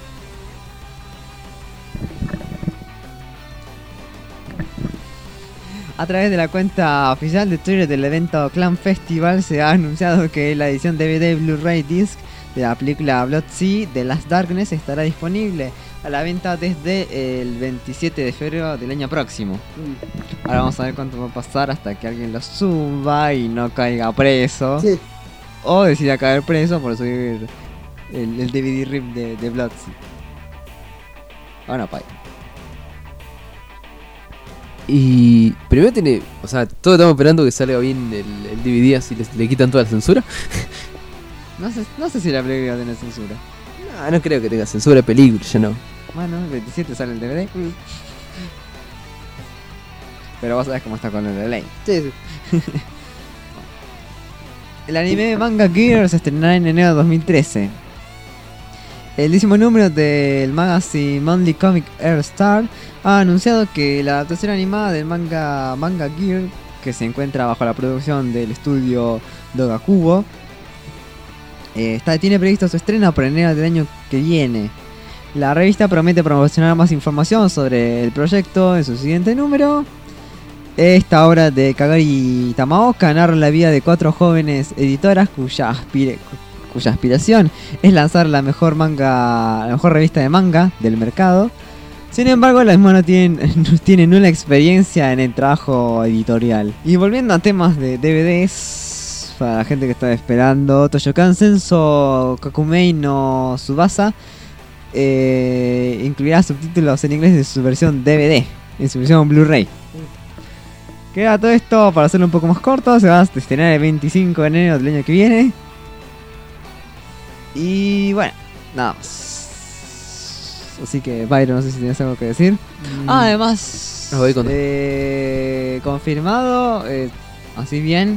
A través de la cuenta oficial de Twitter del evento Clan Festival se ha anunciado que la edición DVD Blu-ray Disc de la película Bloodseed The Last Darkness estará disponible a la venta desde el 27 de febrero del año próximo. Ahora vamos a ver cuánto va a pasar hasta que alguien lo suba y no caiga preso. Sí. O decida caer preso por subir el DVD RIP de Bloodseed. Ahora paga. Y primero tiene... O sea, todos estamos esperando que salga bien el DVD, así le quitan toda la censura. No sé si la película tiene censura. No creo que tenga censura de película, ya no. Bueno, el 27 sale el DVD. Pero vos sabés cómo está con el delay. Sí. El anime Manga Gear se estrenará en enero de 2013. El 10º número del magazine Monthly Comic Air Star ha anunciado que la adaptación animada del Manga Gear, que se encuentra bajo la producción del estudio Dogakubo, tiene previsto su estreno para enero del año que viene. La revista promete promocionar más información sobre el proyecto en su siguiente número. Esta obra de Kagari Tamaoka narra la vida de 4 jóvenes editoras cuya aspiración es lanzar la mejor revista de manga del mercado. Sin embargo, las mismas no tienen una experiencia en el trabajo editorial. Y volviendo a temas de DVDs, para la gente que está esperando, Toyokan Senso Kakumei no Tsubasa incluirá subtítulos en inglés de su versión DVD, en su versión Blu-ray. Queda todo esto, para hacerlo un poco más corto, se va a estrenar el 25 de enero del año que viene. Y bueno, nada más. Así que, Byron, no sé si tienes algo que decir. Además, confirmado, así bien,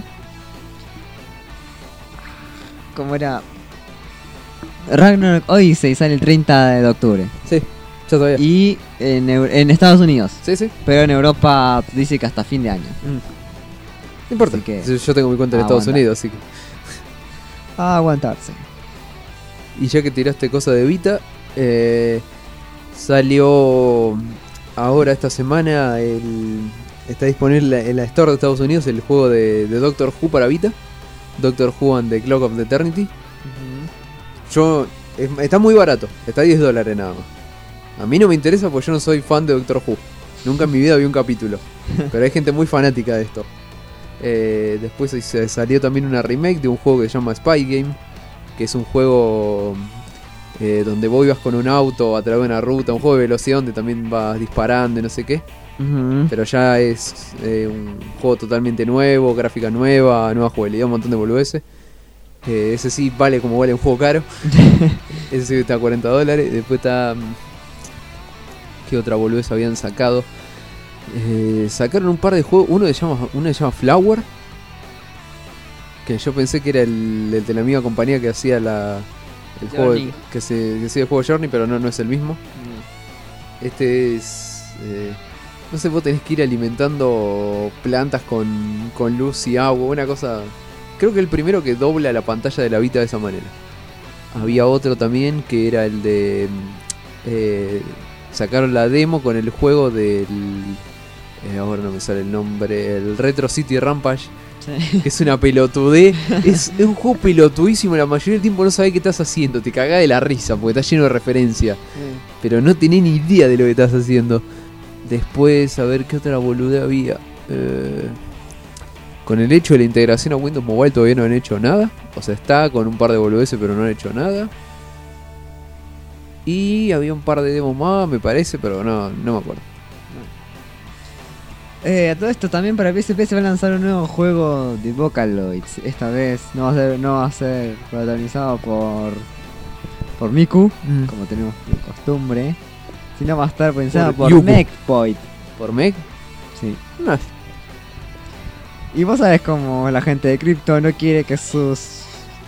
como era, Ragnarok Odyssey sale el 30 de octubre. Sí, ya todavía. Y en Estados Unidos. Sí, sí. Pero en Europa dice que hasta fin de año. No importa. Que yo tengo mi cuenta en Estados Unidos, así que. A aguantarse. Y ya que tiraste cosa de Vita, salió ahora esta semana, está disponible en la Store de Estados Unidos el juego de Doctor Who para Vita, Doctor Who and the Clock of the Eternity. Está muy barato, está $10 nada más. A mí no me interesa porque yo no soy fan de Doctor Who, nunca en mi vida vi un capítulo, pero hay gente muy fanática de esto. Después salió también una remake de un juego que se llama Spy Game, que es un juego donde vos ibas con un auto a través de una ruta, un juego de velocidad donde también vas disparando y no sé qué. Pero ya es un juego totalmente nuevo, gráfica nueva jugabilidad, un montón de boludeces. Ese sí vale como vale un juego caro. Ese sí está a $40. Después está... ¿Qué otra boludez habían sacado? Sacaron un par de juegos. Uno se llama Flower, que yo pensé que era el de la misma compañía que hacía el juego que hacía el juego Journey, pero no es el mismo. Este es no sé, vos tenés que ir alimentando plantas con luz y agua, una cosa. Creo que el primero que dobla la pantalla de la Vita de esa manera. Había otro también que era el de sacaron la demo con el juego del ahora no me sale el nombre, el Retro City Rampage. Sí. Que es una pelotudez. Es un juego pelotudísimo. La mayoría del tiempo no sabés qué estás haciendo. Te cagás de la risa porque está lleno de referencia. Pero no tenés ni idea de lo que estás haciendo. Después, a ver qué otra boludez había. Con el hecho de la integración a Windows Mobile todavía no han hecho nada. O sea, está con un par de boludeces, pero no han hecho nada. Y había un par de demos más, me parece, pero no me acuerdo. A todo esto también para PSP se va a lanzar un nuevo juego de Vocaloids. Esta vez no va a ser protagonizado por Miku, como tenemos de costumbre, sino va a estar pensado por Megpoint. ¿Por Meg? Sí. No. Y vos sabés cómo la gente de Crypto no quiere que sus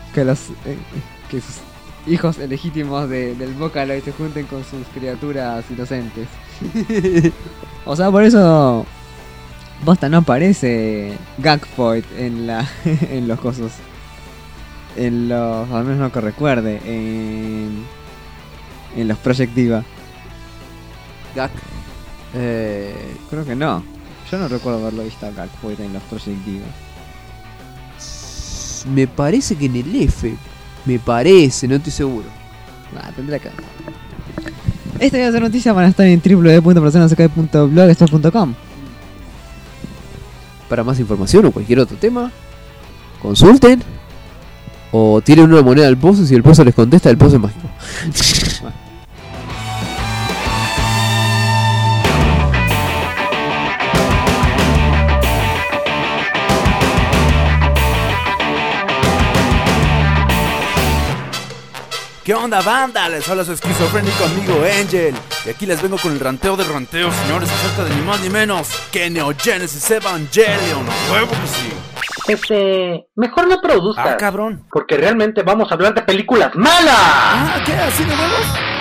hijos legítimos del Vocaloid se junten con sus criaturas inocentes. O sea, por eso Bosta no aparece Gagpoint en los cosos. Al menos no que recuerde. En los Project Diva. Gag. Creo que no. Yo no recuerdo haberlo visto a Gagpoint en los Project Diva. Me parece que en el F. Me parece, no estoy seguro. Tendré que ver. Esta iba a ser noticia para estar en www.personasacay.blogspot.com. Para más información o cualquier otro tema, consulten o tiren una moneda al pozo y si el pozo les contesta, el pozo es mágico. ¿Qué onda, banda? Les habla su esquizofrénico amigo Angel. Y aquí les vengo con el ranteo del ranteo, señores, acerca de ni más ni menos que Neo Genesis Evangelion. ¡A huevo que sí! Mejor no produzcas. Ah, cabrón. Porque realmente vamos a hablar de películas malas. ¿Qué? así de huevos?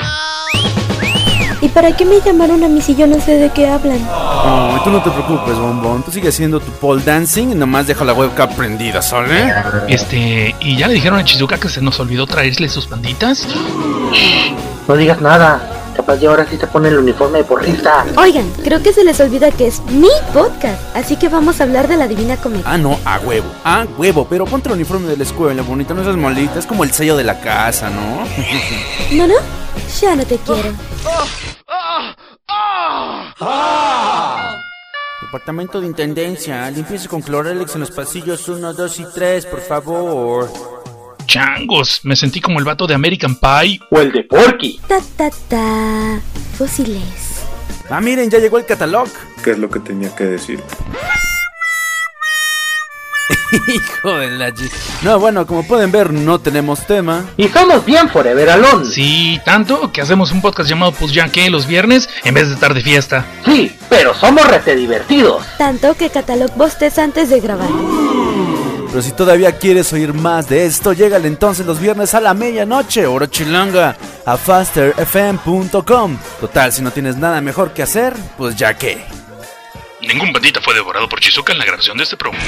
¿Y para qué me llamaron a mí si yo no sé de qué hablan? Oh, tú no te preocupes, bombón. Tú sigues haciendo tu pole dancing y nomás deja la webcam prendida, ¿sale? ¿Y ya le dijeron a Shizuka que se nos olvidó traerle sus panditas? No digas nada. Capaz de ahora sí se pone el uniforme de porrista. Oigan, creo que se les olvida que es mi podcast, así que vamos a hablar de la Divina Comedia. Ah, no, a huevo. Pero ponte el uniforme de la escuela, bonita, no seas malita. Es como el sello de la casa, ¿no? ¿No? Ya no te quiero. Departamento de Intendencia, limpieza con Cloralex en los pasillos 1, 2 y 3, por favor. Changos, me sentí como el vato de American Pie. O el de Porky. Ta. Fósiles. Ah, miren, ya llegó el catálogo. ¿Qué es lo que tenía que decir? Hijo de la... No, bueno, como pueden ver, no tenemos tema. Y somos bien forever alone. Sí, tanto que hacemos un podcast llamado Pues ya que los viernes en vez de estar de fiesta. Sí, pero somos rete divertidos. Tanto que Catalog bosteza antes de grabar. Pero si todavía quieres oír más de esto, llégale entonces los viernes a la medianoche, hora chilanga, a fasterfm.com. Total, si no tienes nada mejor que hacer, pues ya que. Ningún bandita fue devorado por Shizuka en la grabación de este promo.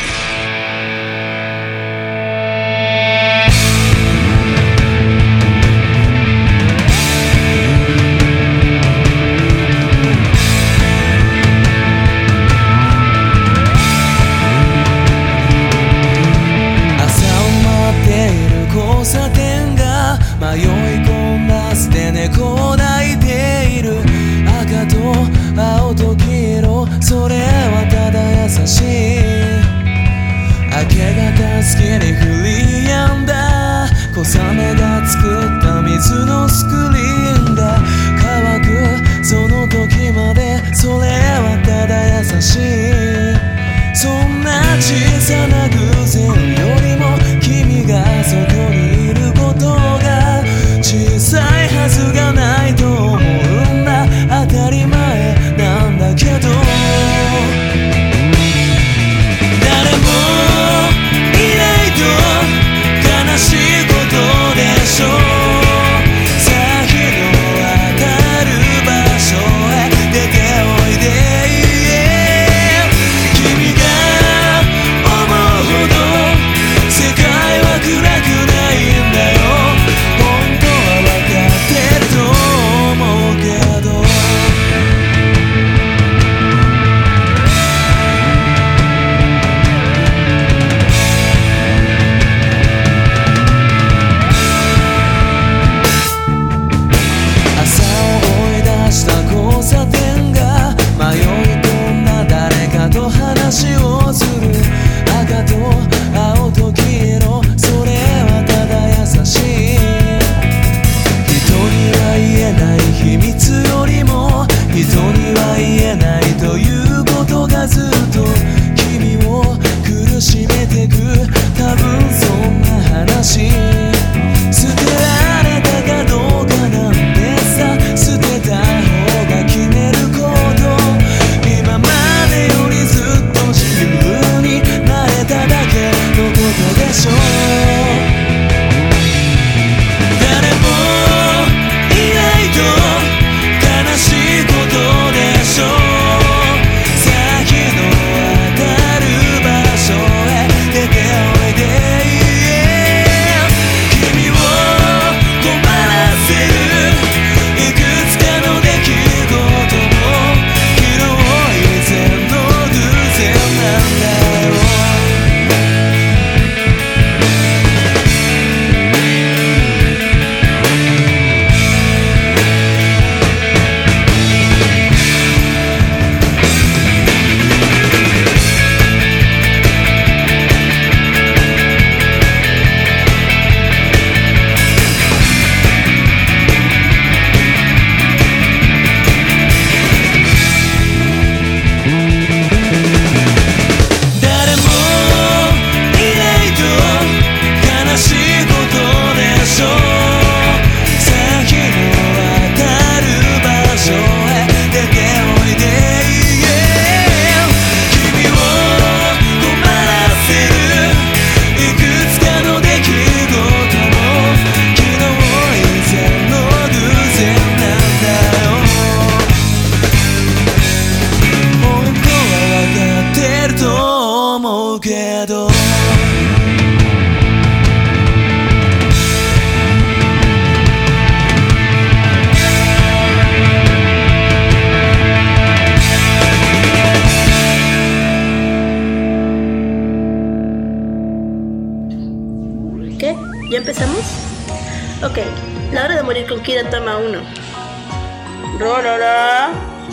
Kira toma 1. Rorora.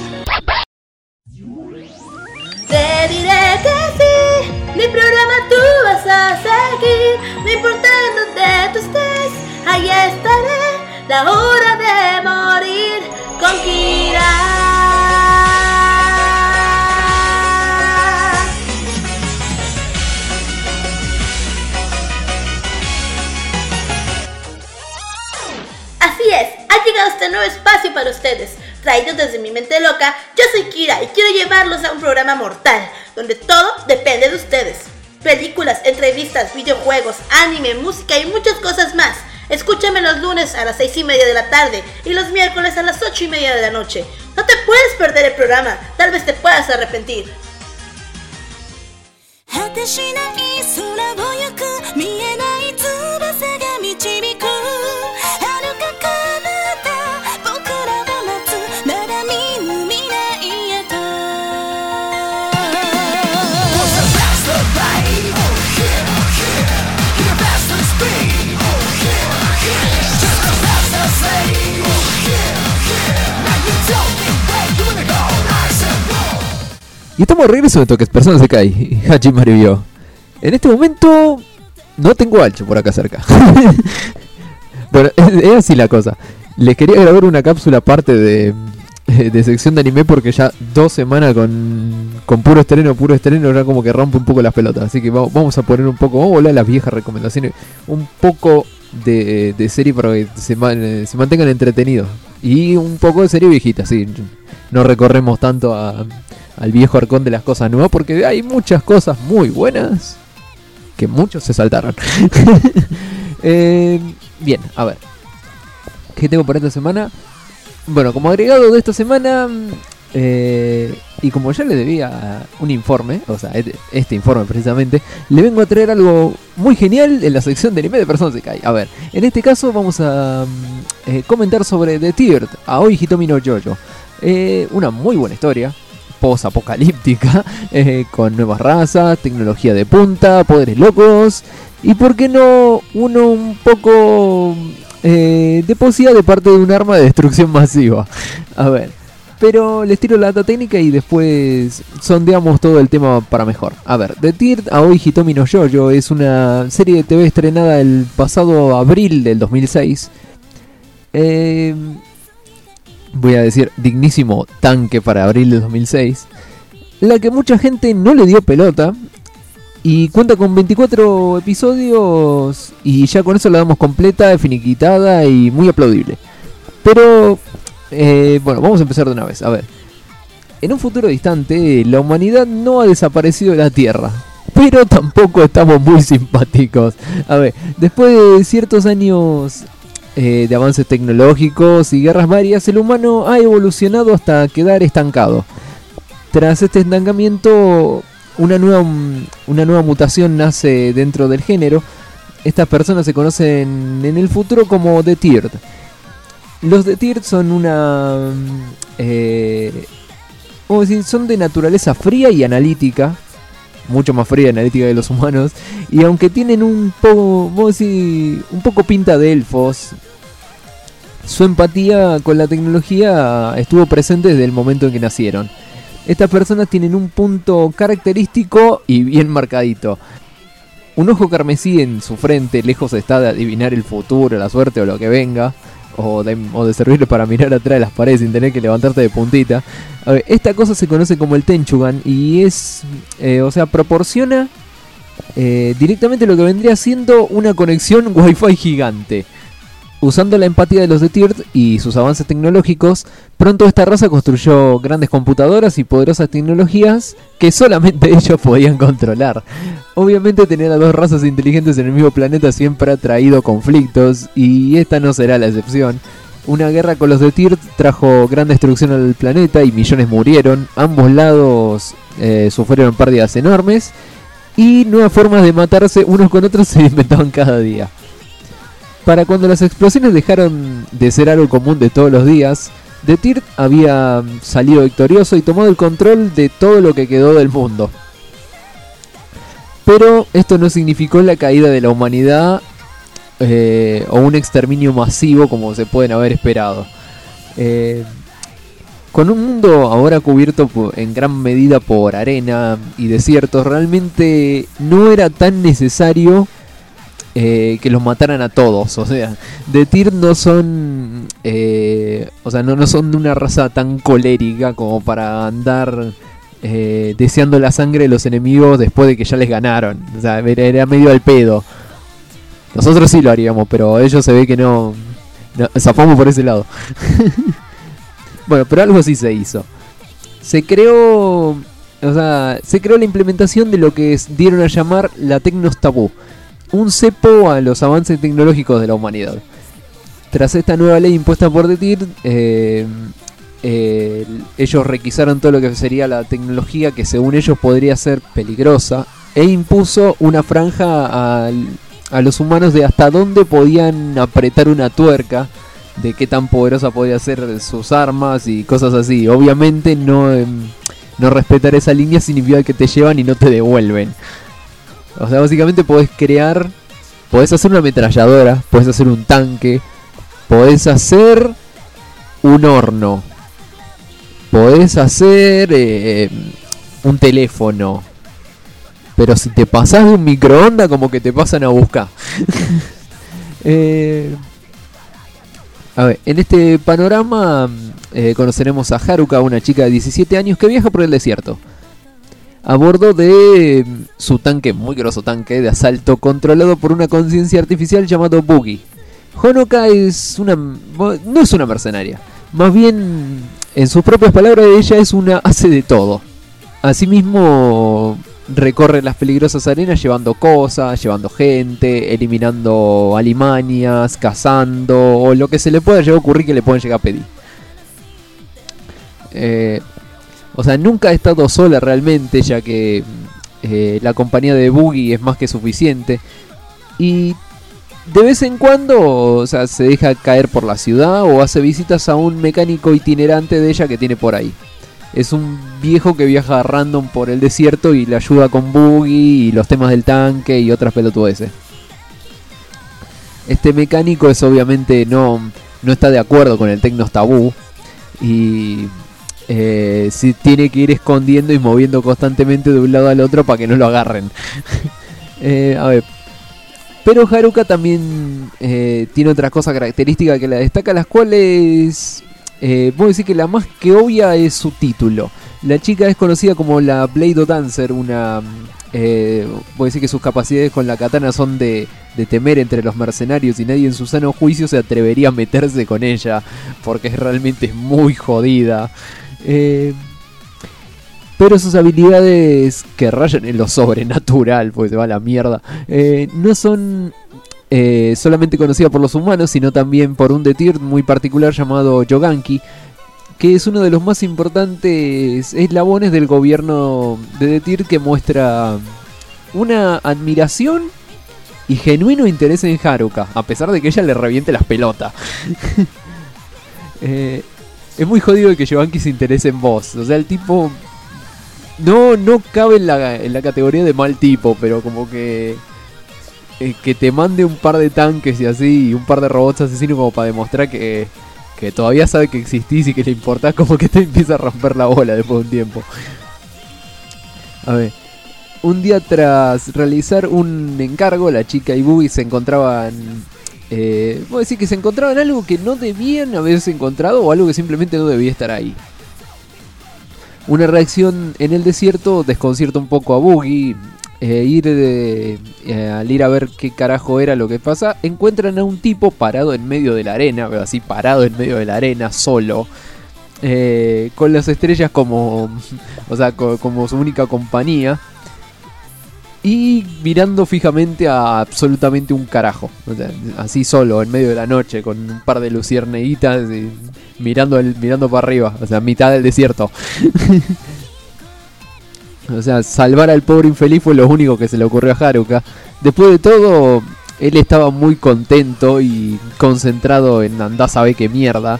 Te diré que sí, mi programa tú vas a seguir. No importa en donde tú estés, ahí estaré. La hora de morir con Kira. Así es, ha llegado este nuevo espacio para ustedes. Traído desde mi mente loca, yo soy Kira y quiero llevarlos a un programa mortal, donde todo depende de ustedes. Películas, entrevistas, videojuegos, anime, música y muchas cosas más. Escúchame los lunes a las 6:30 de la tarde y los miércoles a las 8:30 de la noche. No te puedes perder el programa, tal vez te puedas arrepentir. Y estamos de regreso de Toques Persona Sekai, Hachi Maribio. En este momento no tengo Alcho por acá cerca. Bueno, es así la cosa. Les quería grabar una cápsula aparte de sección de anime porque ya 2 semanas con puro estreno, ya como que rompe un poco las pelotas. Así que vamos a poner un poco, vamos a volar las viejas recomendaciones, un poco de serie para que se mantengan entretenidos. Y un poco de serie viejita, sí. No recorremos tanto al viejo arcón de las cosas nuevas porque hay muchas cosas muy buenas que muchos se saltaron. Bien, a ver, ¿qué tengo para esta semana? Bueno, como agregado de esta semana y como ya le debía un informe, o sea, este informe precisamente, le vengo a traer algo muy genial en la sección de anime de Persona Sekai. A ver, en este caso vamos a comentar sobre The Teared, Aoi Hitomi no Jojo. Una muy buena historia, post-apocalíptica, con nuevas razas, tecnología de punta, poderes locos y, ¿por qué no?, uno un poco de poesía de parte de un arma de destrucción masiva. A ver, pero les tiro la data técnica y después sondeamos todo el tema para mejor. A ver, The Teared Aoi Hitomi no Jojo es una serie de TV estrenada el pasado abril del 2006. Voy a decir dignísimo tanque para abril del 2006, la que mucha gente no le dio pelota y cuenta con 24 episodios y ya con eso la damos completa, finiquitada y muy aplaudible. Pero bueno, vamos a empezar de una vez. A ver, en un futuro distante la humanidad no ha desaparecido de la Tierra, pero tampoco estamos muy simpáticos. A ver, después de ciertos años de avances tecnológicos y guerras varias, el humano ha evolucionado hasta quedar estancado. Tras este estancamiento, una nueva mutación nace dentro del género. Estas personas se conocen en el futuro como The Teared. Los The Teared son son de naturaleza fría y analítica, mucho más fría y analítica que los humanos, y aunque tienen un poco pinta de elfos, su empatía con la tecnología estuvo presente desde el momento en que nacieron. Estas personas tienen un punto característico y bien marcadito: un ojo carmesí en su frente. Lejos está de adivinar el futuro, la suerte o lo que venga, o de servir para mirar atrás de las paredes sin tener que levantarte de puntita. A ver, esta cosa se conoce como el Tenchugan y es, proporciona directamente lo que vendría siendo una conexión Wi-Fi gigante. Usando la empatía de los The Teared y sus avances tecnológicos, pronto esta raza construyó grandes computadoras y poderosas tecnologías que solamente ellos podían controlar. Obviamente tener a dos razas inteligentes en el mismo planeta siempre ha traído conflictos y esta no será la excepción. Una guerra con los The Teared trajo gran destrucción al planeta y millones murieron. Ambos lados sufrieron pérdidas enormes y nuevas formas de matarse unos con otros se inventaban cada día. Para cuando las explosiones dejaron de ser algo común de todos los días, The Teared había salido victorioso y tomado el control de todo lo que quedó del mundo. Pero esto no significó la caída de la humanidad o un exterminio masivo como se pueden haber esperado. Con un mundo ahora cubierto en gran medida por arena y desiertos, realmente no era tan necesario que los mataran a todos. O sea, The Tyr no son no son de una raza tan colérica como para andar deseando la sangre de los enemigos después de que ya les ganaron. O sea, era medio al pedo. Nosotros sí lo haríamos, pero ellos se ve que no zafamos por ese lado. Bueno, pero algo sí se hizo. Se creó la implementación de lo que dieron a llamar la Tecnos Tabú, un cepo a los avances tecnológicos de la humanidad. Tras esta nueva ley impuesta por The Tyr, ellos requisaron todo lo que sería la tecnología que según ellos podría ser peligrosa, e impuso una franja a los humanos de hasta dónde podían apretar una tuerca, de qué tan poderosa podía ser sus armas y cosas así. Obviamente no respetar esa línea significa que te llevan y no te devuelven. O sea, básicamente podés hacer una ametralladora, podés hacer un tanque, podés hacer un horno, podés hacer un teléfono. Pero si te pasás de un microondas, como que te pasan a buscar. A ver, en este panorama conoceremos a Haruka, una chica de 17 años que viaja por el desierto a bordo de su tanque, muy grosso tanque de asalto controlado por una conciencia artificial llamado Boogie. Honoka no es una mercenaria, más bien, en sus propias palabras, ella es una hace de todo. Asimismo, recorre las peligrosas arenas llevando cosas, llevando gente, eliminando alimañas, cazando o lo que se le pueda llegar a ocurrir que le puedan llegar a pedir. O sea, nunca ha estado sola realmente, ya que la compañía de Boogie es más que suficiente. Y de vez en cuando, o sea, se deja caer por la ciudad o hace visitas a un mecánico itinerante de ella que tiene por ahí. Es un viejo que viaja random por el desierto y le ayuda con Boogie y los temas del tanque y otras pelotudeces. Este mecánico obviamente no está de acuerdo con el Tecnos Tabú y sí tiene que ir escondiendo y moviendo constantemente de un lado al otro para que no lo agarren. A ver. Pero Haruka también tiene otras cosas características que la destaca, las cuales puedo decir que la más que obvia es su título. La chica es conocida como la Blade Dancer, puedo decir que sus capacidades con la katana son de temer entre los mercenarios y nadie en su sano juicio se atrevería a meterse con ella, porque realmente es muy jodida. Pero sus habilidades, que rayan en lo sobrenatural, pues se va a la mierda, no son solamente conocidas por los humanos, sino también por un The Tyr muy particular llamado Yoganki, que es uno de los más importantes eslabones del gobierno de The Tyr, que muestra una admiración y genuino interés en Haruka, a pesar de que ella le reviente las pelotas. Es muy jodido que Yoganki se interese en vos. O sea, el tipo no cabe en la categoría de mal tipo, pero como que te mande un par de tanques y así, y un par de robots asesinos como para demostrar que todavía sabe que existís y que le importás, como que te empieza a romper la bola después de un tiempo. A ver, un día tras realizar un encargo, la chica y Boogie se encontraban... puedo decir que se encontraban algo que no debían haberse encontrado, o algo que simplemente no debía estar ahí. Una reacción en el desierto desconcierta un poco a Boogie. Al ir a ver qué carajo era lo que pasa, encuentran a un tipo parado en medio de la arena, pero así parado en medio de la arena, solo, con las estrellas como su única compañía, y mirando fijamente a absolutamente un carajo, o sea, así solo en medio de la noche con un par de lucierneguitas y mirando para arriba, o sea, mitad del desierto. O sea, salvar al pobre infeliz fue lo único que se le ocurrió a Haruka. Después de todo, él estaba muy contento y concentrado en andar a saber qué mierda,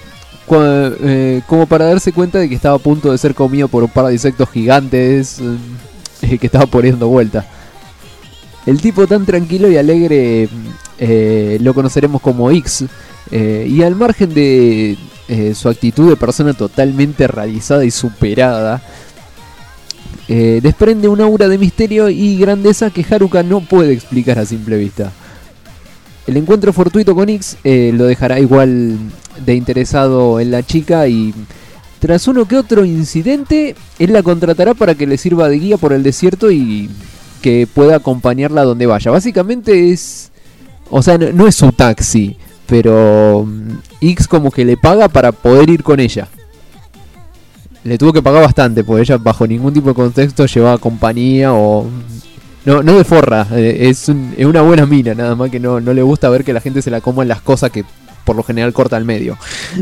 como para darse cuenta de que estaba a punto de ser comido por un par de insectos gigantes que estaba poniendo vuelta. El tipo tan tranquilo y alegre lo conoceremos como X. Y al margen de su actitud de persona totalmente realizada y superada, desprende un aura de misterio y grandeza que Haruka no puede explicar a simple vista. El encuentro fortuito con X lo dejará igual de interesado en la chica, y tras uno que otro incidente, él la contratará para que le sirva de guía por el desierto y que pueda acompañarla donde vaya. Básicamente es... O sea, no es su taxi, pero X como que le paga para poder ir con ella. Le tuvo que pagar bastante, porque ella bajo ningún tipo de contexto llevaba compañía o... No de forra, es una buena mina, nada más que no le gusta ver que la gente se la coma en las cosas que por lo general corta al medio.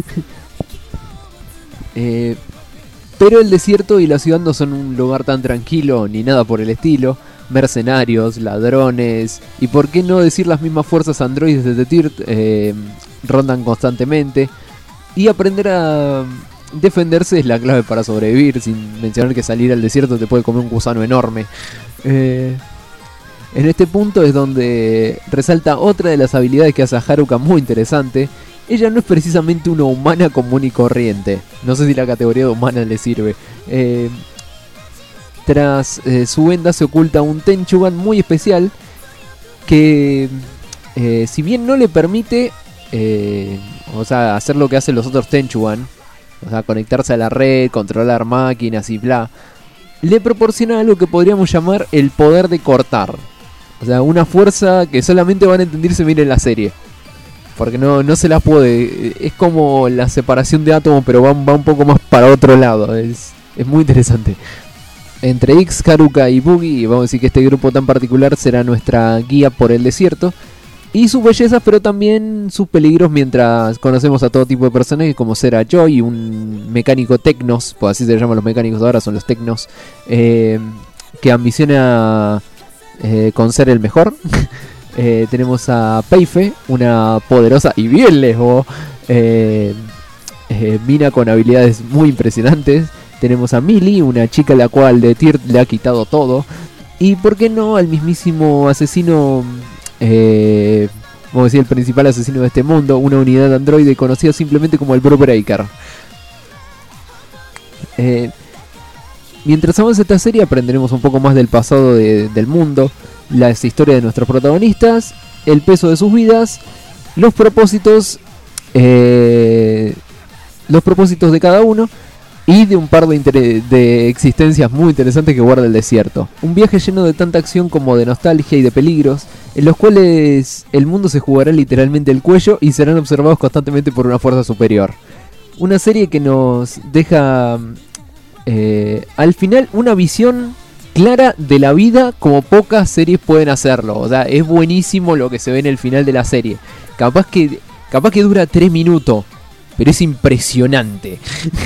Pero el desierto y la ciudad no son un lugar tan tranquilo ni nada por el estilo. Mercenarios, ladrones y por qué no decir las mismas fuerzas androides de The Tirt rondan constantemente. Y aprender a defenderse es la clave para sobrevivir, sin mencionar que salir al desierto te puede comer un gusano enorme. En este punto es donde resalta otra de las habilidades que hace a Haruka muy interesante. Ella no es precisamente una humana común y corriente. No sé si la categoría de humana le sirve. Tras su venda se oculta un Tenchugan muy especial que, si bien no le permite hacer lo que hacen los otros Tenchugan, o sea, conectarse a la red, controlar máquinas y bla, le proporciona algo que podríamos llamar el poder de cortar. O sea, una fuerza que solamente van a entender si miren la serie, porque no se la puede. Es como la separación de átomos, pero va un poco más para otro lado. Es muy interesante. Entre X, Haruka y Boogie, vamos a decir que este grupo tan particular será nuestra guía por el desierto. Y sus bellezas, pero también sus peligros, mientras conocemos a todo tipo de personajes como Sera Joy, un mecánico Tecnos, pues así se llaman los mecánicos de ahora, son los Tecnos, que ambiciona con ser el mejor. Tenemos a Peife, una poderosa y bien lesbo mina con habilidades muy impresionantes. Tenemos a Millie, una chica a la cual The Tirt le ha quitado todo. Y por qué no al mismísimo asesino, vamos a decir el principal asesino de este mundo, una unidad androide conocida simplemente como el Brewbreaker. Mientras avanza esta serie aprenderemos un poco más del pasado del mundo, las historias de nuestros protagonistas, el peso de sus vidas, los propósitos de cada uno, y de un par de existencias muy interesantes que guarda el desierto. Un viaje lleno de tanta acción como de nostalgia y de peligros, en los cuales el mundo se jugará literalmente el cuello y serán observados constantemente por una fuerza superior. Una serie que nos deja al final una visión clara de la vida como pocas series pueden hacerlo. O sea, es buenísimo lo que se ve en el final de la serie. Capaz que dura 3 minutos, pero es impresionante.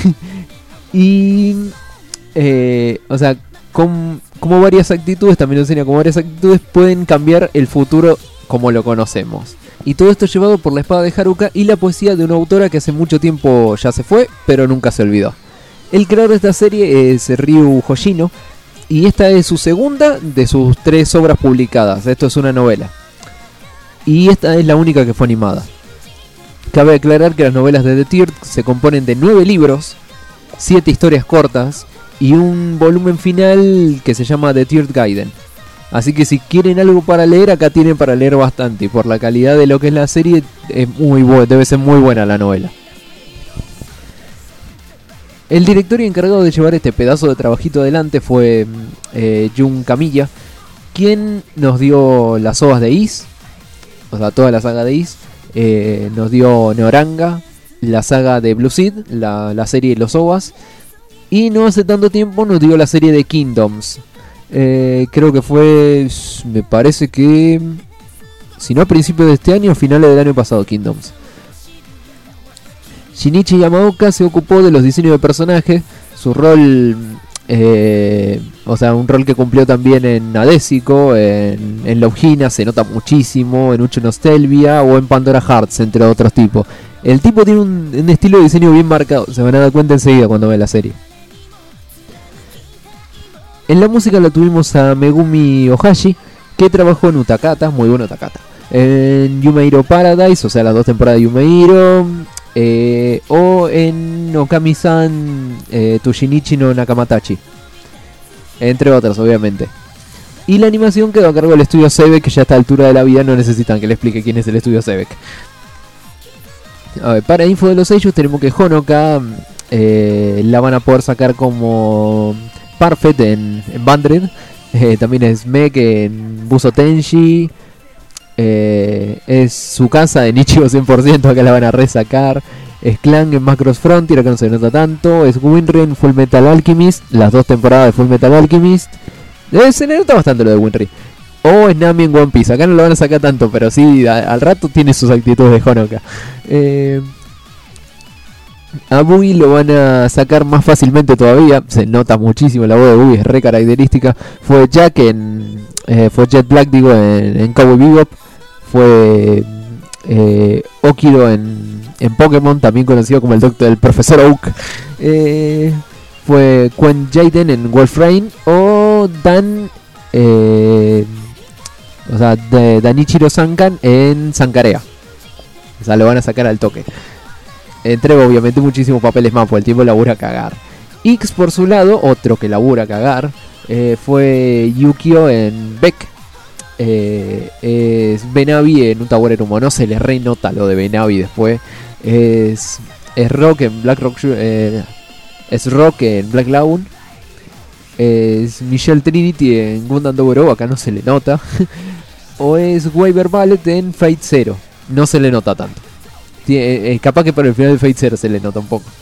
Y o sea, como varias actitudes, también nos enseña cómo varias actitudes pueden cambiar el futuro como lo conocemos. Y todo esto llevado por la espada de Haruka y la poesía de una autora que hace mucho tiempo ya se fue, pero nunca se olvidó. El creador de esta serie es Ryu Hoshino, y esta es su segunda de sus 3 obras publicadas. Esto es una novela, y esta es la única que fue animada. Cabe aclarar que las novelas de The Tirt se componen de 9 libros, 7 historias cortas y un volumen final que se llama The Tirt Gaiden. Así que si quieren algo para leer, acá tienen para leer bastante. Y por la calidad de lo que es la serie, es debe ser muy buena la novela. El director y encargado de llevar este pedazo de trabajito adelante fue Jun Kamiya, quien nos dio las ovas de Is, o sea, toda la saga de Is. Nos dio Neoranga, la saga de Blue Seed, la serie de los ovas. Y no hace tanto tiempo nos dio la serie de Kingdoms. Creo que fue, me parece que, si no a principios de este año, a finales del año pasado, Kingdoms. Shinichi Yamaoka se ocupó de los diseños de personajes. Su rol, o sea, un rol que cumplió también en Adesico, en Love Hina se nota muchísimo, en Ucho Nostalgia o en Pandora Hearts, entre otros tipos. El tipo tiene un estilo de diseño bien marcado, se van a dar cuenta enseguida cuando vean la serie. En la música la tuvimos a Megumi Ohashi, que trabajó en Utakata, muy bueno Utakata, en Yume Hero Paradise, o sea, las 2 temporadas de Yume Hero, o en Okami-san Tushinichi no Nakamatachi, entre otras, obviamente. Y la animación quedó a cargo del estudio Sebek, que ya a esta altura de la vida no necesitan que le explique quién es el estudio Sebek. A ver, para info de los sellos tenemos que Honoka la van a poder sacar como Parfait en Bandred. También es Mek en Buso Tenshi. Es su casa en Ichigo 100%, acá la van a resacar. Es Clan en Macross Frontier, acá no se nota tanto. Es Winry en Full Metal Alchemist, las 2 temporadas de Full Metal Alchemist. Se le nota bastante lo de Winry. O es Nami en One Piece, acá no lo van a sacar tanto, pero sí, al rato tiene sus actitudes de Honoka. A Buggy lo van a sacar más fácilmente todavía, se nota muchísimo, la voz de Buggy es re característica. Fue Jack fue Jet Black, digo, en Cowboy Bebop. Fue Okiro en Pokémon, también conocido como el Profesor Oak. Fue Quen Jaden en Wolf Rain. O Dan, Danichiro Sankan en Sankarea. O sea, lo van a sacar al toque. Entrega obviamente muchísimos papeles más, porque el tiempo labura a cagar. X por su lado, otro que labura a cagar, fue Yukio en Beck. Es Benavi en un Tower Humo, no se le renota lo de Benavi después. Es Rock en Black Rock, es Rock en Black Lagoon. Es Michelle Trinity en Gundam Double, acá no se le nota. O es Wyver Ballet en Fate Zero, no se le nota tanto. Capaz que para el final de Fate Zero se le nota un poco.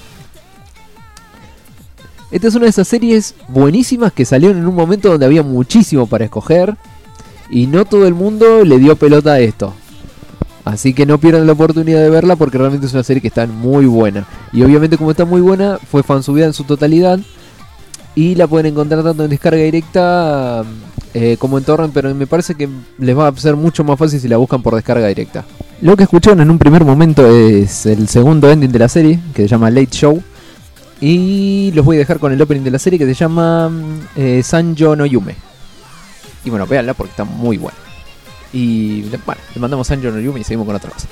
Esta es una de esas series buenísimas que salieron en un momento donde había muchísimo para escoger y no todo el mundo le dio pelota a esto. Así que no pierdan la oportunidad de verla, porque realmente es una serie que está muy buena. Y obviamente, como está muy buena, fue fansubida en su totalidad. Y la pueden encontrar tanto en descarga directa como en torrent, pero me parece que les va a ser mucho más fácil si la buscan por descarga directa. Lo que escucharon en un primer momento es el segundo ending de la serie, que se llama Late Show. Y los voy a dejar con el opening de la serie, que se llama Sanjo no Yume. Y bueno, véanla porque está muy buena. Y bueno, le mandamos Sanjo no Yume y seguimos con otra cosa.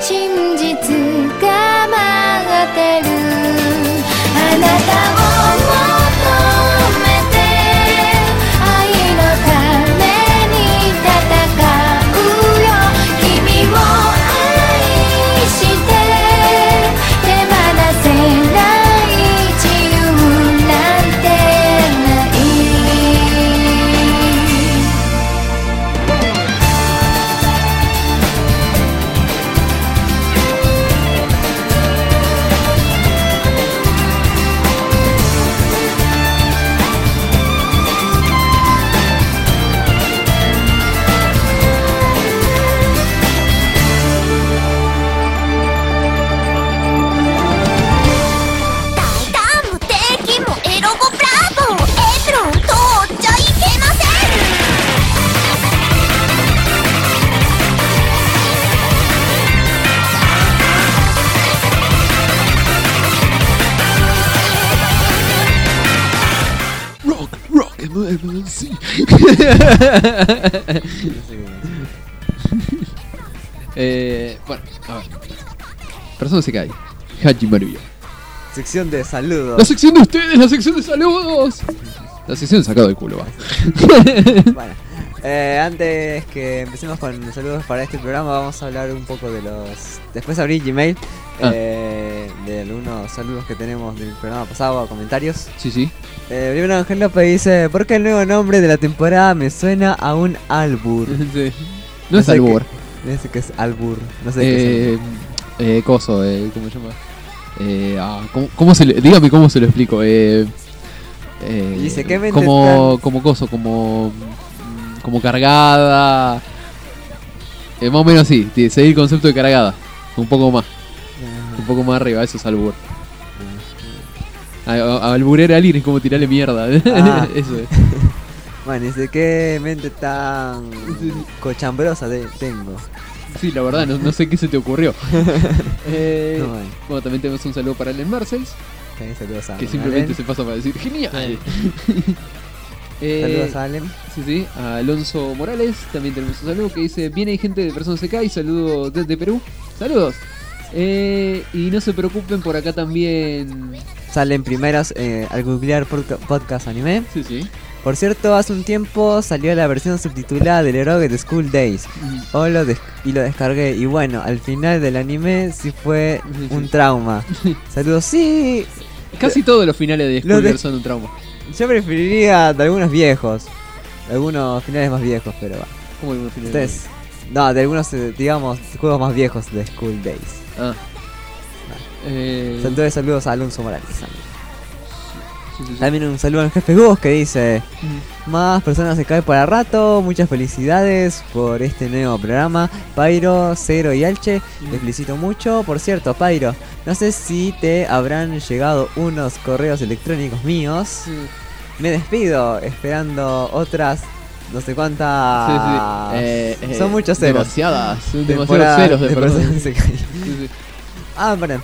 真実が待ってるあなたを求めて愛のために戦うよ君を愛して手放せない自由なんてない Sí. Bueno, a ver. Persona se cae. Haji Maruya. Sección de saludos. La sección de ustedes, la sección de saludos. La sección sacado del culo, va. Bueno, antes que empecemos con los saludos para este programa, vamos a hablar un poco de los. Después abrí Gmail. De algunos saludos que tenemos del programa pasado, comentarios. Sí, sí. Primero Ángel López dice: ¿por qué el nuevo nombre de la temporada me suena a un albur? Sí. No es albur. No sé qué es albur. No sé qué es albur. Coso, ¿cómo se llama? ¿Cómo se le, dígame cómo se lo explico. Dice que vende como coso, como cargada. Más o menos así. Seguir el concepto de cargada. Un poco más. Un poco más arriba, eso es albur. Alburear a alguien es como tirarle mierda. Eso es. Bueno, dice que mente tan cochambrosa tengo. Sí, la verdad, no sé qué se te ocurrió. Bueno, también tenemos un saludo para Allen Marcells. Saludos a que simplemente Allen. se pasa para decir genial. Saludos a Allen. Sí, a Alonso Morales. También tenemos un saludo que dice: viene gente de Persona CK y saludos desde Perú. Saludos. Y no se preocupen, por acá también salen primeras al googlear podcast anime. Sí, sí. Por cierto, hace un tiempo salió la versión subtitulada del Eroge de School Days. Y lo descargué. Y bueno, al final del anime sí fue un trauma. Saludos, sí. Casi todos los finales de School Days son un trauma. Yo preferiría de algunos viejos. Algunos finales más viejos, pero va. ¿Cómo algunos finales? No, de algunos, digamos, juegos más viejos de School Days. Entonces saludos a Alonso Morales. Sí. También un saludo al jefe Gus que dice: más personas se caen para rato, muchas felicidades por este nuevo programa. Pyro, Cero y Alche, les felicito mucho. Por cierto, Pyro, no sé si te habrán llegado unos correos electrónicos míos. Me despido, esperando otras no sé cuántas. Son muchos ceros. Demasiados ceros de personas. Bueno.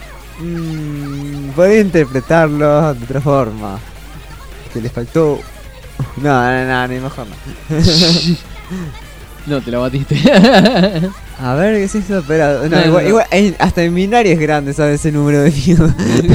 Podría interpretarlo de otra forma. Que les faltó. No, ni mejor no. No, te la batiste. A ver, ¿qué es eso? Pero, igual hasta en binario es grande, ¿sabes? Ese número de views.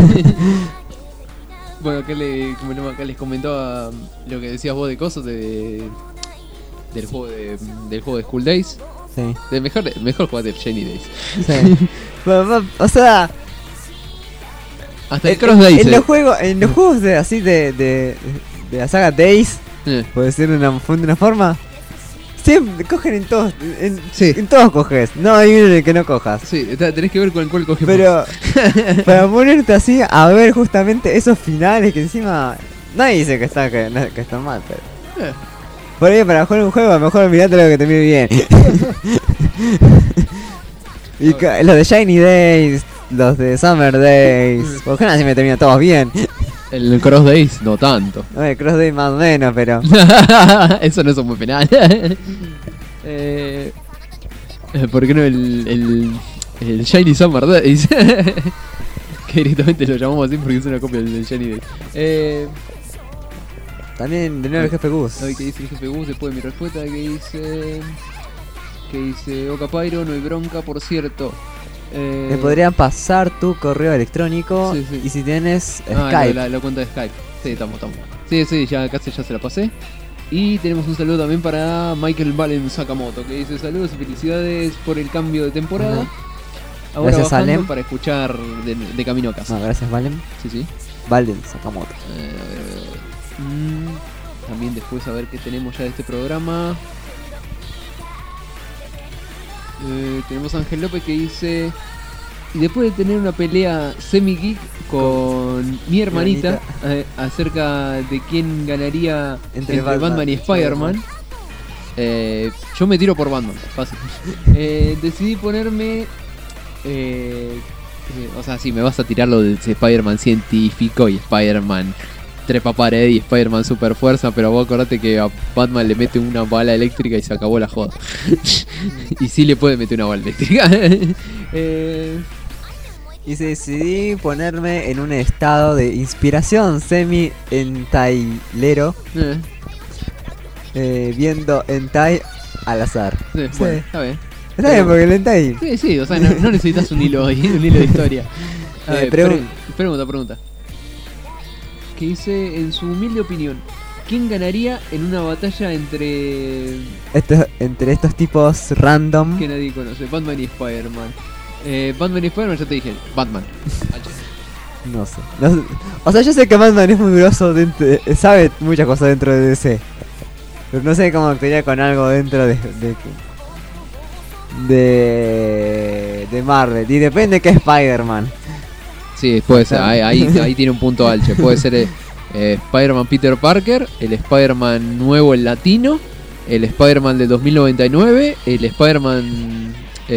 Bueno, acá les comentaba lo que decías vos de cosas del juego de School Days. Sí. De mejor juego de Shiny Days. Sí. O sea, hasta el Cross Days. En los juegos de la saga Days, por decirlo de una forma, siempre cogen en todos. En todos coges. No hay uno en el que no cojas. Sí, tenés que ver con cuál coges. Pero para ponerte así a ver justamente esos finales que encima nadie dice que están mal, pero por ahí para jugar un juego mejor mirate lo que te mire bien. Y los de Shiny Days, los de Summer Days, por general siempre terminan todos bien. El Cross Days no tanto. El Cross Days más o menos, pero eso no es muy penal. ¿Por qué no el Shiny Summer Days? Que directamente lo llamamos así porque es una copia del Shiny Days. También de nuevo el jefe Gus. ¿Qué dice el jefe Gus? Después de mi respuesta, que dice Oka Pyro, no hay bronca, por cierto. Me podrían pasar tu correo electrónico y si tienes Skype. La cuenta de Skype. Sí, estamos. Sí, ya casi ya se la pasé. Y tenemos un saludo también para Michael Valen Sakamoto, que dice saludos y felicidades por el cambio de temporada. Ahora Gracias, bajando Alem. para escuchar de camino a casa. No, gracias, Valen. Sí. Valen Sakamoto. También después a ver qué tenemos ya de este programa. Tenemos a Ángel López que dice: y después de tener una pelea semi-geek con mi hermanita acerca de quién ganaría entre Batman y Spider-Man, yo me tiro por Batman, fácil. Decidí ponerme... o sea, sí, me vas a tirar lo de Spider-Man científico y Spider-Man trepa pared y Spider-Man super fuerza, pero vos acordate que a Batman le mete una bala eléctrica y se acabó la joda. Y sí le puede meter una bala eléctrica. Y decidí ponerme en un estado de inspiración semi-entailero, viendo hentai al azar. Sí, bueno, está bien. Está bien, porque el hentai... Sí, o sea, no necesitas un hilo de historia. A ver, pregunta. Que dice, en su humilde opinión, ¿quién ganaría en una batalla entre estos tipos random? Que nadie conoce, Batman y Spider-Man. Batman y Spider-Man, ya te dije, Batman. No sé. O sea, yo sé que Batman es muy grosso, sabe muchas cosas dentro de DC. Pero no sé cómo actuaría con algo dentro de Marvel. Y depende de qué Spider-Man. Sí, puede ser, ahí tiene un punto alche. Puede ser Spider-Man Peter Parker, el Spider-Man nuevo, el latino, el Spider-Man de 2099, el Spider-Man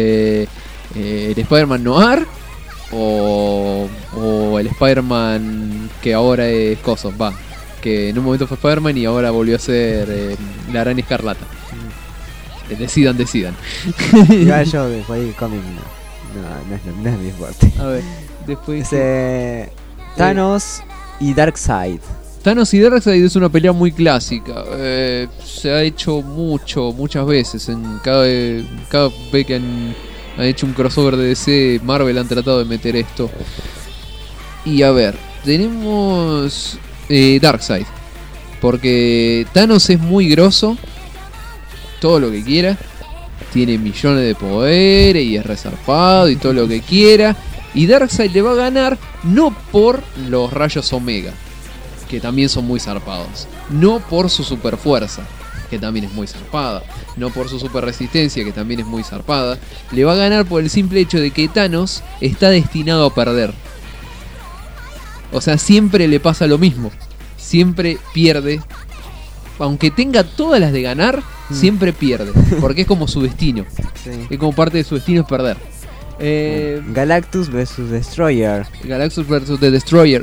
Noir o el Spider-Man que ahora es Coso, que en un momento fue Spider-Man y ahora volvió a ser la Araña Escarlata. Decidan. Igual yo después del cómic no es mi fuerte. A ver, después Thanos y Darkseid. Thanos y Darkseid es una pelea muy clásica. Se ha hecho muchas veces. Cada vez que han hecho un crossover de DC, Marvel han tratado de meter esto. Y a ver, tenemos Darkseid. Porque Thanos es muy grosso, todo lo que quiera. Tiene millones de poderes y es resarpado y todo lo que quiera. Y Darkseid le va a ganar no por los rayos Omega, que también son muy zarpados. No por su super fuerza, que también es muy zarpada. No por su super resistencia, que también es muy zarpada. Le va a ganar por el simple hecho de que Thanos está destinado a perder. O sea, siempre le pasa lo mismo. Siempre pierde. Aunque tenga todas las de ganar, siempre pierde. Porque es como su destino. Sí. Es como parte de su destino es perder. Galactus vs Destroyer. Galactus vs The Destroyer.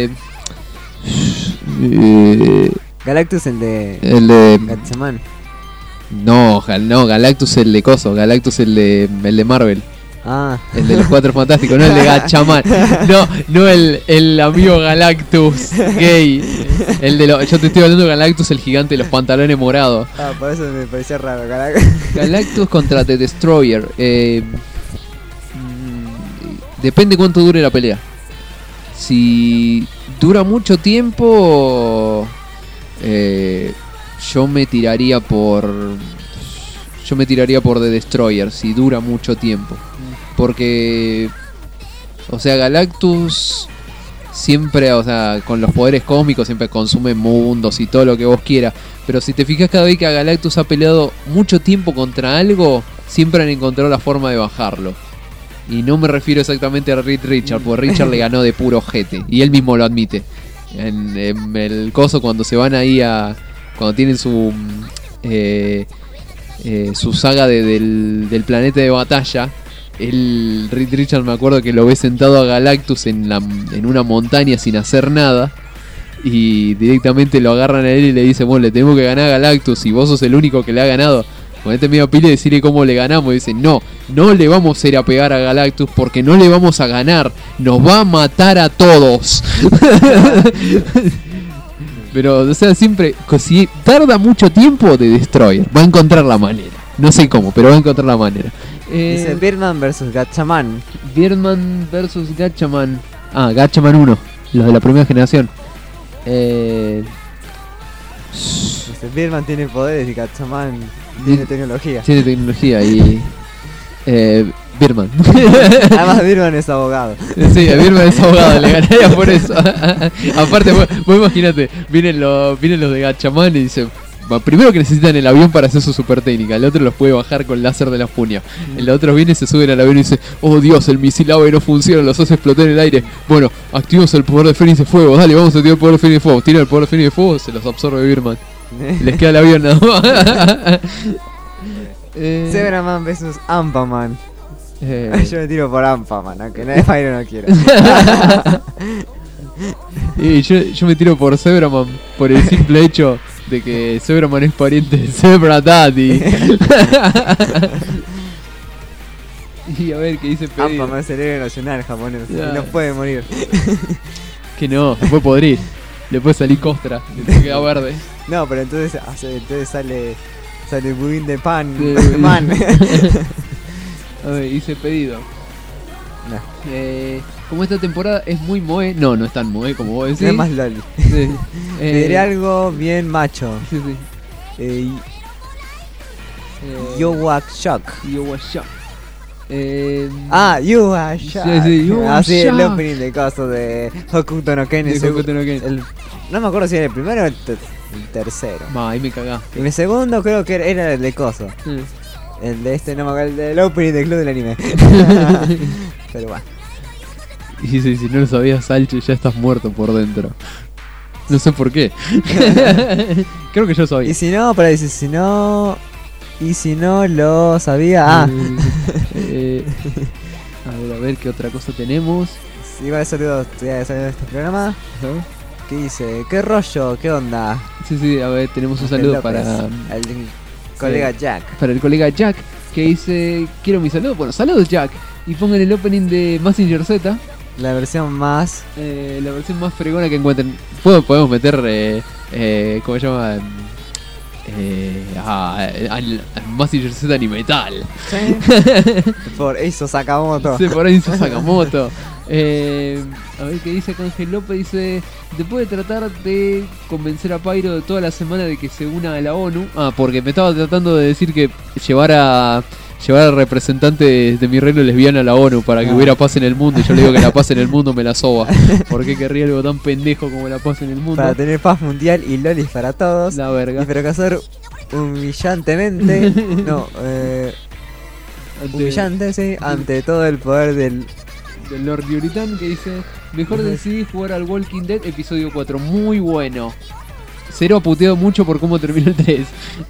Galactus el de Gatchaman. No, Galactus el de Coso. Galactus el de Marvel. El de los Cuatro Fantásticos, no el de Gatchaman. No el amigo Galactus gay. Yo te estoy hablando de Galactus, el gigante de los pantalones morados. Por eso me parecía raro. Galactus contra The Destroyer. Depende cuánto dure la pelea. Si dura mucho tiempo, yo me tiraría por The Destroyer. Si dura mucho tiempo, porque, o sea, Galactus siempre, o sea, con los poderes cósmicos siempre consume mundos y todo lo que vos quieras. Pero si te fijas, cada vez que a Galactus ha peleado mucho tiempo contra algo, siempre han encontrado la forma de bajarlo. Y no me refiero exactamente a Reed Richards, porque Richard le ganó de puro ojete. Y él mismo lo admite. En el coso, cuando se van ahí cuando tienen su saga del planeta de batalla, Reed Richards, me acuerdo que lo ve sentado a Galactus en una montaña sin hacer nada. Y directamente lo agarran a él y le dicen: bueno, le tenemos que ganar a Galactus y vos sos el único que le ha ganado. Ponete medio pila y decirle cómo le ganamos. Y dicen: no le vamos a ir a pegar a Galactus porque no le vamos a ganar. Nos va a matar a todos. Pero, o sea, siempre, si tarda mucho tiempo, The Destroyer va a encontrar la manera. No sé cómo, pero va a encontrar la manera. Dice Birdman vs Gatchaman. Birdman vs Gatchaman. Ah, Gatchaman 1, los de la primera generación. Dice Birdman tiene poderes y Gatchaman tiene tecnología. Tiene tecnología y... Birdman. Además Birdman es abogado. Sí, Birdman es abogado, le ganaría por eso. Aparte, vos imaginate, vienen los de Gatchaman y dicen, primero que necesitan el avión para hacer su super técnica, el otro los puede bajar con láser de la puño. El otro viene, se suben al avión y dice, oh Dios, el misil AVE no funciona, los hace explotar en el aire. Bueno, activamos el poder de Fénix de Fuego, dale, vamos a activar el poder de Fénix de Fuego. Tira el poder de Fénix de Fuego, se los absorbe Birdman. Les queda el avión nada más. Zebraman vs Ampaman. Yo me tiro por Ampaman, aunque nadie Fire no quiera. Y yo me tiro por Zebraman por el simple hecho de que Zebraman es pariente de Zebra Daddy. Y a ver qué dice pedido. Ampaman es el héroe nacional japonés y no puede morir. Que no, se puede podrir. Le puede salir costra, le queda verde. No, pero entonces sale budín de pan. Man. A ver, hice pedido. No. Como esta temporada es muy moe. No es tan moe como vos decís. Es más loli. Sí. Diré algo bien macho. Sí. You are shock. You are shock. You are shock. Sí, you are así shock. El opening de caso de Hokuto no Ken. No me acuerdo si era el primero o el tercero. Ahí me cagá. Y el segundo creo que era el de coso. El de no me acuerdo, el del opening del club del anime. Pero bueno. Y si no lo sabías, Salche, ya estás muerto por dentro. No sé por qué. Creo que yo sabía. Y si no, dice, y si no lo sabía. A ver qué otra cosa tenemos. Sí, vale, saludos de este programa. ¿Qué dice? ¿Qué rollo? ¿Qué onda? Sí, a ver, tenemos un saludo para el colega Jack. Para el colega Jack, que dice, quiero mi saludo. Bueno, saludos Jack. Y pongan el opening de Mazinger Z. La versión más fregona que encuentren. Podemos meter ¿cómo se llama? Al Mazinger Z Animetal. ¿Sí? Por Eizo Sakamoto. Sí, por Eizo Sakamoto. A ver qué dice acá Ángel López. Dice, después de tratar de convencer a Pyro de toda la semana de que se una a la ONU. Porque me estaba tratando de decir que llevara representantes de mi reino lesbiana a la ONU para que hubiera paz en el mundo. Y yo le digo que la paz en el mundo me la soba. ¿Por qué querría algo tan pendejo como la paz en el mundo? Para tener paz mundial y lolis para todos. La verga. Y fracasar humillantemente. Humillante, sí. Ante todo el poder del Lord Dioritan, que dice, mejor decidí jugar al Walking Dead episodio 4. Muy bueno. Cero ha puteado mucho por cómo terminó el 3.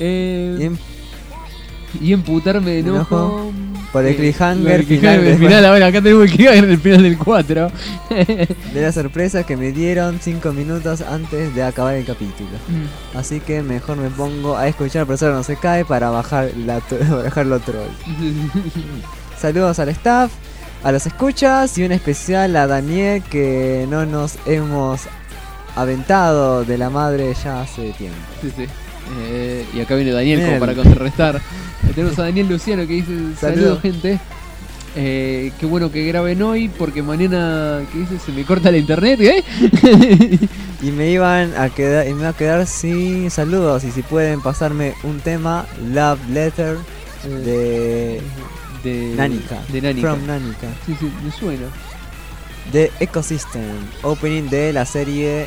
Y emputarme de enojo por el cliffhanger final. A ver, acá tenemos el cliffhanger en el final del 4. De la sorpresa que me dieron 5 minutos antes de acabar el capítulo. Así que mejor me pongo a escuchar Profesor No Se Cae para bajarlo troll. Saludos al staff, a los escuchas y un especial a Daniel, que no nos hemos aventado de la madre ya hace tiempo. Sí. Y acá viene Daniel como para contrarrestar. Tenemos a Daniel Luciano que dice, saludos gente. Qué bueno que graben hoy porque mañana, ¿qué dice? Se me corta la internet, Y me iba a quedar sin saludos. Y si pueden pasarme un tema, Love Letter de Nanika. From Nanika. Sí, me suena. De Ecosystem, opening de la serie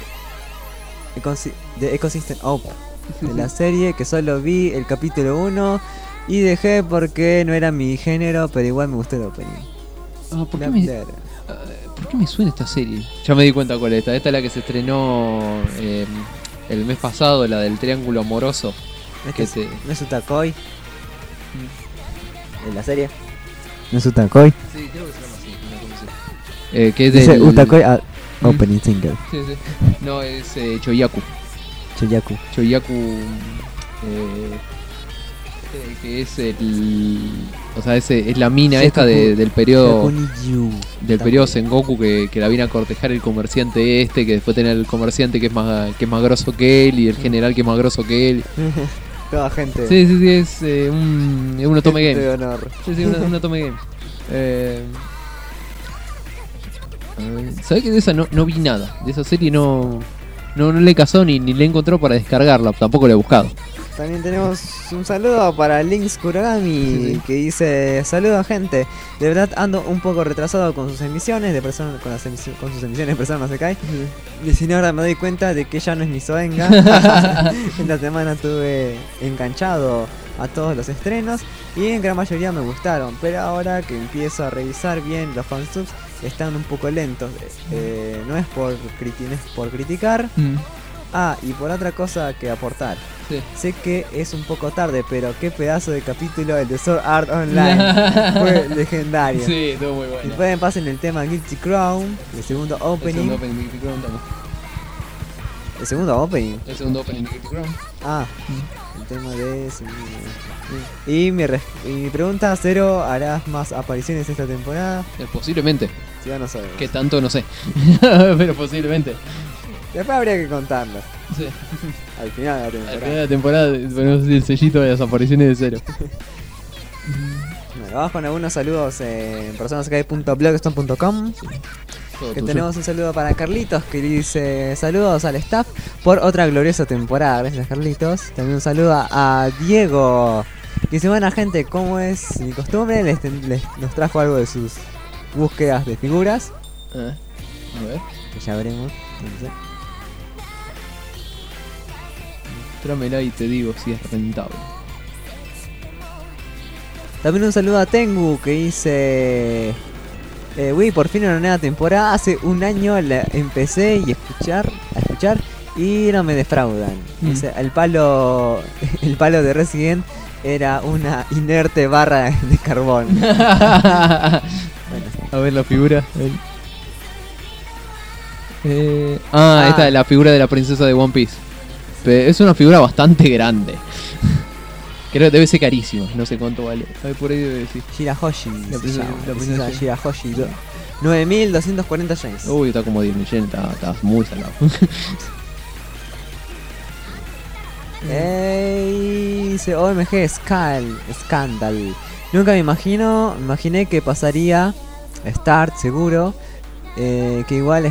de Ecosystem Open. De la serie que solo vi el capítulo 1 y dejé porque no era mi género, pero igual me gustó el opening. ¿Por qué me suena esta serie? Ya me di cuenta cuál es esta. Esta es la que se estrenó el mes pasado, la del triángulo amoroso. ¿No es Utakoi? ¿En la serie? ¿No es Utakoi? Sí, creo que se llama así. Que es dice Utakoi opening single. Sí. No, es Choyaku. Que es es la mina esta del periodo Sengoku que la viene a cortejar el comerciante que después tiene el comerciante que es más grosso que él y el general que es más grosso que él. Toda gente. Sí, es un Otome gente Game. de honor. Sí, un Otome Game. ¿Sabés que de esa no vi nada? De esa serie no le casó ni le he encontrado para descargarla. Tampoco la he buscado. También tenemos un saludo para Links Kuragami, que dice: saludos gente, de verdad ando un poco retrasado con sus emisiones de Persona, con sus emisiones de Persona no se cae. Y sin ahora me doy cuenta de que ya no es mi Soenga. Esta semana estuve enganchado a todos los estrenos y en gran mayoría me gustaron, pero ahora que empiezo a revisar bien los fansubs están un poco lentos. No es por criticar. Y por otra cosa que aportar. Sí. Sé que es un poco tarde, pero qué pedazo de capítulo el de Sword Art Online. Fue legendario. Sí, estuvo muy bueno. Si pueden, pasen el tema Guilty Crown, el segundo opening. El segundo opening de Guilty Crown también. ¿El segundo opening? El segundo opening de Guilty Crown. El tema de ese. Y mi pregunta, Cero, ¿harás más apariciones esta temporada? Posiblemente. Sí, ya no sabemos. Que tanto no sé. Pero posiblemente. Después habría que contarlo. Sí. Al final de la temporada. Al final de la temporada ponemos el sellito de las apariciones de Cero. Bueno, vamos con algunos saludos en personascae.blogspot.com. Que tenemos un saludo para Carlitos, que dice: saludos al staff por otra gloriosa temporada. Gracias, Carlitos. También un saludo a Diego, que dice: buena gente, como es mi costumbre, nos trajo algo de sus búsquedas de figuras. A ver. Que ya veremos. No sé. Trámela y te digo si es rentable. También un saludo a Tengu, que dice: uy, por fin una nueva temporada. Hace un año la empecé a escuchar y no me defraudan. Dice, el palo de Resident era una inerte barra de carbón. Bueno. A ver la figura. Esta es la figura de la princesa de One Piece. Es una figura bastante grande. Creo que debe ser carísima. No sé cuánto vale. A ver, por ahí debe decir. Shirahoshi. La princesa Shirahoshi. 9.240 yens. Uy, está como 10.000 yens. Está muy salado. Dice OMG Scandal. Nunca me imaginé que pasaría Start, seguro. Que igual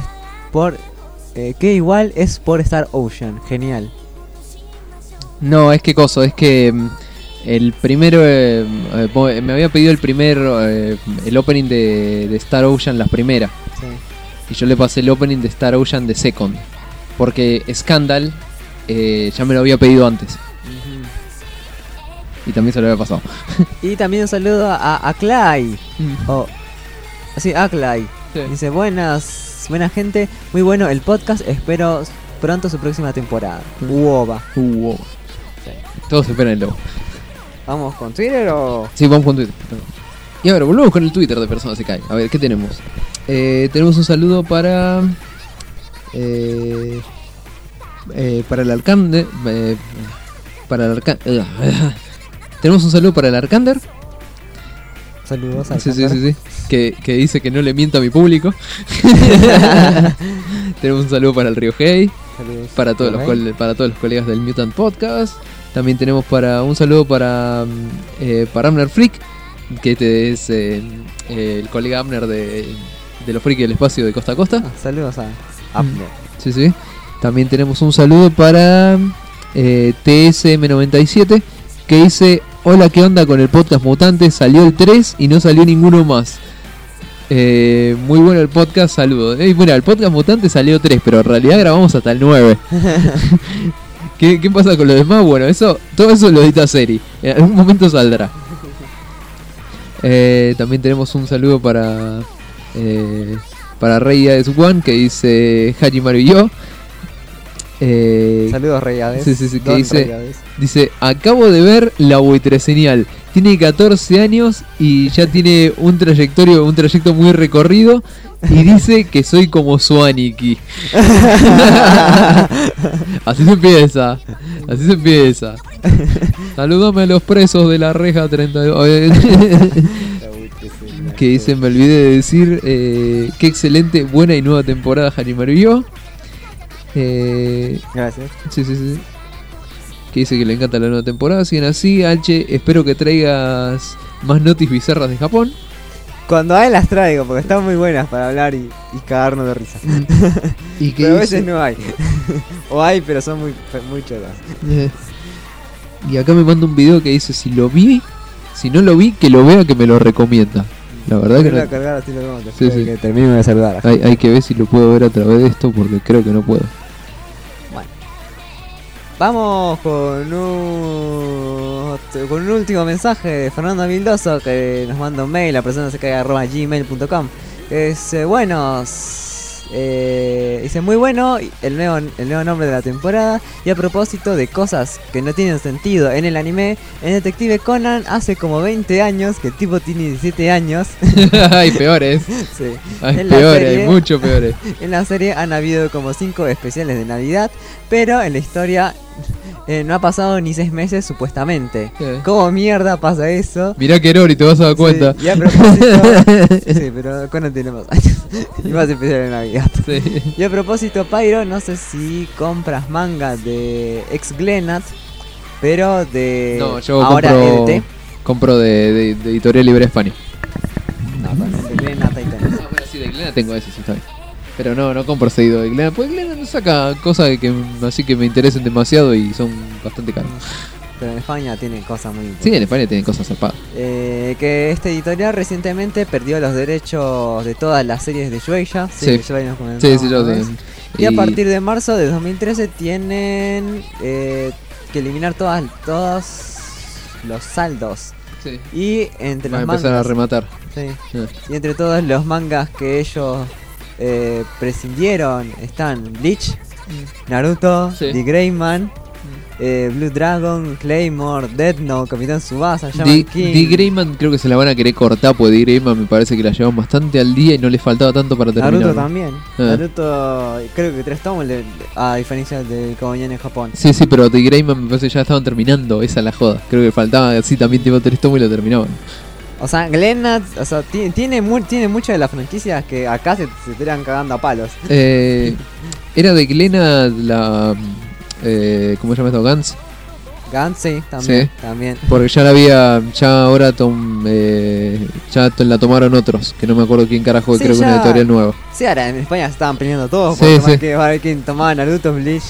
es por Star Ocean. Genial. No, es que coso, es que el primero me había pedido el opening de Star Ocean, la primera. Sí. Y yo le pasé el opening de Star Ocean de Second. Porque Scandal ya me lo había pedido antes. Y también se lo había pasado. Y también un saludo a Clay. A Clay. Sí. Dice: buena gente, muy bueno el podcast, espero pronto su próxima temporada. Uoba. Sí. Todos esperan el logo. ¿Vamos con Twitter o...? Sí, vamos con Twitter. Y ahora volvemos con el Twitter de Persona se cae. A ver, ¿qué tenemos? Tenemos un saludo para el Arcander. Tenemos un saludo para el Arcander. Saludos al sí. Que dice que no le miento a mi público. Tenemos un saludo para el Río Hey. Para todos los colegas del Mutant Podcast. También tenemos un saludo para Abner Freak, que este es el colega Abner de los Freaks del espacio de Costa a Costa. Saludos a Abner. Sí. También tenemos un saludo para TSM97, que dice: hola, ¿qué onda con el podcast Mutante? Salió el 3 y no salió ninguno más. Muy bueno el podcast, saludos. Mira, el podcast Mutante salió 3, pero en realidad grabamos hasta el 9. ¿Qué pasa con lo demás? Bueno, todo eso lo edita Seri. En algún momento saldrá. También tenemos un saludo para Rey Hades One, que dice Hajimaru y yo. Saludos, Rey Hades. Sí, que dice: acabo de ver la buitreseñal. Tiene 14 años y ya tiene un trayecto muy recorrido. Y dice que soy como su Aniki. Así se empieza. Salúdame a los presos de la reja 32. Que dice: me olvidé de decir qué excelente, buena y nueva temporada Hajimaru y yo. Gracias. Sí. que dice que le encanta la nueva temporada. Siguen así, Alche, espero que traigas más notis bizarras de Japón. Cuando hay las traigo, porque están muy buenas para hablar y cagarnos de risa. ¿Y qué pero a dice? veces no hay. O hay, pero son muy chotas. Y acá me manda un video que dice si no lo vi, que lo vea, que me lo recomienda. La verdad que no. A cargar, así lo vemos, Sí. que termine de saludar. Hay que ver si lo puedo ver a través de esto, porque creo que no puedo. Bueno, vamos con un último mensaje de Fernando Vildoso, que nos manda un mail a personasecai@gmail.com. Dice muy bueno el nuevo nombre de la temporada. Y a propósito de cosas que no tienen sentido en el anime, en Detective Conan hace como 20 años que el tipo tiene 17 años. Hay peores. Sí. Hay peores, hay mucho peores. En la serie han habido como 5 especiales de Navidad, pero en la historia no ha pasado ni 6 meses supuestamente. ¿Cómo mierda pasa eso? Mirá que Erori, te vas a dar cuenta. Sí, y a propósito, sí, pero Conan tiene más años y más especial en Navidad. Sí. Y a propósito, Pyro, no sé si compras manga de ex Glenat, pero de No, yo ahora EDT. compro de Editorial Libre España. No, con el de Glenat ahí tenés. Ah, bueno, sí, de Glenat tengo ese, sí, está bien. Pero no compro seguido de Glenat, pues Glenat no saca cosas así que me interesen demasiado y son bastante caras. Pero en España tienen cosas muy Sí, en España tienen cosas zarpadas. Que este editorial recientemente perdió los derechos de todas las series de Shueisha. Sí, que ya habíamos comentado sí, yo una vez. sé. Y a partir de marzo de 2013 tienen que eliminar todos los saldos. Sí. Y entre Van a los empezar mangas, a rematar. Sí. Y entre todos los mangas que ellos prescindieron están Bleach, Naruto, The Greyman, Blue Dragon, Claymore, Death Note, Capitán Tsubasa, Shaman King. The Greyman creo que se la van a querer cortar, porque The Greyman me parece que la llevan bastante al día y no les faltaba tanto para terminar. Naruto también. Naruto, creo que 3 tomos, a diferencia del Kobayashi en Japón. Sí, pero The Greyman me parece que ya estaban terminando, esa es la joda. Creo que faltaba así también tipo 3 tomos y lo terminaban. O sea, Glenat, o sea, tiene muchas de las franquicias que acá se estarían cagando a palos. Era de Glenat la... ¿cómo se llama esto? Gans. Gans, sí, también. Sí, también. porque ya ahora ya la tomaron otros, que no me acuerdo quién carajo, Sí, creo que una editorial nueva. Sí, ahora en España se estaban peleando todos Sí, por sí. a ver quién tomaba Naruto, Bleach.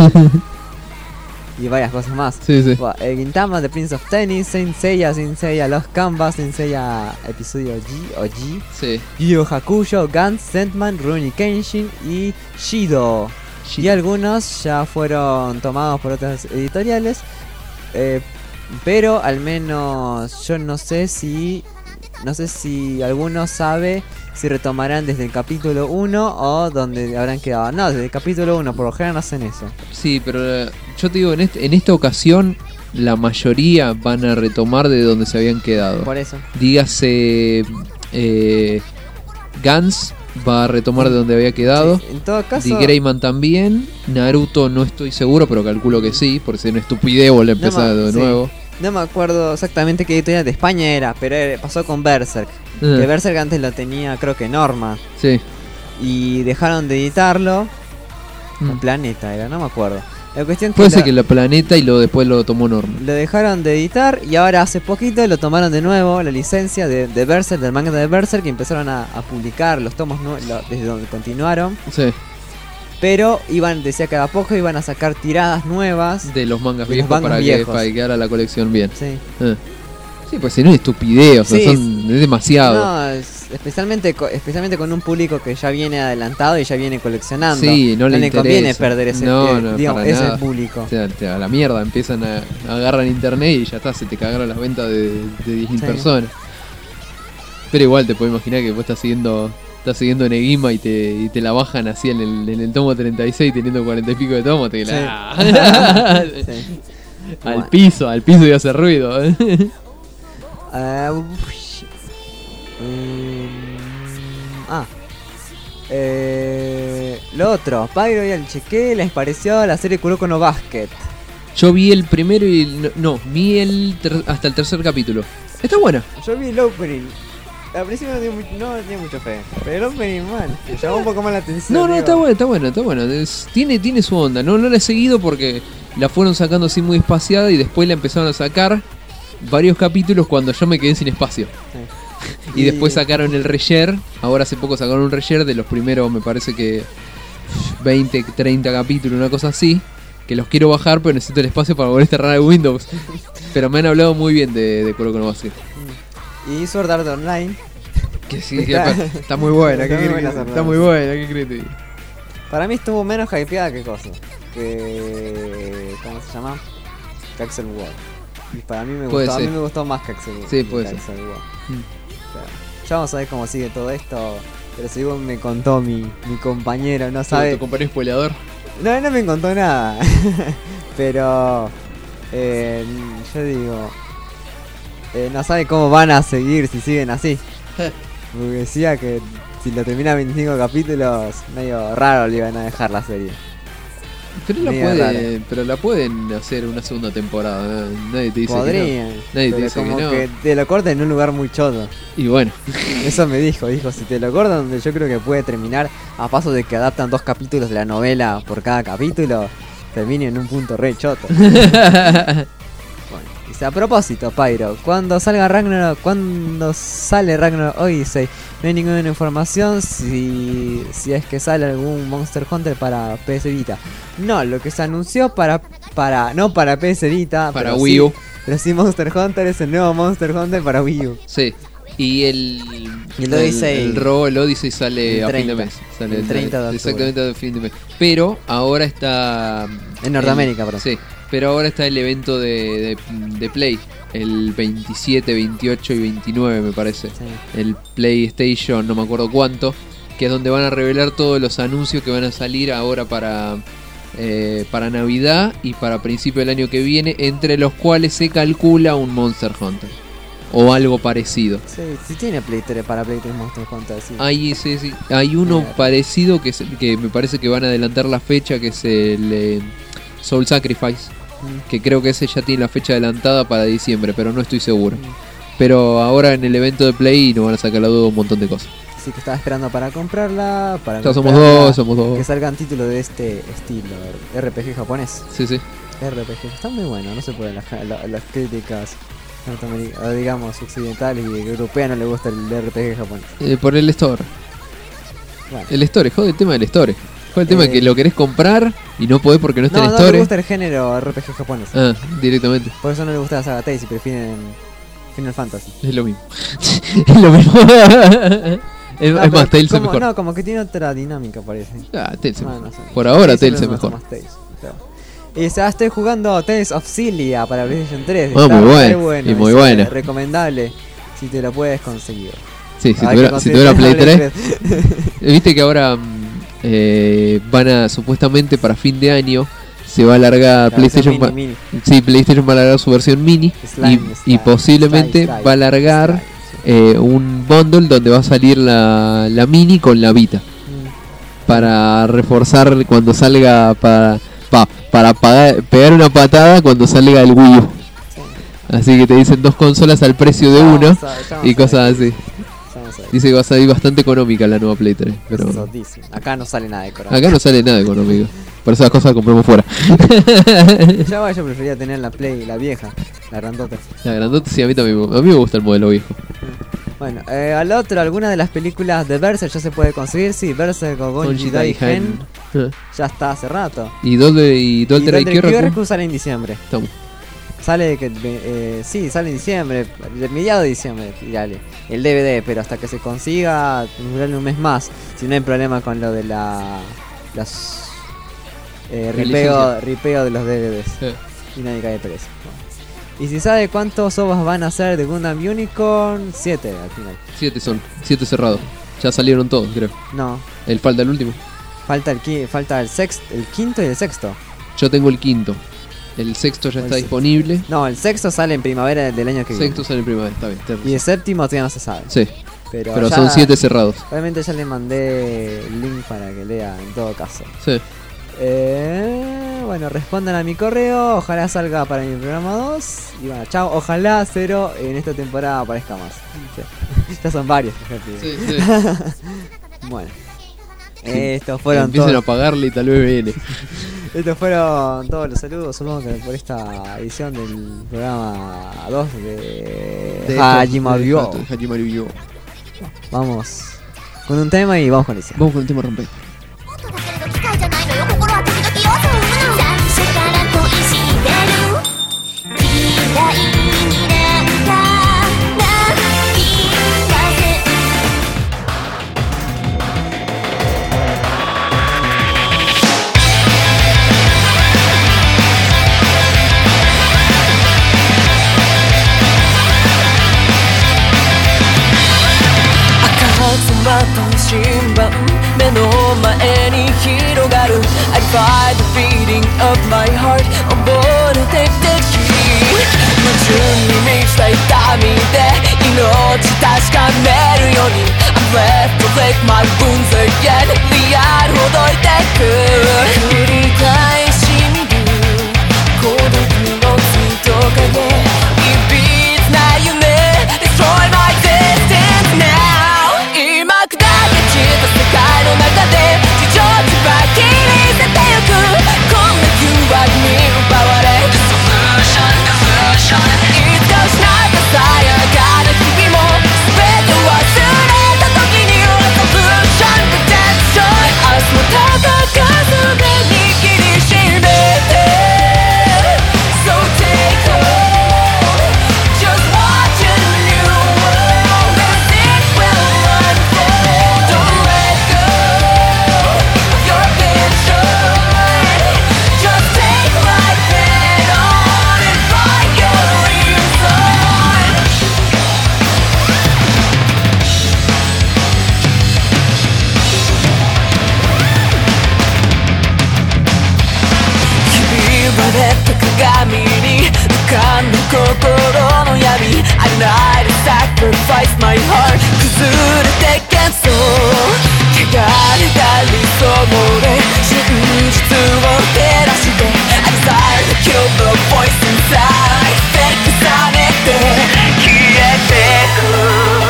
Y varias cosas más. Sí. Gintama, The Prince of Tennis, Saint Seiya Lost Canvas, Saint Seiya Episodio G. Sí. Yu Yu Hakusho, Gantz, Sandman, Rurouni Kenshin y Shido. Y algunos ya fueron tomados por otras editoriales. Pero al menos yo no sé si alguno sabe si retomarán desde el capítulo 1 o donde habrán quedado. No, desde el capítulo 1, por lo general no hacen eso. Sí, pero yo te digo, en esta ocasión la mayoría van a retomar de donde se habían quedado. Por eso. Dígase, Gans va a retomar de donde había quedado. Sí, en todo caso, The Greyman también. Naruto no estoy seguro, pero calculo que sí, por si una estupidez volver a empezar de nuevo. No me acuerdo exactamente qué editorial de España era, pero pasó con Berserk. Que Berserk antes lo tenía, creo que Norma. Sí. Y dejaron de editarlo. Un Planeta era, no me acuerdo. La cuestión Puede ser que la Planeta y después lo tomó Norma. Lo dejaron de editar y ahora hace poquito lo tomaron de nuevo, la licencia de Berserk, del manga de Berserk, y empezaron a publicar los tomos desde donde continuaron. Sí. Pero decía que a poco iban a sacar tiradas nuevas de los mangas de viejos los mangas para que quedara la colección bien. Sí. Sí, pues si no es estupidez, o sea, Sí, es demasiado. No, especialmente con un público que ya viene adelantado y ya viene coleccionando. Sí, no le conviene perder ese, para ese nada. público. O sea, a la mierda, empiezan agarran internet y ya está, se te cagaron las ventas de 10.000 personas. Pero igual te puedes imaginar que vos estás siguiendo Negima y te la bajan así en el tomo 36 teniendo 40 y pico de tomos, te al piso y hace ruido. Lo otro, Pyro y Alche, ¿qué les pareció la serie Kuroko no Basket? Yo vi el primero y vi hasta el tercer capítulo. Está buena. Yo vi el opening. Al principio no tenía mucho fe, pero el opening, man, me llamó un poco más la atención. No, está bueno. Tiene su onda. No la he seguido porque la fueron sacando así muy espaciada y después la empezaron a sacar varios capítulos cuando yo me quedé sin espacio. Y después sacaron el Reyer, ahora hace poco sacaron un Reyer de los primeros, me parece que 20, 30 capítulos, una cosa así, que los quiero bajar, pero necesito el espacio para poder cerrar el Windows. Pero me han hablado muy bien de Kuroko no Basket. Y Sword Art Online. Que sí, está muy buena, está muy buena, ¿qué crees que te diga? Para mí estuvo menos hypeada que cosa. ¿Cómo se llama? Que Axel World. Y para mí me gustó, a mí me gustó más que Axel World. Sí, puede ser. Ya vamos a ver cómo sigue todo esto. Pero según me contó mi compañero, no sabe. ¿Tu compañero spoileador? No me contó nada. Pero yo digo, no sabe cómo van a seguir si siguen así. Porque decía que si lo termina 25 capítulos, medio raro le iban a dejar la serie. Pero la pueden hacer una segunda temporada. Nadie te dice Podrían, que no. Nadie te dice como que no. Que te lo corten en un lugar muy choto. Y bueno. Eso me dijo, si te lo cortan donde yo creo que puede terminar a paso de que adaptan 2 capítulos de la novela por cada capítulo, termine en un punto re choto. Bueno, dice, a propósito, Pyro, cuando sale Ragnarok Odyssey, no hay ninguna información si es que sale algún Monster Hunter para PS Vita. No, lo que se anunció no para PS Vita, para Wii U. Pero sí, Monster Hunter es el nuevo Monster Hunter para Wii U. Sí. Y el Odyssey, el Odyssey sale a fin de mes. Sale el 30 de octubre. Exactamente a fin de mes. Pero ahora está en Norteamérica, perdón. Sí. Pero ahora está el evento de Play, el 27, 28 y 29 me parece. Sí. El PlayStation, no me acuerdo cuánto, que es donde van a revelar todos los anuncios que van a salir ahora para Navidad y para principio del año que viene, entre los cuales se calcula un Monster Hunter o algo parecido. Sí tiene Play 3 para Play 3 Monster Hunter. Sí. Hay uno parecido que me parece que van a adelantar la fecha, que es el Soul Sacrifice. Que creo que ese ya tiene la fecha adelantada para diciembre, pero no estoy seguro. Pero ahora en el evento de Play nos van a sacar la duda un montón de cosas. Así que estaba esperando para comprarla. Somos dos. Que salgan títulos de este estilo, RPG japonés. Sí. RPG, está muy bueno, no se pueden las críticas digamos occidentales y europeas no le gusta el RPG japonés. Por el store. Bueno. El store, jode el tema del store. El tema es que lo querés comprar y no podés porque no está en Store. No le gusta el género RPG japonés. Directamente. Por eso no le gusta la saga Tales y prefieren Final Fantasy. Es lo mismo. Es lo mismo. Es más, Tales es mejor. No, como que tiene otra dinámica, parece. Tales es mejor. Por ahora Tales es mejor. Y estoy jugando Tales of Cilia para PlayStation 3. Muy buena. Recomendable si te lo puedes conseguir. Sí, si tuviera Play 3. Viste que ahora van a, supuestamente para fin de año, se va a alargar PlayStation. PlayStation va a alargar su versión mini. Y posiblemente va a alargar un bundle donde va a salir la mini con la Vita. Para reforzar cuando salga, para pegar una patada cuando salga el Wii U. Así que te dicen 2 consolas al precio de una y cosas así. Dice que va a salir bastante económica la nueva Play 3. Pero acá no sale nada económico. Acá no sale nada económico. Por esas cosas compramos fuera. Yo prefería tener la Play, la vieja, la grandota. La grandota sí, a mí también. A mí me gusta el modelo viejo. Bueno, al otro, alguna de las películas de Berserk ya se puede conseguir. Sí, Berserk o Gonji Daigen ya está hace rato. Y Dolter Kyoraku sale en diciembre. Estamos. Sale sale en diciembre, de mediados de diciembre, tirale el DVD, pero hasta que se consiga, durarle un mes más, si no hay problema con lo de ripeo de los DVDs. Y nadie cae preso. Y si sabe cuántos ovas van a ser de Gundam Unicorn, 7 al final. 7 son, 7 cerrados. Ya salieron todos, creo. No. Falta el último. Falta el quinto y el sexto. Yo tengo el quinto. El sexto ya está disponible. No, el sexto sale en primavera del año que viene. Sexto sale en primavera, está bien. Y el séptimo todavía no se sabe. Sí. Pero son 7 cerrados. Realmente ya le mandé el link para que lea en todo caso. Sí. Bueno, respondan a mi correo. Ojalá salga para mi programa 2. Y bueno, chao. Ojalá Cero en esta temporada aparezca más. Sí. Ya son varios. Sí. Bueno. Estos fueron empiecen a pagarle y tal vez viene. Estos fueron todos los saludos, supongo que por esta edición del programa 2 de Hajimaru. Vamos con un tema y vamos con ese. Vamos con el tema rompe. 機械じゃないのよ心は時々要素を生むの最初から恋してる嫌いになんかないません赤まと新版目の前に広がる I find the beating of my heart 溺れてきて矛盾に満ちた痛みで命確かめるように I'm left to lick my wounds again リアルほどいてく繰り返し見る孤独の人影いびつな夢 Destroy my distance now 今砕け散った世界の中で地上地ば切り捨ててゆくこんな誘惑に奪われ Delusion いつか失ったさやかな日々も全て忘れた時に Revolution Redemption 明日も戦うすべ握りしめて So take hold Just watch a new world as it will unfold Don't let go of your vision Just take life head on and find your reasonひび割れた鏡に浮かんだ心の闇 I deny to sacrifice my heart 崩れて幻想汚れた理想も俺真実を照らして I desire to kill the voice inside 重ねて消えてく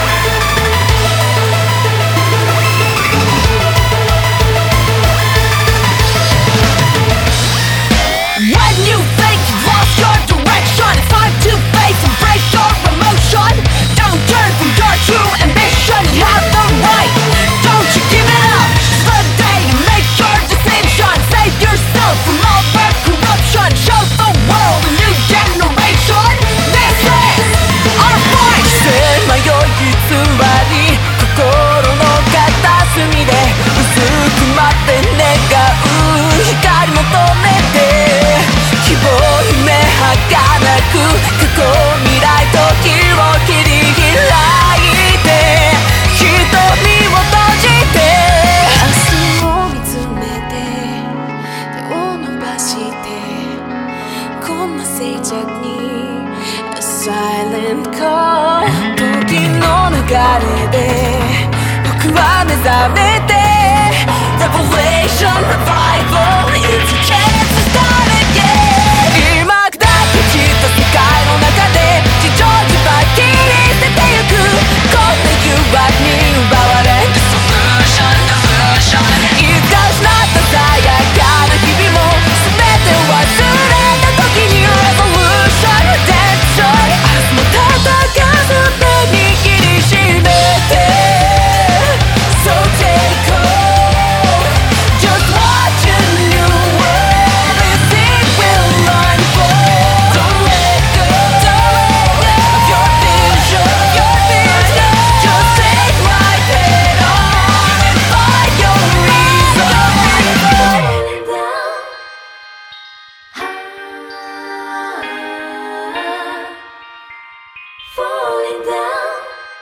When you think you've lost your direction It's time to face and break your emotion Don't turn from your true ambition You have the right Don't you give it up It's the day to make your decision Save yourself from all the corruption Show the world a new generation This is our fight 迷い偽り心の片隅で薄く待って願う光求めて希望夢儚く過去未来時を切り開いて瞳を閉じて明日を見つめて手を伸ばしてこんな静寂に A silent call 時の流れで僕は目覚めて Revelation Revival It's a chance to start again 今砕け散った世界の中で地上地ば切り捨ててゆくこんな誘惑に奪われ Delusion いつか失ったさやかな日々も全て忘れた時に Revolution Redemption 明日も戦うすべ握りしめて So take hold Just watch a new world as it will unfold Don't let go of your vision Just take life head on and find your reason Falling down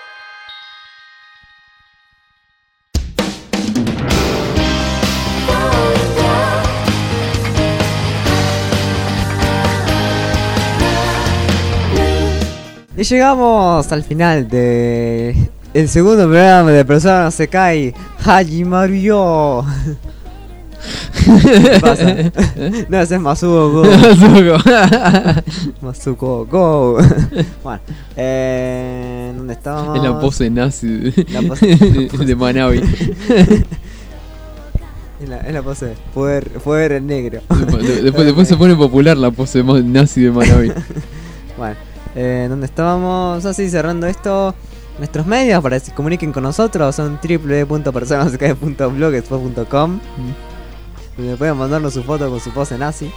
Y llegamos al final de el segundo programa de Persona no Sekai Hajimaru yo. ¿Qué pasa? No, ese es Masuko Go. Masuko Go. Bueno, ¿dónde estábamos? En la pose nazi La pose de Manabi. Es la pose. Poder el negro. Después se pone popular la pose nazi de Manabi. Bueno, ¿dónde estábamos? Así cerrando esto. Nuestros medios para que se comuniquen con nosotros son www.personasky.blogspot.com, donde pueden mandarnos su foto con su pose nazi.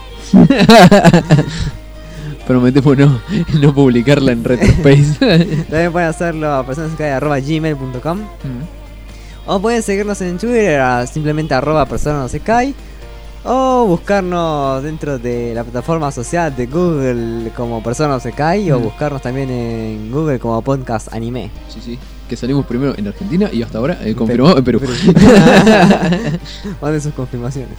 Prometemos no publicarla en Retrospace. También pueden hacerlo a personasky@gmail.com. O pueden seguirnos en Twitter a simplemente @personasky. O buscarnos dentro de la plataforma social de Google como Personas Se Cae, o buscarnos también en Google como Podcast Anime. Sí, que salimos primero en Argentina y hasta ahora confirmado en Perú. Manden sus confirmaciones.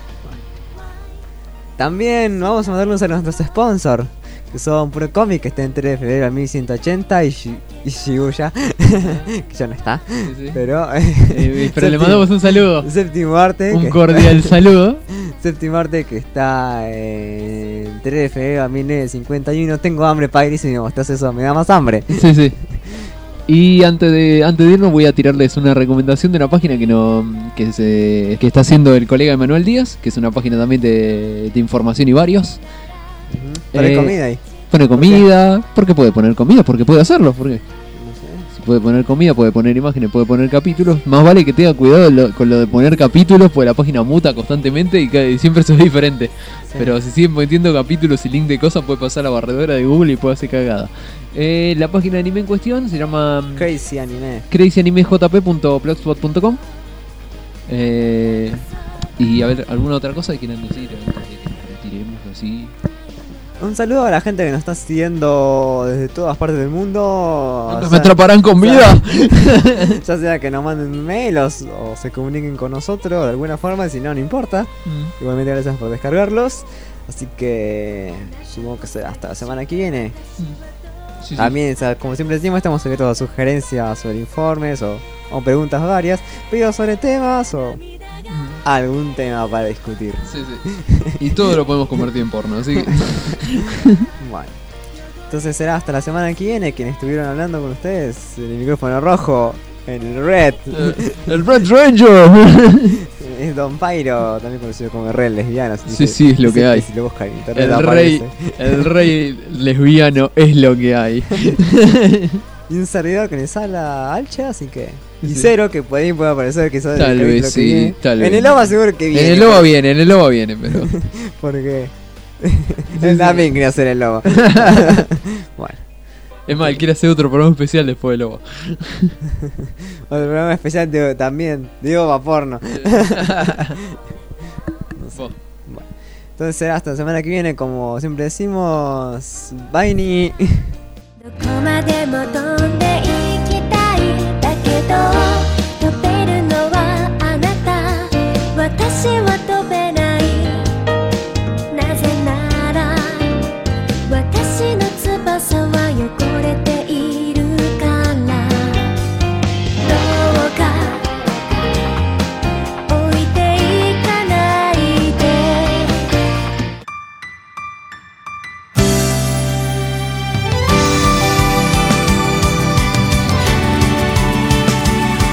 También vamos a mandarnos a nuestros sponsors, que son Puro Comic, que está entre febrero 1180 y Shibuya, que ya no está. Sí. Pero le mandamos un saludo. Séptimo Arte. Un cordial saludo. Séptimo Arte, que está en 3 de febrero a 1951. Tengo hambre, Pairis, y me mostrás eso, me da más hambre. Sí. Y antes de irnos voy a tirarles una recomendación de una página que está haciendo el colega Emanuel Díaz, que es una página también de información y varios. Pone comida ahí. Pone comida. ¿Por qué puede poner comida? Porque puede hacerlo. ¿Por qué? Si puede poner comida, puede poner imágenes, puede poner capítulos. Más vale que tenga cuidado con lo de poner capítulos, porque la página muta constantemente y siempre eso es diferente. Sí. Pero si siguen metiendo capítulos y link de cosas, puede pasar a la barredora de Google y puede hacer cagada. La página de anime en cuestión se llama Crazy Anime. crazyAnimeJP.blogspot.com. Y a ver, ¿alguna otra cosa que quieran decir? Retiremos así. Un saludo a la gente que nos está siguiendo desde todas partes del mundo. ¿Me atraparán con vida? Ya sea que nos manden un mail o se comuniquen con nosotros de alguna forma, si no importa. Igualmente gracias por descargarlos. Así que supongo que será hasta la semana que viene. Sí. También, o sea, como siempre decimos, estamos abiertos a sugerencias sobre informes o preguntas varias, pedidos sobre temas o algún tema para discutir. Sí. Y todo lo podemos convertir en porno, así que... Bueno, entonces será hasta la semana que viene. Quienes estuvieron hablando con ustedes en el micrófono rojo, en el Red. El Red Ranger. Es Don Pyro, también conocido como el Rey Lesbiano. Sí, es lo que hay. Si lo buscan en internet, el rey lesbiano es lo que hay. Y un servidor que le sale a Alcha, así que... Y Cero, que por ahí puede aparecer que sabe tal vez sí, tal vez. En el OVA seguro que viene. En el OVA viene, pero... Porque... Él también quería hacer el lobo. Bueno. Es más, él quiere hacer otro programa especial después del lobo. Otro programa especial también de OVA porno. No sé. Bueno. Entonces será hasta la semana que viene, como siempre decimos. Bye. どこまでも飛んで行きたいだけど飛べるのはあなた私は飛べないなぜなら私の翼は汚れているからどうか置いていかないで「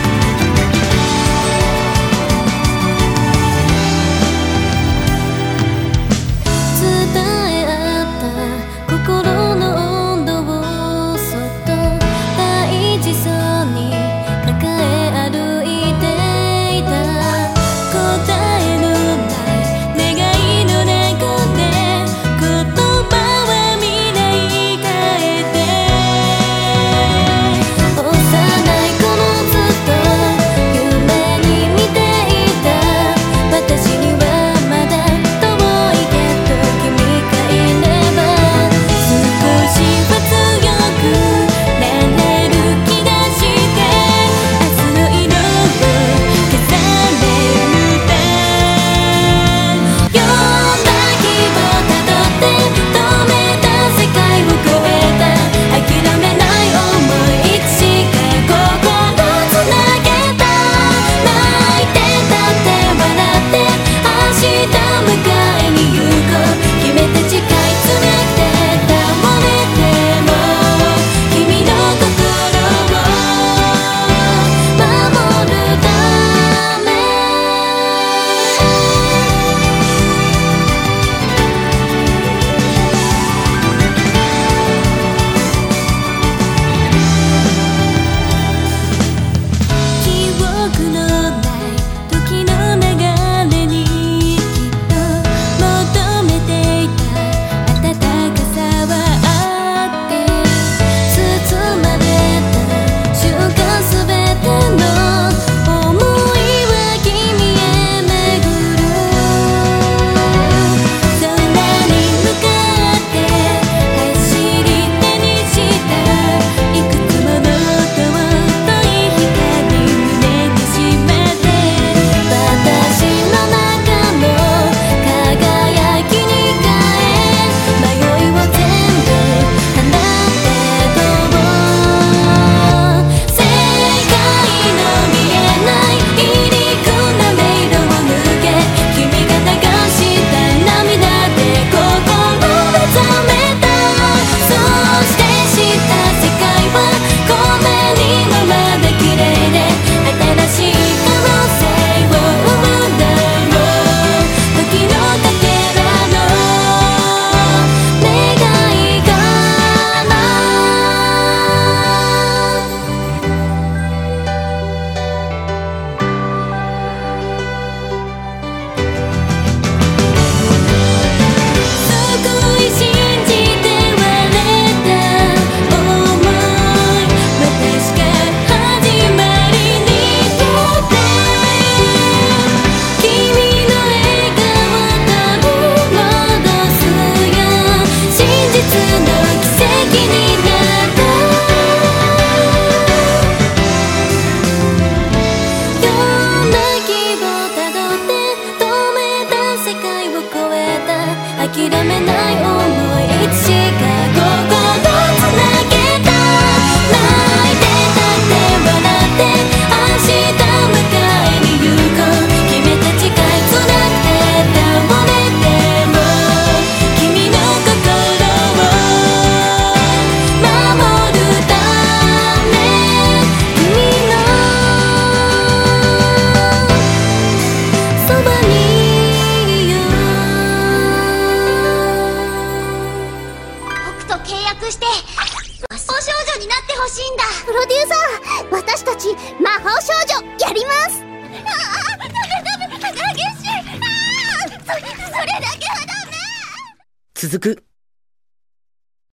魔法少女やります。ダメ激しい。それだけはダメ。 続く